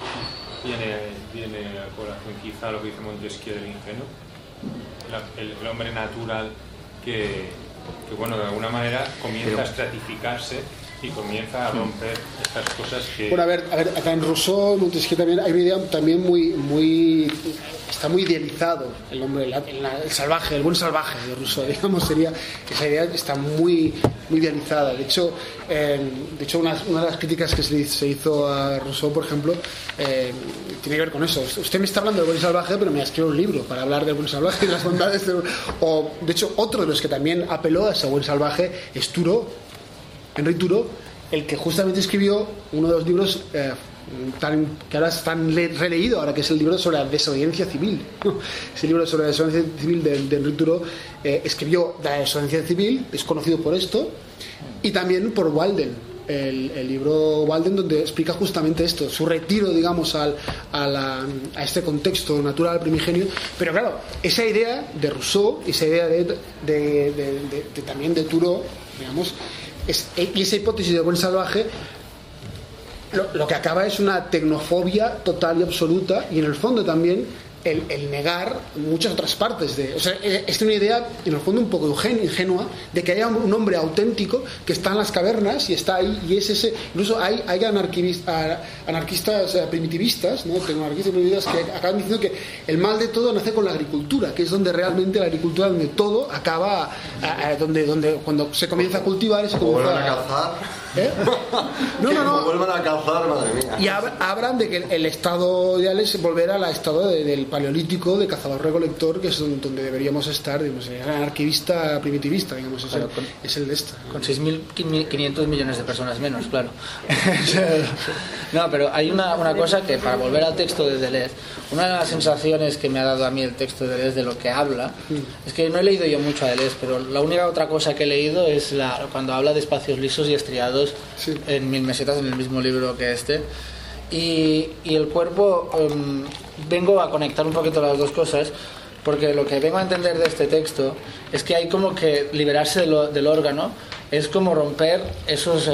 a colación quizá lo que dice Montesquieu del ingenuo, el hombre natural que bueno, de alguna manera comienza a estratificarse y comienza a romper estas cosas que... Bueno, a ver, acá en Rousseau, Montesquieu también hay una idea también está muy idealizado el hombre, el salvaje, el buen salvaje de Rousseau, digamos, sería, esa idea está muy idealizada. De hecho, una de las críticas que se hizo a Rousseau, por ejemplo, tiene que ver con eso. Usted me está hablando del buen salvaje, pero me ha escrito un libro para hablar del buen salvaje y de las bondades o, de hecho, otro de los que también apeló a ese buen salvaje es Henri Thoreau, el que justamente escribió uno de los libros que ahora están releído, ahora que es el libro sobre la desobediencia civil, ¿no? Ese libro sobre la desobediencia civil de Henri Thoreau, escribió la desobediencia civil, es conocido por esto, y también por Walden, el libro Walden, donde explica justamente esto, su retiro, digamos, a este contexto natural primigenio. Pero claro, esa idea de Rousseau, esa idea también de Thoreau, digamos, y esa hipótesis de buen salvaje, lo que acaba es una tecnofobia total y absoluta, y en el fondo también el negar muchas otras partes o sea, es una idea en el fondo un poco ingenua de que haya un hombre auténtico que está en las cavernas y está ahí, y es ese, incluso hay anarquistas primitivistas, ¿no? Anarquistas primitivistas que acaban diciendo que el mal de todo nace con la agricultura, que es donde realmente la agricultura, donde todo acaba, donde cuando se comienza a cultivar y se comienza a calzar. No. Vuelvan a calzar, madre mía. Y hablan de que el estado ideal es volver al estado del paleolítico, de cazador-recolector, que es donde deberíamos estar, digamos, anarquista primitivista, digamos, claro, es el de esta. Con 6.500 millones de personas menos, claro. No, pero hay una cosa que, para volver al texto de Deleuze, una de las sensaciones que me ha dado a mí el texto de Deleuze de lo que habla, es que no he leído yo mucho a Deleuze, pero la única otra cosa que he leído es cuando habla de espacios lisos y estriados en 1000 mesetas, en el mismo libro que este. Y el cuerpo, vengo a conectar un poquito las dos cosas, porque lo que vengo a entender de este texto es que hay como que liberarse del órgano es como romper esos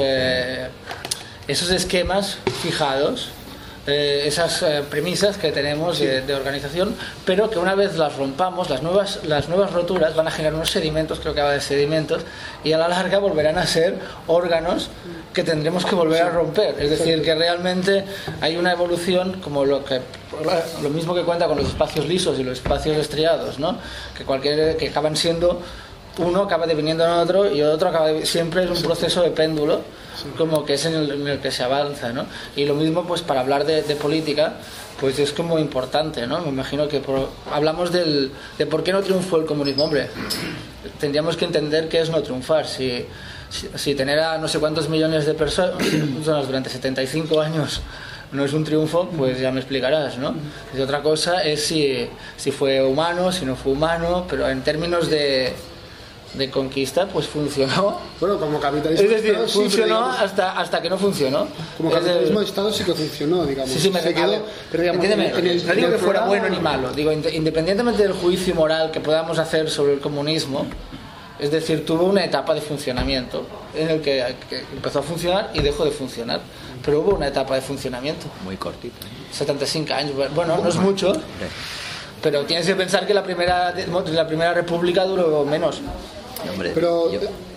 esquemas fijados, esas premisas que tenemos de organización, pero que una vez las rompamos, las nuevas roturas van a generar unos sedimentos, creo que habla de sedimentos, y a la larga volverán a ser órganos que tendremos que volver a romper. Es decir, que realmente hay una evolución, como lo mismo que cuenta con los espacios lisos y los espacios estriados, ¿no? Que acaban siendo, uno acaba deviniendo en otro y otro siempre es un proceso de péndulo, como que es en el que se avanza, ¿no? Y lo mismo, pues, para hablar de política, pues es como importante, ¿no? Me imagino que hablamos de por qué no triunfó el comunismo. Hombre, tendríamos que entender qué es no triunfar. Si tener a no sé cuántos millones de personas durante 75 años no es un triunfo, pues ya me explicarás, ¿no? Y otra cosa es si fue humano, si no fue humano, pero en términos de conquista, pues funcionó. Bueno, como capitalismo, es decir, de Estado, funcionó sí, hasta que no funcionó. Como capitalismo de Estado sí que funcionó, digamos. Sí, me quedó. Entiéndeme, no digo que fuera bueno ni malo. Digo, independientemente del juicio moral que podamos hacer sobre el comunismo, es decir, tuvo una etapa de funcionamiento en el que empezó a funcionar y dejó de funcionar. Pero hubo una etapa de funcionamiento. Muy cortita. 75 años. Bueno, no es mucho. Pero tienes que pensar que la primera república duró menos. Pero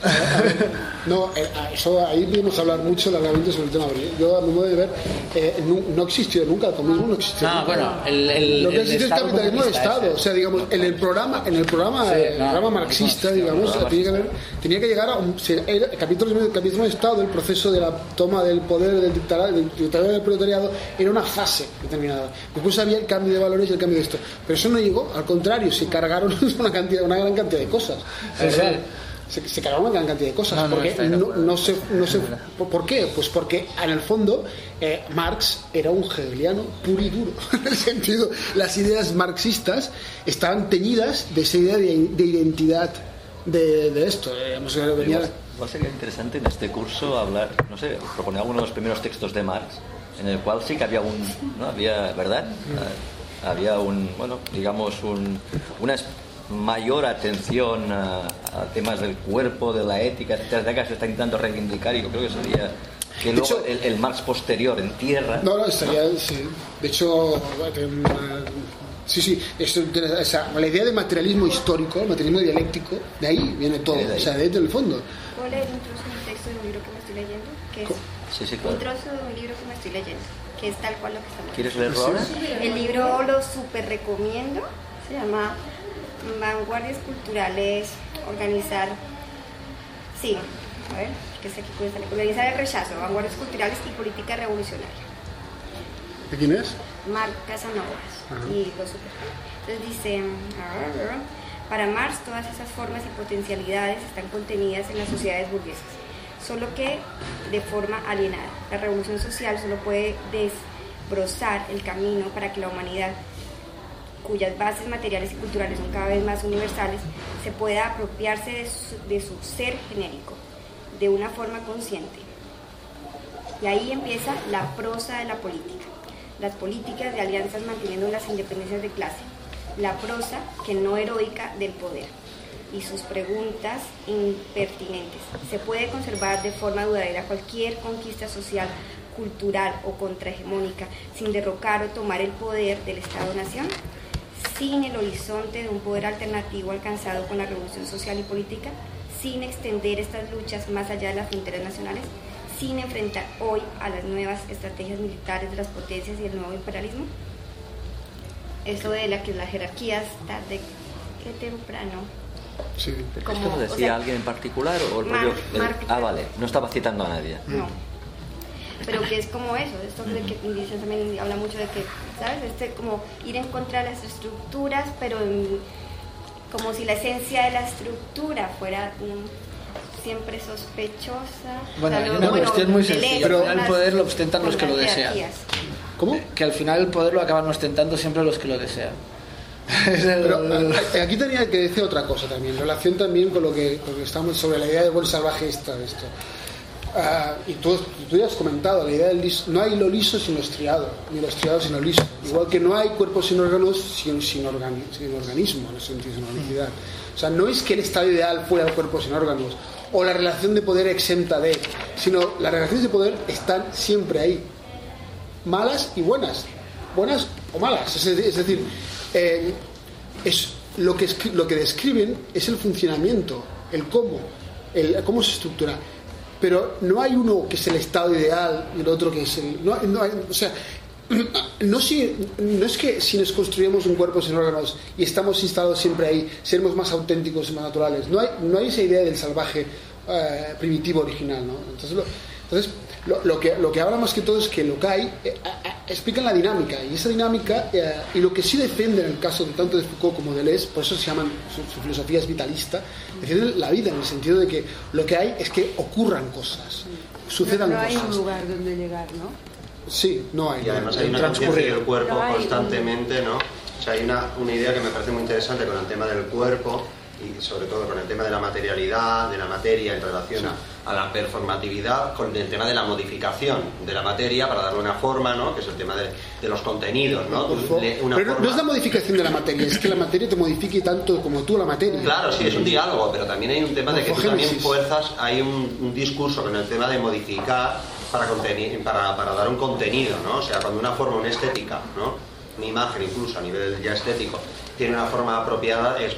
eso ahí podemos hablar mucho largamente sobre el tema. Yo, a mi modo de ver, no existió nunca el comunismo, no existió nunca. Bueno, lo que existe es el capitalismo de Estado. O sea, digamos, en el programa marxista, digamos, tenía que llegar a el capitalismo de Estado, el proceso de la toma del poder del dictador del proletariado, era una fase determinada. Después había el cambio de valores y el cambio de esto. Pero eso no llegó, al contrario, se cargaron una gran cantidad de cosas. Se cargaron una gran cantidad de cosas. No sé por qué. Pues porque en el fondo Marx era un hegeliano puro y duro. En el sentido, las ideas marxistas estaban teñidas de esa idea de identidad de esto. Igual sería interesante en este curso hablar, no sé, proponer alguno de los primeros textos de Marx, en el cual sí que había ¿verdad? Había una mayor atención a temas del cuerpo, de la ética, etcétera, que se está intentando reivindicar, y yo creo que sería que luego el Marx posterior en tierra. No, estaría, sí. De hecho, la idea de materialismo histórico, materialismo dialéctico, de ahí viene todo, o sea, de ahí del fondo. ¿Puedo leer un trozo del texto de un libro que me estoy leyendo? Que es claro. Un trozo de un libro que me estoy leyendo, que es tal cual lo que estamos. ¿Quieres leerlo ahora? El libro lo súper recomiendo, se llama Vanguardias Culturales, organizar el rechazo, vanguardias culturales y política revolucionaria. ¿De quién es? Marc Casanovas. Y lo super. Entonces dice, para Marx todas esas formas y potencialidades están contenidas en las sociedades burguesas, solo que de forma alienada. La revolución social solo puede desbrozar el camino para que la humanidad, cuyas bases materiales y culturales son cada vez más universales, se pueda apropiarse de su ser genérico, de una forma consciente. Y ahí empieza la prosa de la política, las políticas de alianzas manteniendo las independencias de clase, la prosa que no heroica del poder y sus preguntas impertinentes. Se puede conservar de forma duradera cualquier conquista social, cultural o contrahegemónica sin derrocar o tomar el poder del Estado-Nación. sin el horizonte de un poder alternativo alcanzado con la revolución social y política, sin extender estas luchas más allá de las fronteras nacionales, sin enfrentar hoy a las nuevas estrategias militares de las potencias y el nuevo imperialismo. Eso de que las jerarquías tarde que temprano. Sí. ¿Esto lo decía alguien en particular o el rollo? Vale, no estaba citando a nadie. No. Pero que es como eso, esto de que Indicios también habla mucho de que, ¿sabes? Como ir en contra de las estructuras, pero como si la esencia de la estructura fuera siempre sospechosa. Bueno, hay una cuestión muy sencilla. Al final el poder lo ostentan los que lo desean. ¿Cómo? Que al final el poder lo acaban ostentando siempre los que lo desean. Pero aquí tenía que decir otra cosa también, en relación también con lo que estamos sobre la idea de buen salvaje esto. Y tú ya has comentado la idea del liso. No hay lo liso sin lo estriado, ni lo estriado sin lo liso. Igual que no hay cuerpos sin órganos sin organismo, no sin organicidad. O sea, no es que el estado ideal fuera el cuerpo sin órganos o la relación de poder exenta de, sino las relaciones de poder están siempre ahí, malas y buenas o malas. Es decir, es lo que describen es el funcionamiento, el cómo se estructura. Pero no hay uno que es el estado ideal y el otro que es el... No es que si nos construimos un cuerpo sin órganos y estamos instalados siempre ahí, seremos más auténticos y más naturales. No hay esa idea del salvaje primitivo original, ¿no? Entonces lo que habla más que todo es que lo que hay explican la dinámica, y esa dinámica y lo que sí defienden en el caso de tanto de Foucault como de Deleuze, por eso se llaman, su filosofía es vitalista, defienden la vida en el sentido de que lo que hay es que ocurran cosas, sucedan cosas. No hay un lugar donde llegar, ¿no? Sí, no hay. Y además hay una conciencia del cuerpo constantemente, ¿no? O sea, hay una idea que me parece muy interesante con el tema del cuerpo y sobre todo con el tema de la materialidad, de la materia en relación a la performatividad, con el tema de la modificación de la materia para darle una forma, ¿no? Que es el tema de los contenidos, ¿no? Pero no es la modificación de la materia, es que la materia te modifique tanto como tú la materia. Claro, sí, es un diálogo, pero también hay un tema de que tú también fuerzas, hay un discurso con el tema de modificar para dar un contenido, ¿no? O sea, cuando una forma, una estética, ¿no? Una imagen incluso a nivel ya estético tiene una forma apropiada, es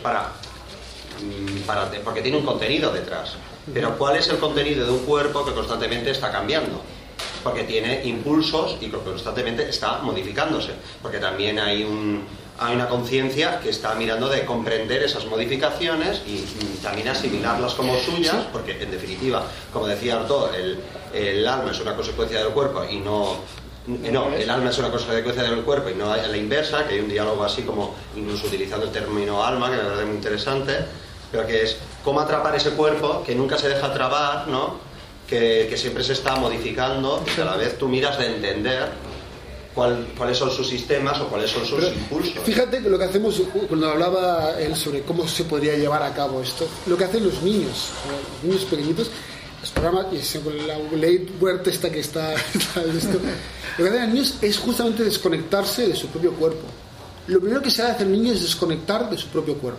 porque tiene un contenido detrás. Pero ¿cuál es el contenido de un cuerpo que constantemente está cambiando? Porque tiene impulsos y que constantemente está modificándose. Porque también hay una conciencia que está mirando de comprender esas modificaciones y también asimilarlas como suyas, porque en definitiva, como decía Artaud, el alma es una consecuencia del cuerpo y el alma es una consecuencia del cuerpo y no a la inversa, que hay un diálogo así como incluso utilizando el término alma, que me parece muy interesante, pero que es cómo atrapar ese cuerpo que nunca se deja atrapar, ¿no? Que siempre se está modificando y que a la vez tú miras de entender cuáles son sus sistemas o cuáles son sus impulsos. Fíjate que lo que hacemos, cuando hablaba él sobre cómo se podría llevar a cabo esto, lo que hacen los niños pequeñitos, los programas, y con la ley Huerta esta que está esto, lo que hacen los niños es justamente desconectarse de su propio cuerpo. Lo primero que se hace al niño es desconectar de su propio cuerpo.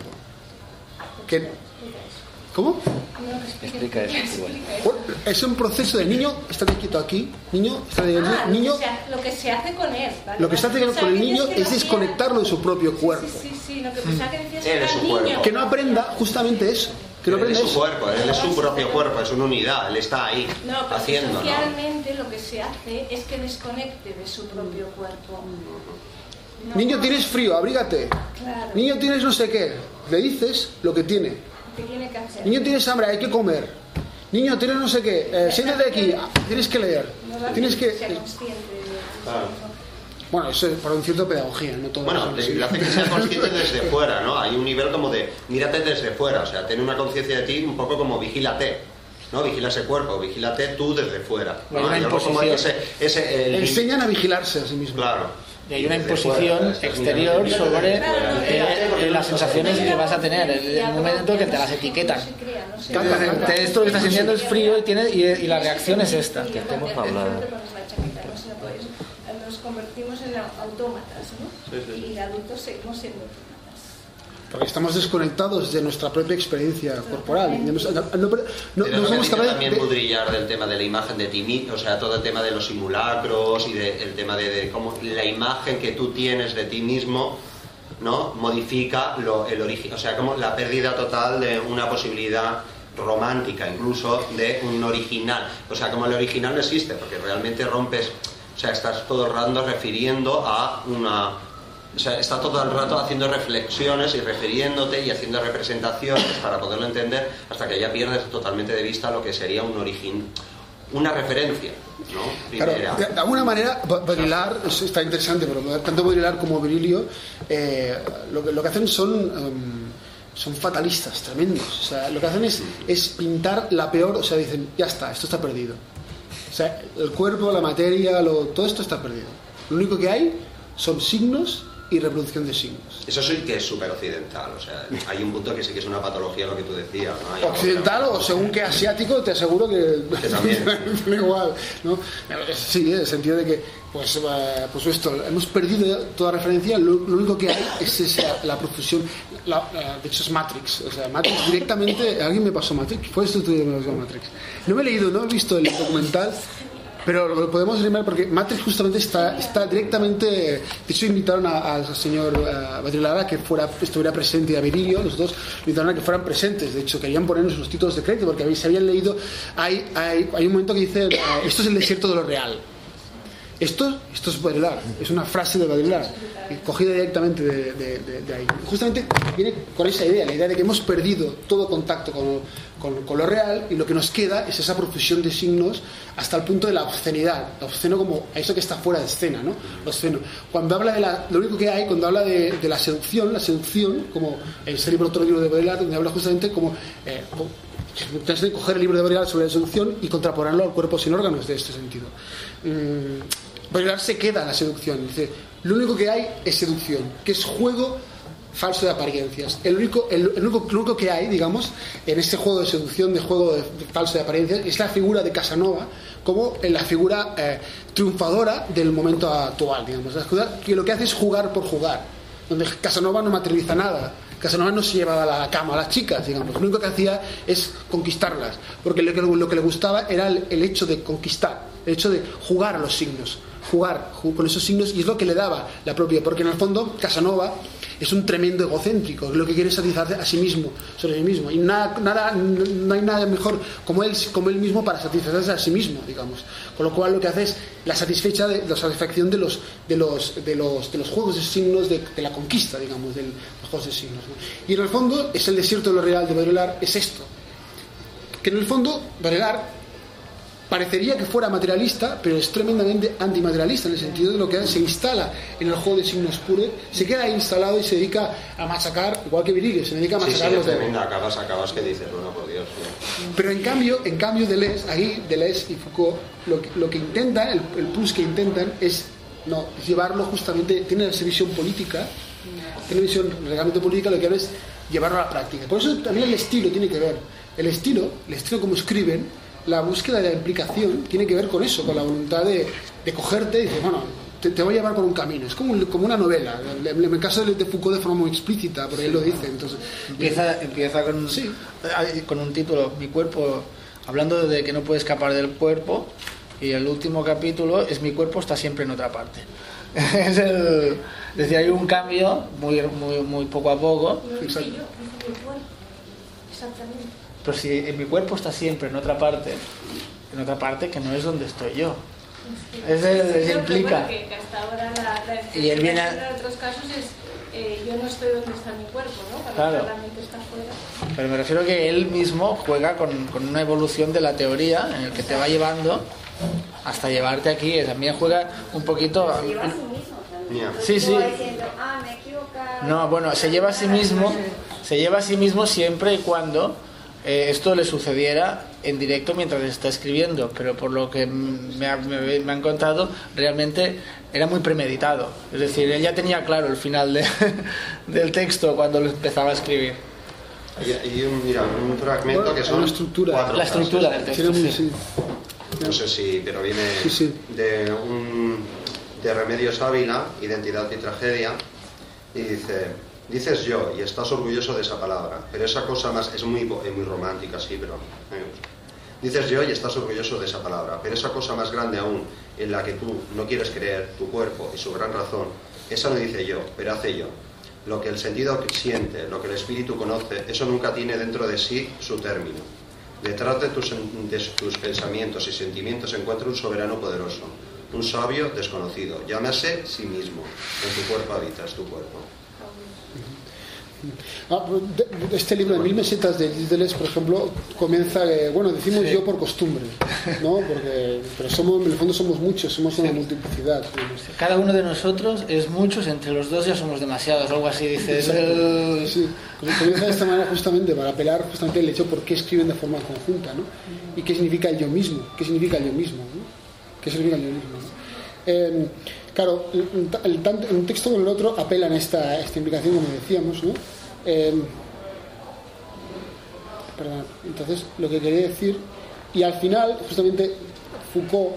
¿Cómo? Explica eso. Bueno, es un proceso de niño, estate quieto aquí, niño, lo que se hace con él, ¿vale? Lo que se hace con el niño es desconectarlo de su propio cuerpo. Sí, lo que pensaba que decías era su niño. Cuerpo. Que no aprenda justamente eso. Que no aprenda él es su cuerpo, él es su propio cuerpo, es una unidad, él está ahí haciendo, socialmente lo que se hace es que desconecte de su propio cuerpo. Niño, tienes frío, abrígate. Claro. Niño, tienes no sé qué. Le dices lo que tiene. ¿Qué tiene que hacer? Niño, tienes hambre, hay que comer. Niño, tienes no sé qué. Siéntate aquí, tienes que leer. Tienes que... Claro. Bueno, eso es para un cierto pedagogía, no todo. Bueno, le hace que sea consciente desde fuera, ¿no? Hay un nivel como de mírate desde fuera, o sea, ten una conciencia de ti un poco como vigílate, ¿no? Vigila ese cuerpo, vigílate tú desde fuera, ¿no? Hay algo como enseñan a vigilarse a sí mismos. Claro. Y hay una imposición exterior sobre las sensaciones que vas a tener en el momento que te las etiquetan. Esto lo que estás sintiendo es frío y la reacción es esta. Nos convertimos en autómatas, ¿no? Y adultos seguimos siendo autómatas. Porque estamos desconectados de nuestra propia experiencia corporal. Pero somos también Baudrillard del tema de la imagen de ti mismo, o sea, todo el tema de los simulacros y el tema de cómo la imagen que tú tienes de ti mismo ¿no? Modifica el origen, o sea, como la pérdida total de una posibilidad romántica, incluso de un original. O sea, como el original no existe, porque realmente rompes, o sea, estás todo el rato refiriendo a una... O sea, está todo el rato haciendo reflexiones y refiriéndote y haciendo representaciones para poderlo entender, hasta que ya pierdes totalmente de vista lo que sería un origen, una referencia, ¿no? Claro, de alguna manera Baudrillard está interesante, pero tanto Baudrillard como Virilio lo que hacen son fatalistas tremendos. O sea, lo que hacen es pintar la peor, o sea, dicen, ya está, esto está perdido. O sea, el cuerpo, la materia, todo esto está perdido. Lo único que hay son signos y reproducción de signos. Eso sí que es súper occidental, o sea, hay un punto que sí que es una patología lo que tú decías, ¿no? Occidental o según que asiático, te aseguro que también igual, ¿no? Sí, en el sentido de que pues esto, hemos perdido toda referencia, lo único que hay es la profusión, de hecho es Matrix, o sea, Matrix directamente, ¿alguien me pasó Matrix? ¿Fue esto tú que me pasó Matrix? No me he leído, no he visto el documental, pero lo podemos animar porque Matrix justamente está directamente. De hecho, invitaron al señor Baudrillard a que estuviera presente, y a Virilio, los dos invitaron a que fueran presentes. De hecho, querían ponernos los títulos de crédito porque se habían leído. Hay un momento que dice: esto es el desierto de lo real. Esto es Baudrillard, es una frase de Baudrillard, cogida directamente de ahí. Justamente viene con esa idea, la idea de que hemos perdido todo contacto con lo real, y lo que nos queda es esa profusión de signos hasta el punto de la obscenidad. Lo obsceno como eso que está fuera de escena, ¿no? Lo obsceno. Cuando habla lo único que hay, cuando habla de la seducción, como el libro, otro libro de Baudrillard, donde habla justamente como de coger el libro de Baudrillard sobre la seducción y contraponerlo al cuerpo sin órganos de este sentido. Baudrillard se queda en la seducción, dice, lo único que hay es seducción, que es juego falso de apariencias. Lo único que hay, digamos, en este juego de seducción, de juego de falso de apariencias, es la figura de Casanova como la figura triunfadora del momento actual, digamos. La figura que lo que hace es jugar por jugar, donde Casanova no materializa nada. Casanova no se llevaba a la cama a las chicas, digamos. Lo único que hacía es conquistarlas, porque lo que le gustaba era el hecho de conquistar, el hecho de jugar a los signos, jugar con esos signos, y es lo que le daba la propia, porque en el fondo Casanova es un tremendo egocéntrico, lo que quiere es satisfacerse a sí mismo, sobre sí mismo, y no hay nada mejor como él mismo para satisfacerse a sí mismo, digamos. Con lo cual lo que hace es la satisfacción de los juegos de signos, de la conquista, digamos, de los juegos de signos, ¿no? Y en el fondo es el desierto de lo real de Baudrillard, es esto, que en el fondo Baudrillard parecería que fuera materialista, pero es tremendamente antimaterialista, en el sentido de lo que se instala en el juego de signos pure, se queda ahí instalado y se dedica a machacar, igual que Virilio, se dedica a machacar los demás. Acabas que dices, bueno, por Dios. ¿No? Pero en cambio Deleuze y Foucault lo que intentan, el plus que intentan es llevarlo justamente, tiene esa visión política, tiene una visión realmente política, lo que hace es llevarlo a la práctica. Por eso también el estilo tiene que ver, el estilo como escriben. La búsqueda de la implicación tiene que ver con eso, con la voluntad de cogerte y decir, bueno, te voy a llevar por un camino. Es como una novela. En el caso de Foucault de forma muy explícita, porque él lo dice. Entonces empieza con un título, Mi cuerpo, hablando de que no puede escapar del cuerpo, y el último capítulo es Mi cuerpo está siempre en otra parte. Es decir, hay un cambio muy poco a poco. Exactamente. Pero si en mi cuerpo está siempre en otra parte que no es donde estoy yo. Eso implica. Que hasta ahora la y él viene en otros casos es yo no estoy donde está mi cuerpo, ¿no? Cuando claro. la mente está fuera. Pero me refiero a que él mismo juega con una evolución de la teoría en el que te va llevando hasta llevarte aquí. También juega un poquito. Se lleva a sí mismo también. Sí. Diciendo, me he equivocado. No, bueno, se lleva a sí mismo siempre y cuando esto le sucediera en directo mientras está escribiendo, pero por lo que me han contado, realmente era muy premeditado. Es decir, él ya tenía claro el final del texto cuando lo empezaba a escribir. Y un fragmento que son la estructura del texto. Sí. No sé si, pero viene de Remedios Ávila, Identidad y Tragedia, y dices yo y estás orgulloso de esa palabra, pero esa cosa más es muy romántica, sí, pero me gusta. Dices yo y estás orgulloso de esa palabra, pero esa cosa más grande aún, en la que tú no quieres creer, tu cuerpo y su gran razón, esa no dice yo, pero hace yo. Lo que el sentido siente, lo que el espíritu conoce, eso nunca tiene dentro de sí su término. Detrás de tus pensamientos y sentimientos se encuentra un soberano poderoso, un sabio desconocido. Llámase sí mismo. En tu cuerpo habitas tu cuerpo. Este libro de 1000 mesetas de Deleuze, por ejemplo, comienza, bueno, decimos yo por costumbre, ¿no? Pero en el fondo somos muchos, somos una multiplicidad. Cada uno de nosotros es muchos, entre los dos ya somos demasiados, algo así dice. Sí, comienza de esta manera justamente para apelar justamente el hecho por qué escriben de forma conjunta, ¿no? Y qué significa el yo mismo, ¿no? ¿Qué significa el yo mismo, ¿no? Claro, un texto con el otro apelan a esta implicación, como decíamos, ¿no? Perdón, entonces lo que quería decir, y al final justamente Foucault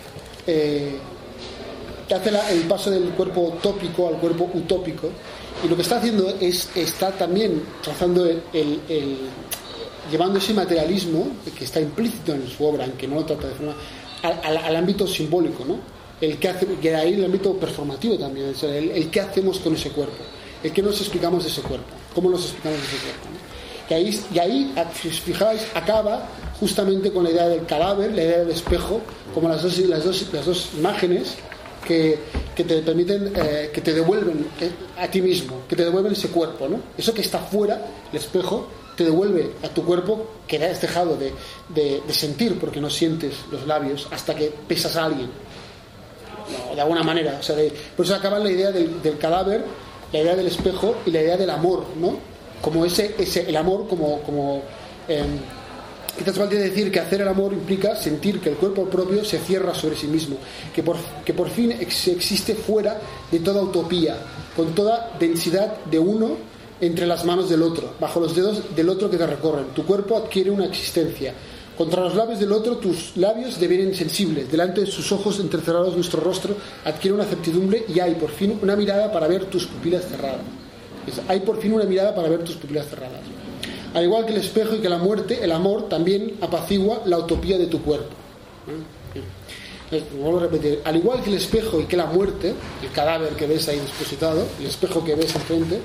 hace el paso del cuerpo tópico al cuerpo utópico, y lo que está haciendo está también trazando llevando ese materialismo que está implícito en su obra, aunque no lo trata de forma al ámbito simbólico, ¿no? Que ahí el ámbito performativo también, o sea, el qué hacemos con ese cuerpo, el qué nos explicamos de ese cuerpo, cómo nos explicamos de ese cuerpo, ¿no? Y ahí, si os fijáis, acaba justamente con la idea del cadáver, la idea del espejo, como las dos imágenes que te permiten, que te devuelven a ti mismo, que te devuelven ese cuerpo, ¿no? Eso que está fuera, el espejo, te devuelve a tu cuerpo que has dejado de sentir, porque no sientes los labios hasta que pesas a alguien. No, de alguna manera, o sea, por eso acaba la idea del cadáver, la idea del espejo y la idea del amor, ¿no? Como el amor como quizás vale decir que hacer el amor implica sentir que el cuerpo propio se cierra sobre sí mismo, que por fin existe fuera de toda utopía, con toda densidad de uno entre las manos del otro, bajo los dedos del otro que te recorren. Tu cuerpo adquiere una existencia. Contra los labios del otro, tus labios devienen sensibles. Delante de sus ojos entrecerrados, nuestro rostro adquiere una certidumbre y hay por fin una mirada para ver tus pupilas cerradas. Hay por fin una mirada para ver tus pupilas cerradas. Al igual que el espejo y que la muerte, el amor también apacigua la utopía de tu cuerpo. Vuelvo a repetir. Al igual que el espejo y que la muerte, el cadáver que ves ahí depositado, el espejo que ves enfrente,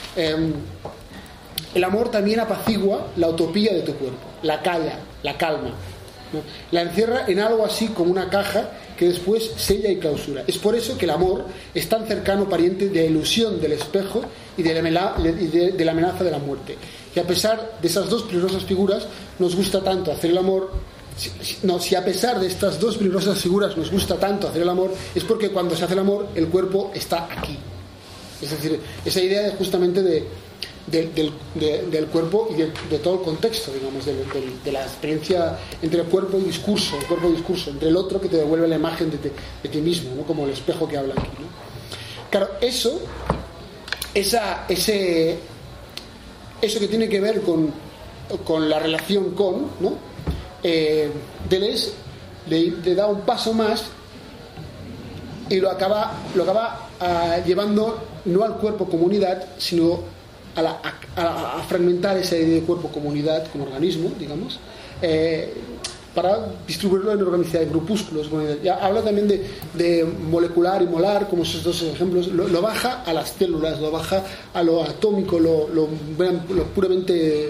el amor también apacigua la utopía de tu cuerpo, la calla, la calma, ¿no? La encierra en algo así como una caja que después sella y clausura. Es por eso que el amor es tan cercano pariente de la ilusión del espejo y de la amenaza de la muerte. Y a pesar de esas dos peligrosas figuras nos gusta tanto hacer el amor, si a pesar de estas dos peligrosas figuras nos gusta tanto hacer el amor, es porque cuando se hace el amor el cuerpo está aquí. Es decir, esa idea justamente del cuerpo y de todo el contexto, digamos, de la experiencia entre cuerpo y discurso, entre el otro que te devuelve la imagen de ti mismo, ¿no? Como el espejo que habla aquí, ¿no? Claro, eso que tiene que ver con la relación con, ¿no? Deleuze le da un paso más y lo acaba llevando no al cuerpo comunidad, sino a fragmentar esa idea de cuerpo-comunidad como organismo, digamos, para distribuirlo en organicidad de grupúsculos. Ya habla también de molecular y molar, como esos dos ejemplos. Lo baja a las células, lo baja a lo atómico, lo puramente...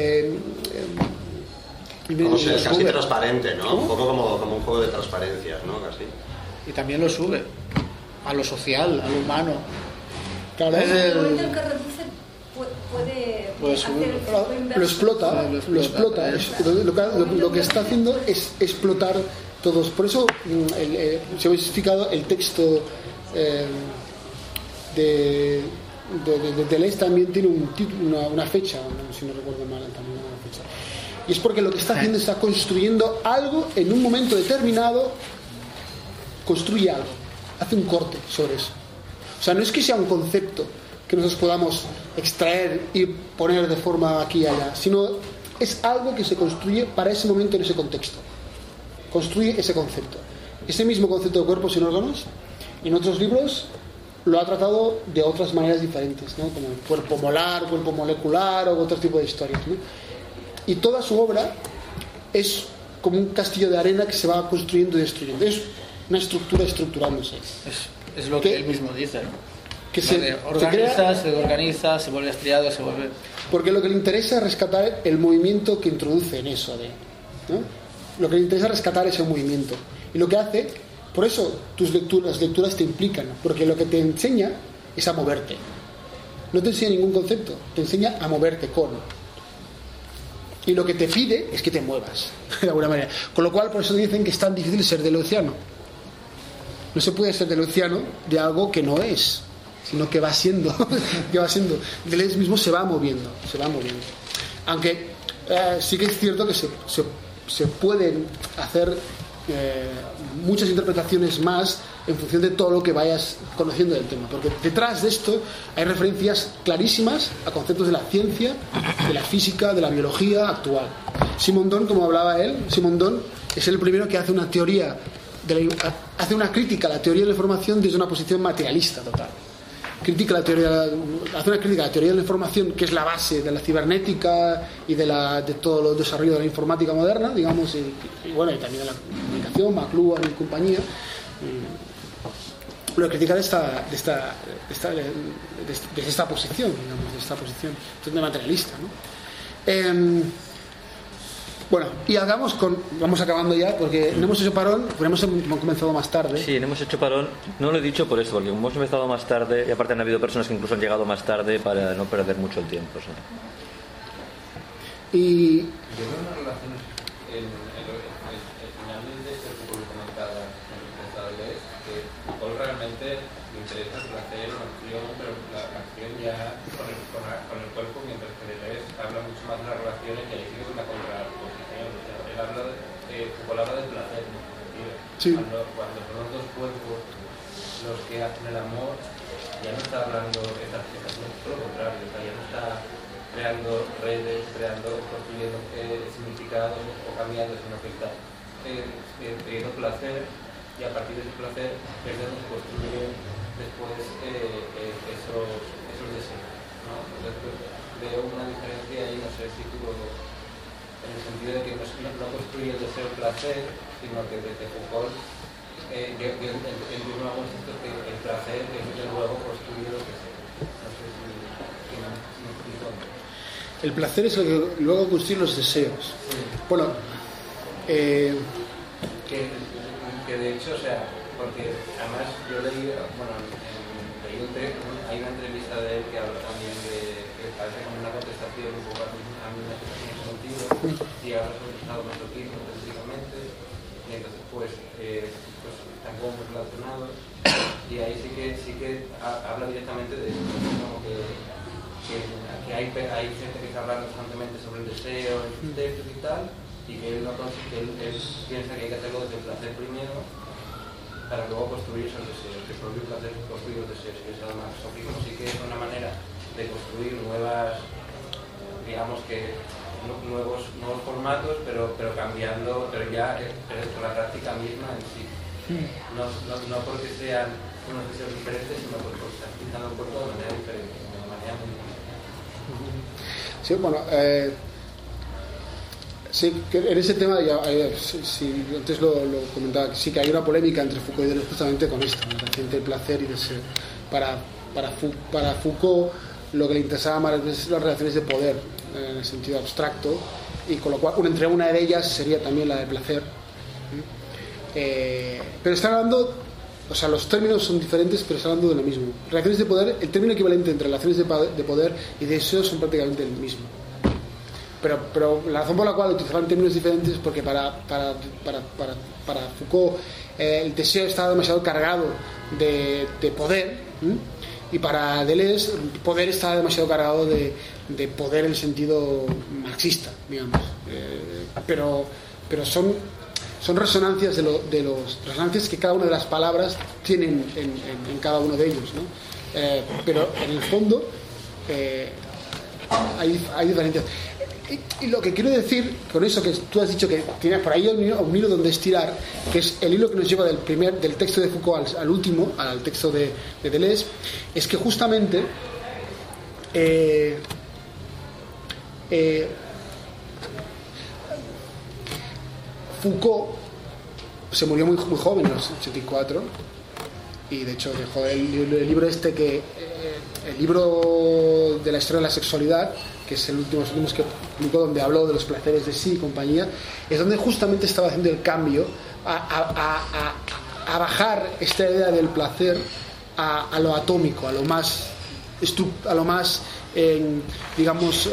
casi transparente, ¿no? Un poco como un juego de transparencias, ¿no? Casi. Y también lo sube a lo social, a lo humano. Claro, el momento en que reduce puede subir. Lo explota. Lo que está haciendo es explotar todos. Por eso, si habéis explicado, el texto de Deleuze también tiene un título, una fecha, si no recuerdo mal, también una fecha. Y es porque lo que está haciendo está construyendo algo en un momento determinado, construye algo, hace un corte sobre eso. O sea, no es que sea un concepto que nosotros podamos extraer y poner de forma aquí y allá, sino es algo que se construye para ese momento en ese contexto. Construye ese concepto. Ese mismo concepto de cuerpo sin órganos, en otros libros lo ha tratado de otras maneras diferentes, ¿no? Como el cuerpo molar, cuerpo molecular o otro tipo de historias, ¿no? Y toda su obra es como un castillo de arena que se va construyendo y destruyendo. Es una estructura estructurándose. Es lo que él mismo dice, ¿no? que se organiza, se vuelve estriado, se vuelve... Porque lo que le interesa es rescatar el movimiento que introduce en eso, ¿no? Lo que le interesa es rescatar ese movimiento. Y lo que hace, por eso las lecturas te implican, porque lo que te enseña es a moverte. No te enseña ningún concepto, te enseña a moverte con. Y lo que te pide es que te muevas, de alguna manera. Con lo cual, por eso dicen que es tan difícil ser deleuziano. No se puede ser deleuziano de algo que no es, sino que va siendo. Deleuze mismo se va moviendo. Aunque sí que es cierto que se pueden hacer muchas interpretaciones más en función de todo lo que vayas conociendo del tema, porque detrás de esto hay referencias clarísimas a conceptos de la ciencia, de la física, de la biología actual. Simondon, como hablaba él, Simondon es el primero que hace una teoría hace una crítica a la teoría de la información desde una posición materialista total. Hace una crítica a la teoría de la información, que es la base de la cibernética y de todo el desarrollo de la informática moderna, digamos, y también de la comunicación, McLuhan y compañía. Lo critica de esta posición, digamos, de esta posición materialista, ¿no? Y vamos acabando ya, porque no hemos hecho parón, pero hemos comenzado más tarde. Sí, no hemos hecho parón, no lo he dicho por eso, porque hemos empezado más tarde, y aparte han habido personas que incluso han llegado más tarde para no perder mucho el tiempo, ¿sí? Y... Yo veo una relación finalmente este que comentaba en el estado de que Foucault realmente le interesa el placer, la acción, pero la acción ya con el cuerpo, mientras que Deleuze habla mucho más de las relaciones y ahí sigue con la contraposición. O sea, Foucault habla del placer, ¿no? Sí. Cuando son los dos cuerpos los que hacen el amor, ya no está hablando esta explicación, todo lo contrario, o sea, ya no está creando redes, construyendo significados o cambiando, sino que está teniendo placer, y a partir de ese placer se construyen después esos deseos, ¿no? Entonces veo una diferencia ahí, no sé si tú en el sentido de que no construye el deseo placer, sino que desde Foucault entiendo algunos textos que el placer es el que luego construye lo que sea. No sé si me explico. El placer es lo que luego construye los deseos. Sí. Bueno, que de hecho, o sea, porque además yo leí, hay una entrevista de él que habla también que parece como una contestación un poco a una contestación sentido, y habla sobre el estado masoquismo específicamente, y entonces pues están como muy relacionados, y ahí sí que habla directamente de eso, como que hay gente que está hablando constantemente sobre el deseo en sus textos y tal, y que él piensa que hay que hacerlo desde el placer primero para luego construir esos deseos, que el propio placer construye los deseos, y eso además sí que es una manera de construir nuevas, digamos que nuevos formatos, pero cambiando, pero con la práctica misma en sí. No porque sean unos deseos diferentes, sino porque están utilizando el cuerpo de manera diferente, de manera muy diferente. Sí, bueno, sí, que en ese tema ya, antes lo comentaba, que sí que hay una polémica entre Foucault y Deleuze justamente con esto, la relación entre placer y deseo. Para Foucault lo que le interesaba más es las relaciones de poder en el sentido abstracto, y con lo cual entre una de ellas sería también la de placer. Pero está hablando, o sea, los términos son diferentes, pero está hablando de lo mismo. Relaciones de poder, el término equivalente entre relaciones de poder y deseo son prácticamente el mismo. Pero la razón por la cual utilizaban términos diferentes es porque para Foucault el deseo estaba demasiado cargado de poder, y para Deleuze el poder estaba demasiado cargado de poder en el sentido marxista, digamos. Pero son resonancias de los resonancias que cada una de las palabras tienen en cada uno de ellos, ¿no? Pero en el fondo hay diferencias. Y lo que quiero decir con eso, que tú has dicho que tienes por ahí un hilo donde estirar, que es el hilo que nos lleva del texto de Foucault al último, al texto de Deleuze, es que justamente Foucault se murió muy joven, en los 84, y de hecho dejó el libro este que el libro de la historia de la sexualidad, que es el último que publicó, donde habló de los placeres de sí y compañía, es donde justamente estaba haciendo el cambio a bajar esta idea del placer a lo atómico, a lo más digamos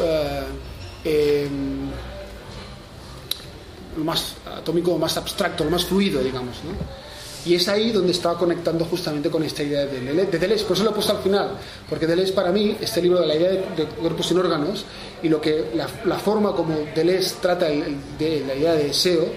lo más atómico, lo más abstracto, lo más fluido, digamos, ¿no? Y es ahí donde estaba conectando justamente con esta idea de Deleuze. Por eso lo he puesto al final, porque Deleuze, para mí, este libro de la idea de cuerpos sin órganos y lo que la forma como Deleuze trata de la idea de deseo,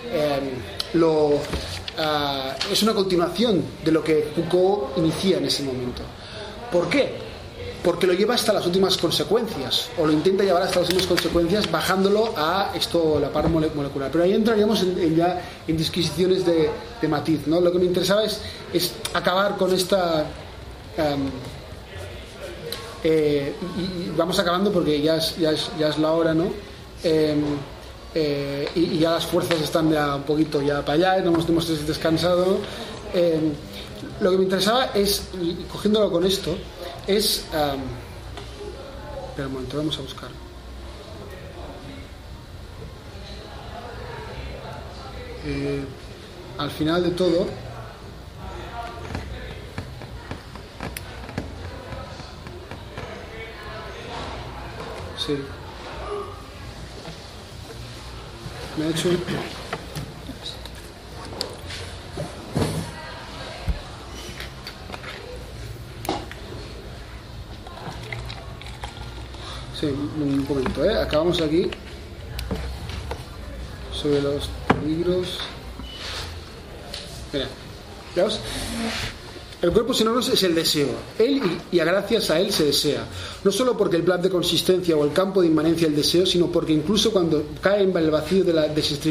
es una continuación de lo que Foucault inicia en ese momento. ¿Por qué? Porque lo lleva hasta las últimas consecuencias, o lo intenta llevar hasta las últimas consecuencias, bajándolo a la parte molecular. Pero ahí entraríamos en disquisiciones de matiz, ¿no? Lo que me interesaba es acabar con esta... y vamos acabando porque ya es la hora, ¿no? Y ya las fuerzas están ya un poquito ya para allá, no hemos descansado, ¿no? Lo que me interesaba es, cogiéndolo con esto, es... espera un momento, vamos a buscar. Al final de todo, sí, me ha hecho... Sí, un momento, acabamos aquí sobre los peligros. Mira, ¿veos? El cuerpo sin órganos es el deseo. Él y gracias a él se desea. No solo porque el plan de consistencia o el campo de inmanencia del deseo, sino porque incluso cuando cae en el vacío de la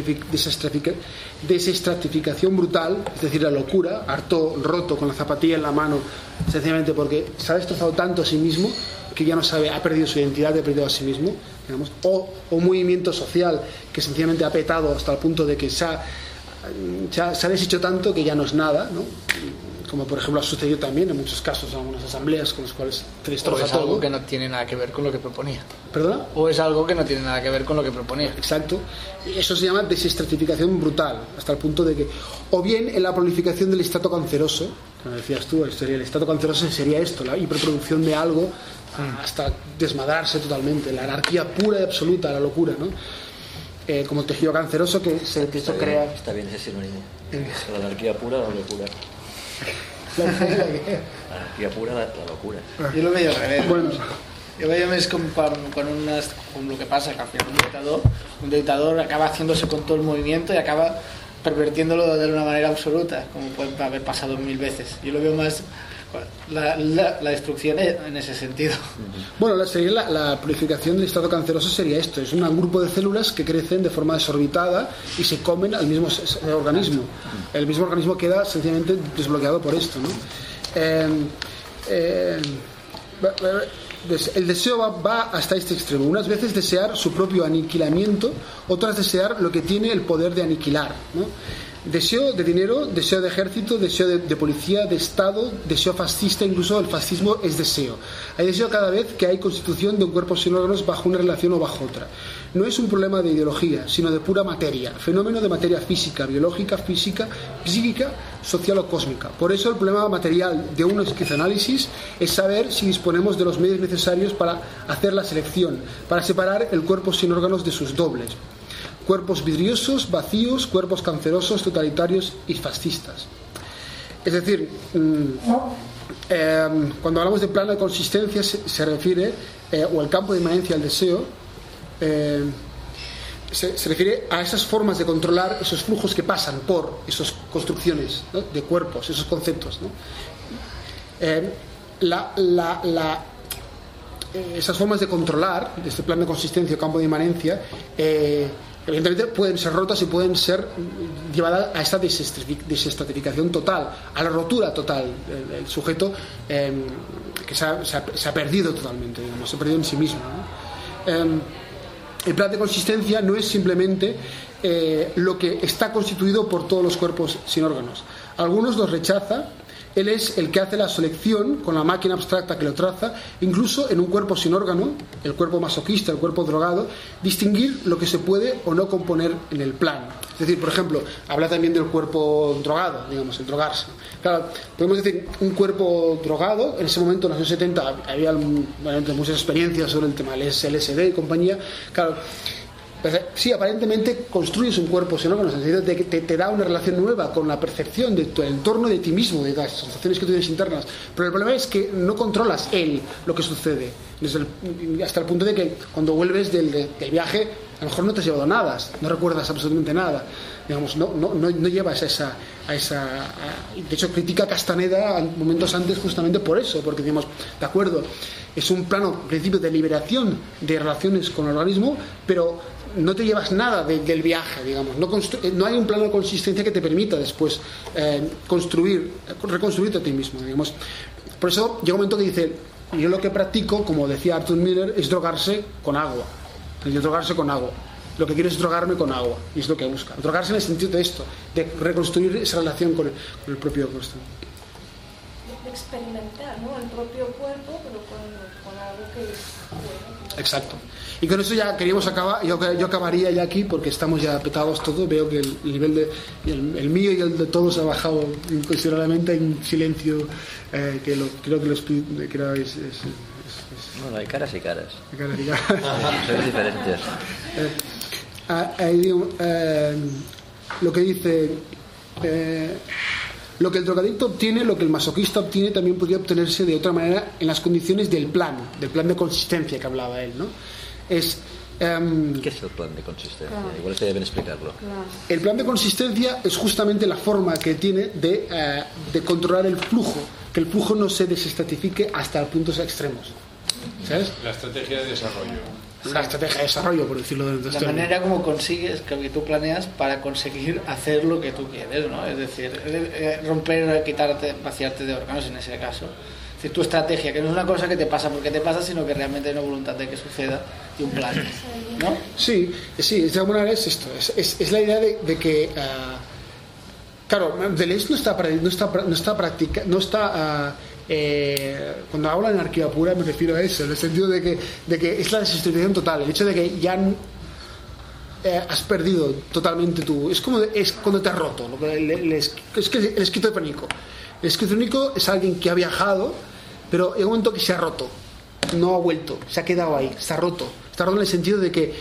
desestratificación brutal, es decir, la locura, harto, roto, con la zapatilla en la mano, sencillamente porque se ha destrozado tanto a sí mismo que ya no sabe, ha perdido su identidad, ha perdido a sí mismo, digamos, o un movimiento social que sencillamente ha petado hasta el punto de que se ha deshecho tanto que ya no es nada, ¿no? Como por ejemplo ha sucedido también en muchos casos en algunas asambleas con las cuales se destroza todo. O es algo que no tiene nada que ver con lo que proponía. ¿Perdona? O es algo que no tiene nada que ver con lo que proponía. Exacto. Eso se llama desestratificación brutal, hasta el punto de que, o bien en la prolificación del estrato canceroso, como decías tú, el estrato canceroso sería esto, la hiperproducción de algo hasta desmadrarse totalmente, la anarquía pura y absoluta, la locura, ¿no? Como el tejido canceroso que esto crea... Está bien ese sinónimo. La anarquía pura, la locura. La anarquía pura, la locura. Yo lo veía al revés. Bueno, yo veía más con lo que pasa, que al final un dictador acaba haciéndose con todo el movimiento y acaba pervertiéndolo de una manera absoluta, como puede haber pasado 1000 veces. Yo lo veo más la destrucción en ese sentido. Bueno, la purificación del estado canceroso sería esto: es un grupo de células que crecen de forma desorbitada y se comen al mismo organismo. El mismo organismo queda sencillamente desbloqueado por esto, ¿no? El deseo va hasta este extremo. Unas veces desear su propio aniquilamiento, otras desear lo que tiene el poder de aniquilar, ¿no? Deseo de dinero, deseo de ejército, deseo de policía, de Estado, deseo fascista, incluso el fascismo es deseo. Hay deseo cada vez que hay constitución de un cuerpo sin órganos bajo una relación o bajo otra. No es un problema de ideología, sino de pura materia, fenómeno de materia física, biológica, física, psíquica, social o cósmica. Por eso el problema material de un esquizoanálisis es saber si disponemos de los medios necesarios para hacer la selección, para separar el cuerpo sin órganos de sus dobles. Cuerpos vidriosos, vacíos, cuerpos cancerosos, totalitarios y fascistas. Es decir, cuando hablamos de plano de consistencia se refiere, o el campo de inmanencia del deseo, se refiere a esas formas de controlar esos flujos que pasan por esas construcciones, ¿no?, de cuerpos, esos conceptos, ¿no? Esas formas de controlar, de este plano de consistencia o campo de inmanencia, evidentemente pueden ser rotas y pueden ser llevadas a esta desestratificación total, a la rotura total. El sujeto que se ha perdido totalmente, digamos, se ha perdido en sí mismo, ¿no? El plan de consistencia no es simplemente lo que está constituido por todos los cuerpos sin órganos. Algunos los rechaza Él es el que hace la selección con la máquina abstracta que lo traza, incluso en un cuerpo sin órgano, el cuerpo masoquista, el cuerpo drogado, distinguir lo que se puede o no componer en el plan. Es decir, por ejemplo, habla también del cuerpo drogado, digamos, el drogarse. Claro, podemos decir, un cuerpo drogado, en ese momento, en los años 70, había muchas experiencias sobre el tema del LSD y compañía. Claro, pues, sí, aparentemente construyes un cuerpo sin órganos, en el sentido de que te da una relación nueva con la percepción de tu entorno, de ti mismo, de las sensaciones que tú tienes internas. Pero el problema es que no controlas lo que sucede. Hasta el punto de que cuando vuelves del viaje, a lo mejor no te has llevado nada, no recuerdas absolutamente nada. Digamos, no llevas a esa de hecho, critica a Castaneda momentos antes justamente por eso, porque digamos, de acuerdo, es un plano, en principio, de liberación de relaciones con el organismo, pero no te llevas nada del viaje, digamos. No hay un plano de consistencia que te permita después reconstruirte a ti mismo, digamos. Por eso llega un momento que dice, yo lo que practico, como decía Arthur Miller, es drogarse con agua. Lo que quiero es drogarme con agua, y es lo que busca. Drogarse en el sentido de esto, de reconstruir esa relación con el propio cuerpo. De experimentar, ¿no? El propio cuerpo, pero con algo que es bueno. Exacto. Y con eso ya queríamos acabar. Yo acabaría ya aquí porque estamos ya petados todos. Veo que el nivel de el mío y el de todos ha bajado considerablemente. Hay un silencio creo que es bueno, hay caras y caras. Hay caras y caras. Son diferentes. Lo que dice lo que el drogadicto obtiene, lo que el masoquista obtiene, también podría obtenerse de otra manera en las condiciones del plan de consistencia que hablaba él, ¿no? ¿Qué es el plan de consistencia? Claro. Igual se deben explicarlo. Claro. El plan de consistencia es justamente la forma que tiene de controlar el flujo, que el flujo no se desestratifique hasta puntos extremos, ¿sabes? La estrategia de desarrollo. La estrategia de desarrollo, por decirlo de la manera como consigues que tú planeas para conseguir hacer lo que tú quieres, ¿no? Es decir, romper, quitarte, vaciarte de órganos en ese caso. Es decir, tu estrategia, que no es una cosa que te pasa porque te pasa, sino que realmente hay una voluntad de que suceda y un plan, ¿no? Sí, de alguna manera es esto. Es la idea de que claro, Deleuze no está cuando hablo de anarquía pura me refiero a eso, en el sentido de que es la desestructuración total, el hecho de que ya has perdido totalmente es cuando te has roto. Es que el esquizofrénico es alguien que ha viajado, pero en un momento que se ha roto, no ha vuelto, se ha quedado ahí, está roto en el sentido de que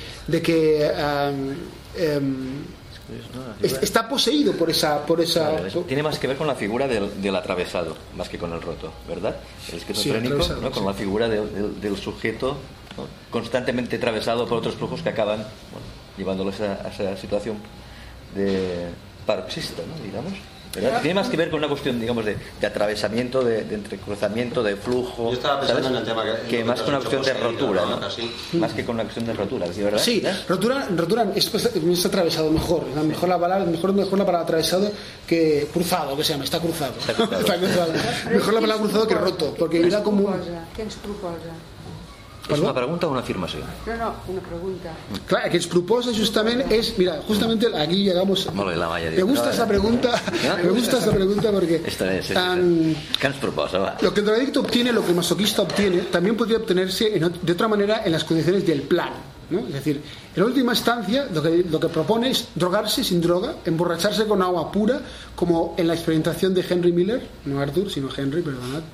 está poseído por esa tiene más que ver con la figura del atravesado más que con el roto, ¿verdad? El esquizofrénico, sí, ¿no? Con la figura del sujeto, ¿no? Constantemente atravesado por otros flujos que acaban llevándolo a esa situación de paroxista, ¿no? Digamos, ¿verdad? Tiene más que ver con una cuestión, digamos, de atravesamiento, de entrecruzamiento, de flujo. Yo estaba pensando en el tema que más que una cuestión de rotura, ¿no? Más que con una cuestión de rotura, ¿verdad? Sí, rotura es atravesado mejor. Mejor la palabra atravesado que cruzado, que se llama, está cruzado. Mejor la palabra cruzado que roto, porque era como. ¿Qué ens proposa? ¿Es una pregunta o una afirmación? No, una pregunta. Clar, que ens proposa justamente es, mira, justamente aquí llegamos. Me gusta esa pregunta, porque ¿qué nos proposa? Va. Lo que el drogadicto obtiene, lo que el masoquista obtiene, también podría obtenerse de otra manera en las condiciones del plan, ¿no? Es decir, en última instancia lo que propone es drogarse sin droga, emborracharse con agua pura, como en la experimentación de Henry Miller, no Arthur, sino Henry, perdonad.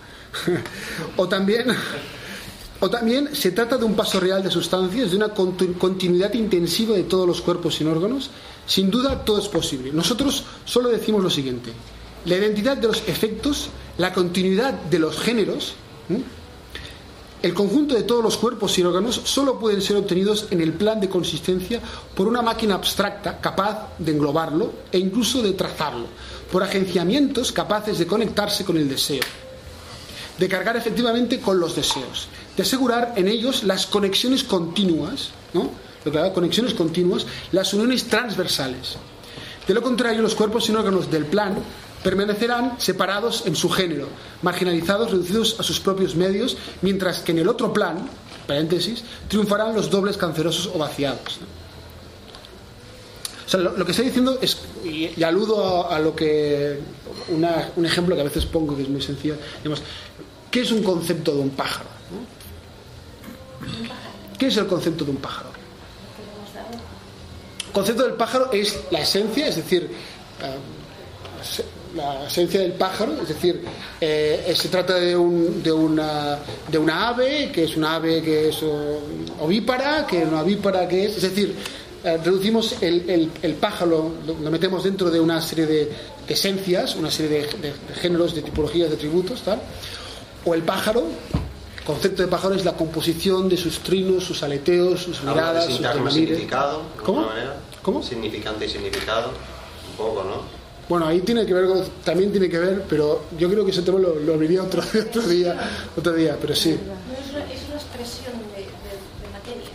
O también se trata de un paso real de sustancias, de una continuidad intensiva de todos los cuerpos sin órganos. Sin duda, todo es posible. Nosotros solo decimos lo siguiente: la identidad de los efectos, la continuidad de los géneros, el conjunto de todos los cuerpos sin órganos solo pueden ser obtenidos en el plan de consistencia por una máquina abstracta capaz de englobarlo e incluso de trazarlo, por agenciamientos capaces de conectarse con el deseo, de cargar efectivamente con los deseos, de asegurar en ellos las conexiones continuas, ¿no? Conexiones continuas, las uniones transversales. De lo contrario, los cuerpos sin órganos del plan permanecerán separados en su género, marginalizados, reducidos a sus propios medios, mientras que en el otro plan, paréntesis, triunfarán los dobles cancerosos o vaciados, ¿no? O sea, lo que estoy diciendo es, y aludo a lo que un ejemplo que a veces pongo que es muy sencillo, digamos, ¿qué es un concepto de un pájaro? ¿No? ¿Qué es el concepto de un pájaro? El concepto del pájaro es la esencia, es decir, la esencia del pájaro, es decir, se trata de una ave, que es una ave que es ovípara, que una avípara que es decir, reducimos el pájaro, lo metemos dentro de una serie de esencias, una serie de géneros, de tipologías, de atributos, tal. O el pájaro, el concepto de pájaro es la composición de sus trinos, sus aleteos, sus miradas, sus sintagma, significado, de ¿cómo? alguna manera. ¿Cómo? Significante y significado, un poco, ¿no? Bueno, ahí tiene que ver, también tiene que ver, pero yo creo que ese tema lo abriría otro día, pero sí. Es una expresión de materia,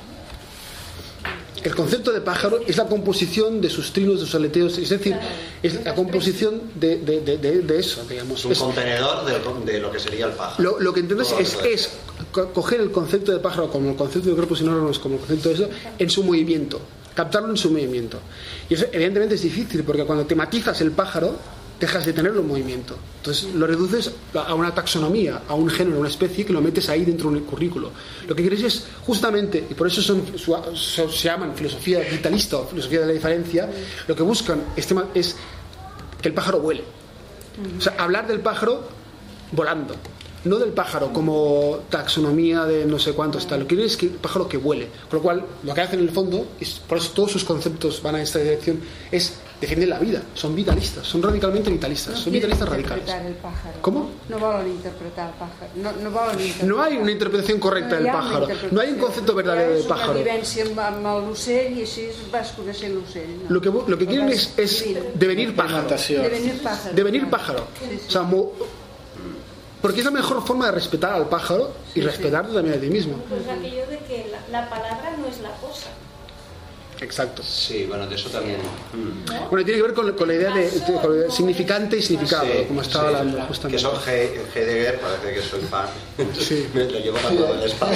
¿no? El concepto de pájaro es la composición de sus trinos, de sus aleteos, es decir, es la composición de eso, digamos. Es un contenedor de lo que sería el pájaro. Lo que entiendes es coger el concepto de pájaro como el concepto de cuerpos sinónimos, como el concepto de eso, en su movimiento, captarlo en su movimiento. Y eso evidentemente es difícil, porque cuando tematizas el pájaro, dejas de tenerlo en movimiento. Entonces lo reduces a una taxonomía, a un género, a una especie, que lo metes ahí dentro del currículo. Lo que quieres es justamente, y por eso se llaman filosofía vitalista o filosofía de la diferencia, lo que buscan es que el pájaro vuele. O sea, hablar del pájaro volando, no del pájaro como taxonomía de no sé cuántos tal. Lo que quieren es que el pájaro que vuele. Con lo cual, lo que hacen en el fondo, y por eso todos sus conceptos van a esta dirección, es defender la vida. Son vitalistas, son radicalmente vitalistas, son vitalistas radicales. El pájaro. ¿Cómo? No volen interpretar el pájaro. No hay una interpretación correcta del pájaro. No hay un concepto verdadero del pájaro. Hi ha una vivència amb l'ocell i així vas coneixent l'ocell. No? Lo que quieren es devenir pájaro. Devenir pájaro. O sea, porque es la mejor forma de respetar al pájaro y respetarte también a ti mismo. Pues aquello de que la palabra no es la cosa. Exacto. Sí, bueno, de eso también. Bueno, tiene que ver con la idea de significante y significado, como estaba hablando justamente. Que eso Heidegger, parece que soy fan. Sí. Me lo llevo tatuado en la espalda.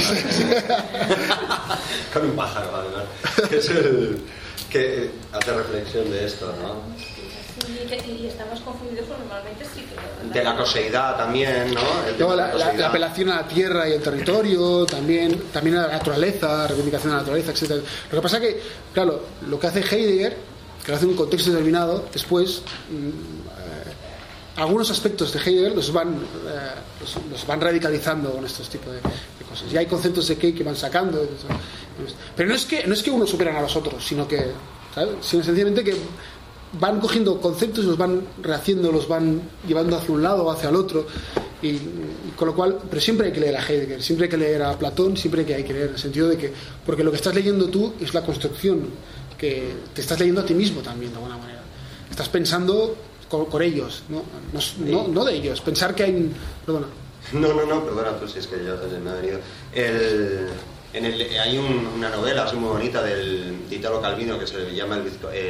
Con un pájaro, además. Que es el que hace reflexión de esto, ¿no? Y estamos confundidos, pues normalmente sí que... De la coseidad también, ¿no? La apelación a la tierra y el territorio, también a la naturaleza, reivindicación de la naturaleza, etc. Lo que pasa que, claro, lo que hace Heidegger, que lo hace en un contexto determinado, después algunos aspectos de Heidegger los van radicalizando con estos tipos de cosas. Y hay conceptos de Key que van sacando. Pero no es que unos superan a los otros, sino que, ¿sabes? Sino sencillamente que van cogiendo conceptos, los van rehaciendo, los van llevando hacia un lado o hacia el otro, y con lo cual, pero siempre hay que leer a Heidegger, siempre hay que leer a Platón, siempre hay que leer, en el sentido de que, porque lo que estás leyendo tú es la construcción, que te estás leyendo a ti mismo también, de alguna manera. Estás pensando con ellos, no de ellos, pensar que hay... Perdona. No, perdona, pues si es que ya me ha venido. Hay una novela así muy bonita de Italo Calvino que se llama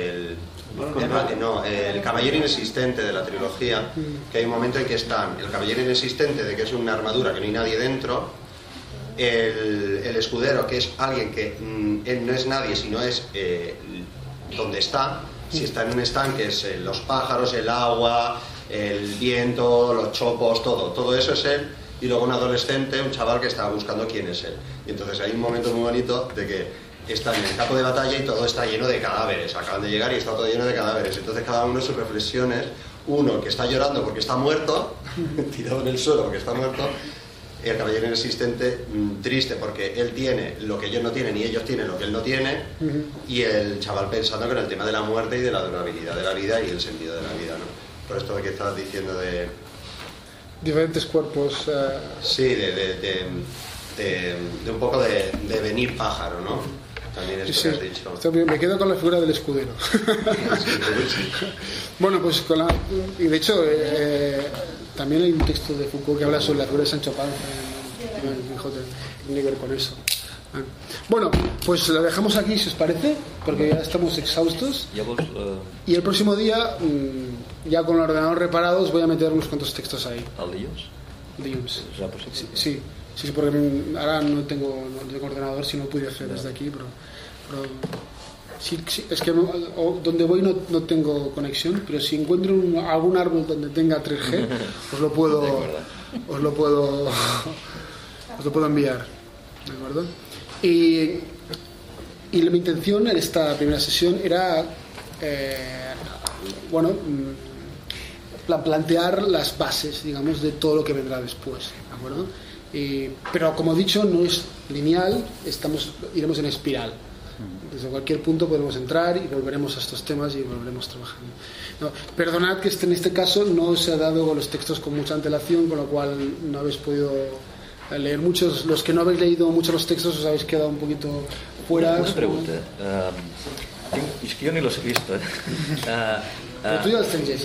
el caballero inexistente de la trilogía, que hay un momento en que están el caballero inexistente, de que es una armadura que no hay nadie dentro, el escudero, que es alguien que él no es nadie, sino es donde está. Si está en un estanque es los pájaros, el agua, el viento, los chopos, todo eso es él. Y luego un adolescente, un chaval que está buscando quién es él. Y entonces hay un momento muy bonito de que están en el campo de batalla y todo está lleno de cadáveres. Acaban de llegar y está todo lleno de cadáveres. Entonces cada uno sus reflexiones, uno que está llorando porque está muerto, tirado en el suelo porque está muerto, el caballero inexistente triste porque él tiene lo que ellos no tienen y ellos tienen lo que él no tiene, y el chaval pensando con el tema de la muerte y de la durabilidad de la vida y el sentido de la vida, ¿no? Por esto que estás diciendo de... diferentes cuerpos. Sí, de un poco de venir pájaro, ¿no? También es lo que has dicho. Me quedo con la figura del escudero. Bueno, pues y de hecho también hay un texto de Foucault que habla sobre la figura de Sancho Panza, tiene que ver con eso. Bueno, pues lo dejamos aquí, si os parece, porque ya estamos exhaustos. Y el próximo día, ya con el ordenador reparado, os voy a meter unos cuantos textos ahí. ¿Al dilluns? Sí, porque ahora no tengo ordenador, si no pude hacer desde aquí, pero es que donde voy no tengo conexión, pero si encuentro algún árbol donde tenga 3G, os lo puedo enviar, ¿de acuerdo? Y mi intención en esta primera sesión era plantear las bases, digamos, de todo lo que vendrá después, ¿de acuerdo? Pero como he dicho, no es lineal, iremos en espiral. Desde cualquier punto podemos entrar y volveremos a estos temas y volveremos trabajando. No, perdonad que en este caso no se ha dado los textos con mucha antelación, con lo cual no habéis podido leer muchos. Los que no habéis leído muchos los textos os habéis quedado un poquito fuera. Una pregunta. Es que yo ni los he visto. Pero tú ya los tenías.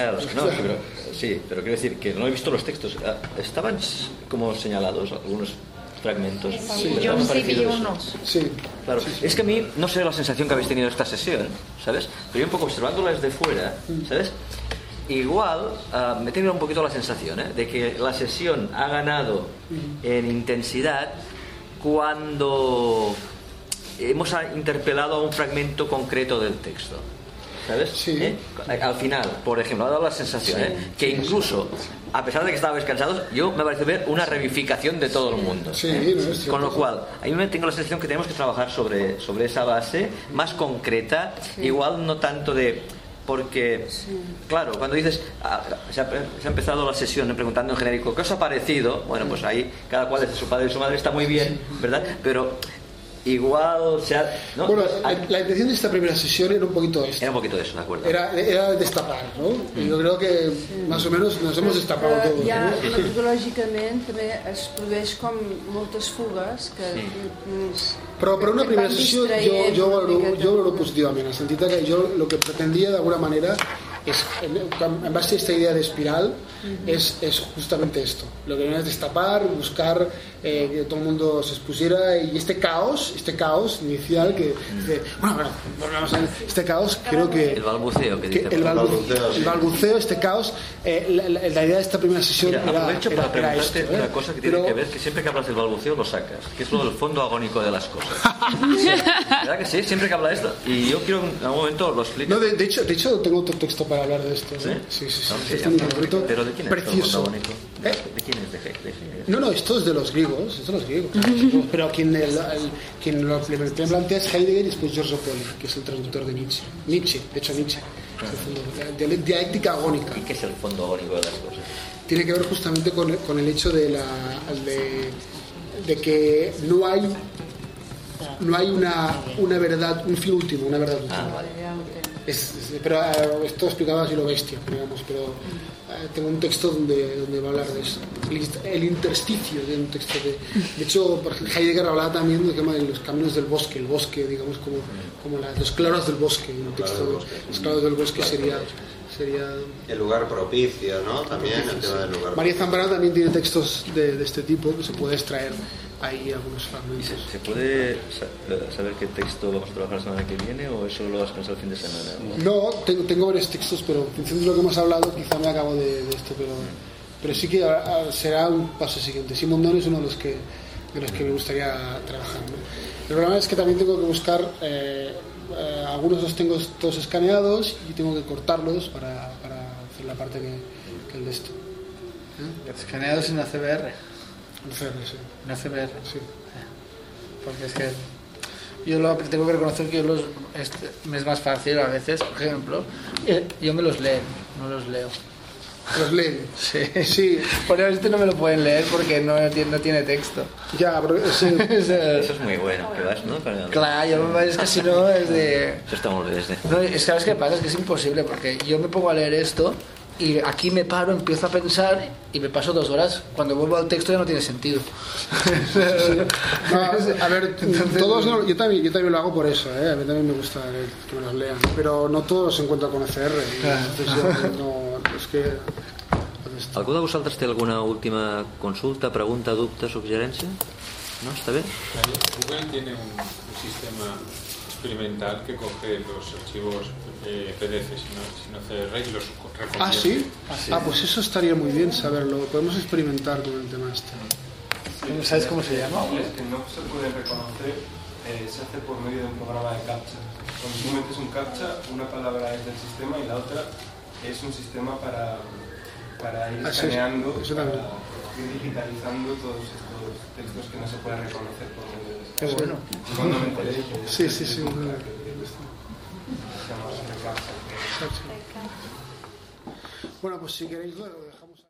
Sí, pero quiero decir que no he visto los textos. ¿Estaban como señalados algunos fragmentos? Sí, yo sí vi unos. Sí. Claro. Sí. Es que a mí, no sé la sensación que habéis tenido esta sesión, ¿sabes? Pero yo un poco observándolas de fuera, ¿sabes? Igual me he tenido un poquito la sensación de que la sesión ha ganado en intensidad cuando hemos interpelado a un fragmento concreto del texto, ¿sabes? Sí. Al final, por ejemplo, ha dado la sensación que incluso, a pesar de que estabais cansados, yo me parece ver una revivificación de todo el mundo. Con lo cual, a mí me tengo la sensación que tenemos que trabajar sobre esa base más concreta, igual no tanto de... Porque, claro, cuando dices se ha empezado la sesión preguntando en genérico ¿qué os ha parecido? Bueno, pues ahí cada cual desde su padre y su madre está muy bien, ¿verdad? Pero igual ¿no? Bueno, la intención de esta primera sesión era un poquito esto. Era un poquito eso, de acuerdo. Era destapar, no? I jo crec que más o menos nos hemos destapado todos. Ja, metodològicament també es produeix com moltes fugues que... Però per una primera sessió jo valoro positivament, en el sentit que jo el que pretendía de alguna manera es, en base a esta idea de espiral, es justamente esto. Lo que viene es destapar, buscar que todo el mundo se expusiera y este caos inicial que vamos a ver, este caos creo que el balbuceo que dice el balbuceo, este caos, la idea de esta primera sesión aprovecho para preguntarte esto, una cosa que tiene que ver, que siempre que hablas del balbuceo lo sacas, que es lo del fondo agónico de las cosas. ¿Verdad que sí? Siempre que habla de esto, y yo quiero en algún momento lo explique. No, de hecho tengo otro texto para hablar de esto. Sí. ¿Pero de quién es precioso. ¿De quién es? No, esto es de los griegos, pero quien lo plantea es Heidegger y después Giorgio Poli, que es el traductor de Nietzsche. Nietzsche. De dialéctica agónica. ¿Y qué es el fondo agónico de las cosas? Tiene que ver justamente con el hecho de que no hay una verdad, un fin último, una verdad última. Pero esto explicaba así lo bestia, digamos, pero tengo un texto donde va a hablar de eso, el intersticio de un texto de hecho Heidegger hablaba también del tema de los caminos del bosque, el bosque, digamos, como los claros del bosque, un texto de los claros del bosque sería el lugar propicio, ¿no? También el tema del lugar. María Zambrano también tiene textos de este tipo que se puede extraer ahí algunos fragmentos. ¿Se puede saber qué texto vamos a trabajar la semana que viene o eso lo has pensado el fin de semana? No, tengo varios textos, pero en función de lo que hemos hablado quizá me acabo de esto, pero sí que será un paso siguiente. Simón Don es uno de los que me gustaría trabajar, ¿no? El problema es que también tengo que buscar algunos los tengo todos escaneados y tengo que cortarlos para hacer la parte que el de esto. Escaneados en ACBR. En ACBR, sí. Porque es que yo tengo que reconocer que me es más fácil a veces, por ejemplo, yo me los leo, no los leo. ¿Los leen? Sí. Por eso no me lo pueden leer porque no tiene texto. Ya, pero eso es muy bueno, que vas, ¿no? Claro, es que si no es de... Eso está muy bien. No, es que ¿sabes qué pasa? Es que es imposible porque yo me pongo a leer esto y aquí me paro, empiezo a pensar y me paso 2 horas. Cuando vuelvo al texto ya no tiene sentido. No, a ver, todos yo también lo hago por eso, ¿eh? A mí también me gusta que me los lean, pero no todos se encuentran con ECR. Algú de vosaltres té alguna última consulta, pregunta, dubte, suggerència? ¿No? ¿Está bien? Google tiene un sistema experimental que coge los archivos PDF sin CR y los reconvierte. ¿Ah, sí? Pues eso estaría muy bien saberlo. Podemos experimentar con el tema este. ¿Sabes cómo se llama? Es que no se puede reconocer se hace por medio de un programa de captcha. Cuando tú metes un captcha, una palabra es del sistema y la otra es un sistema para ir escaneando, para ir digitalizando todos estos textos que no se pueden reconocer por medio de... Qué bueno. Cuando me enteré que... Sí. Se llama captcha. Bueno, pues si queréis lo dejamos.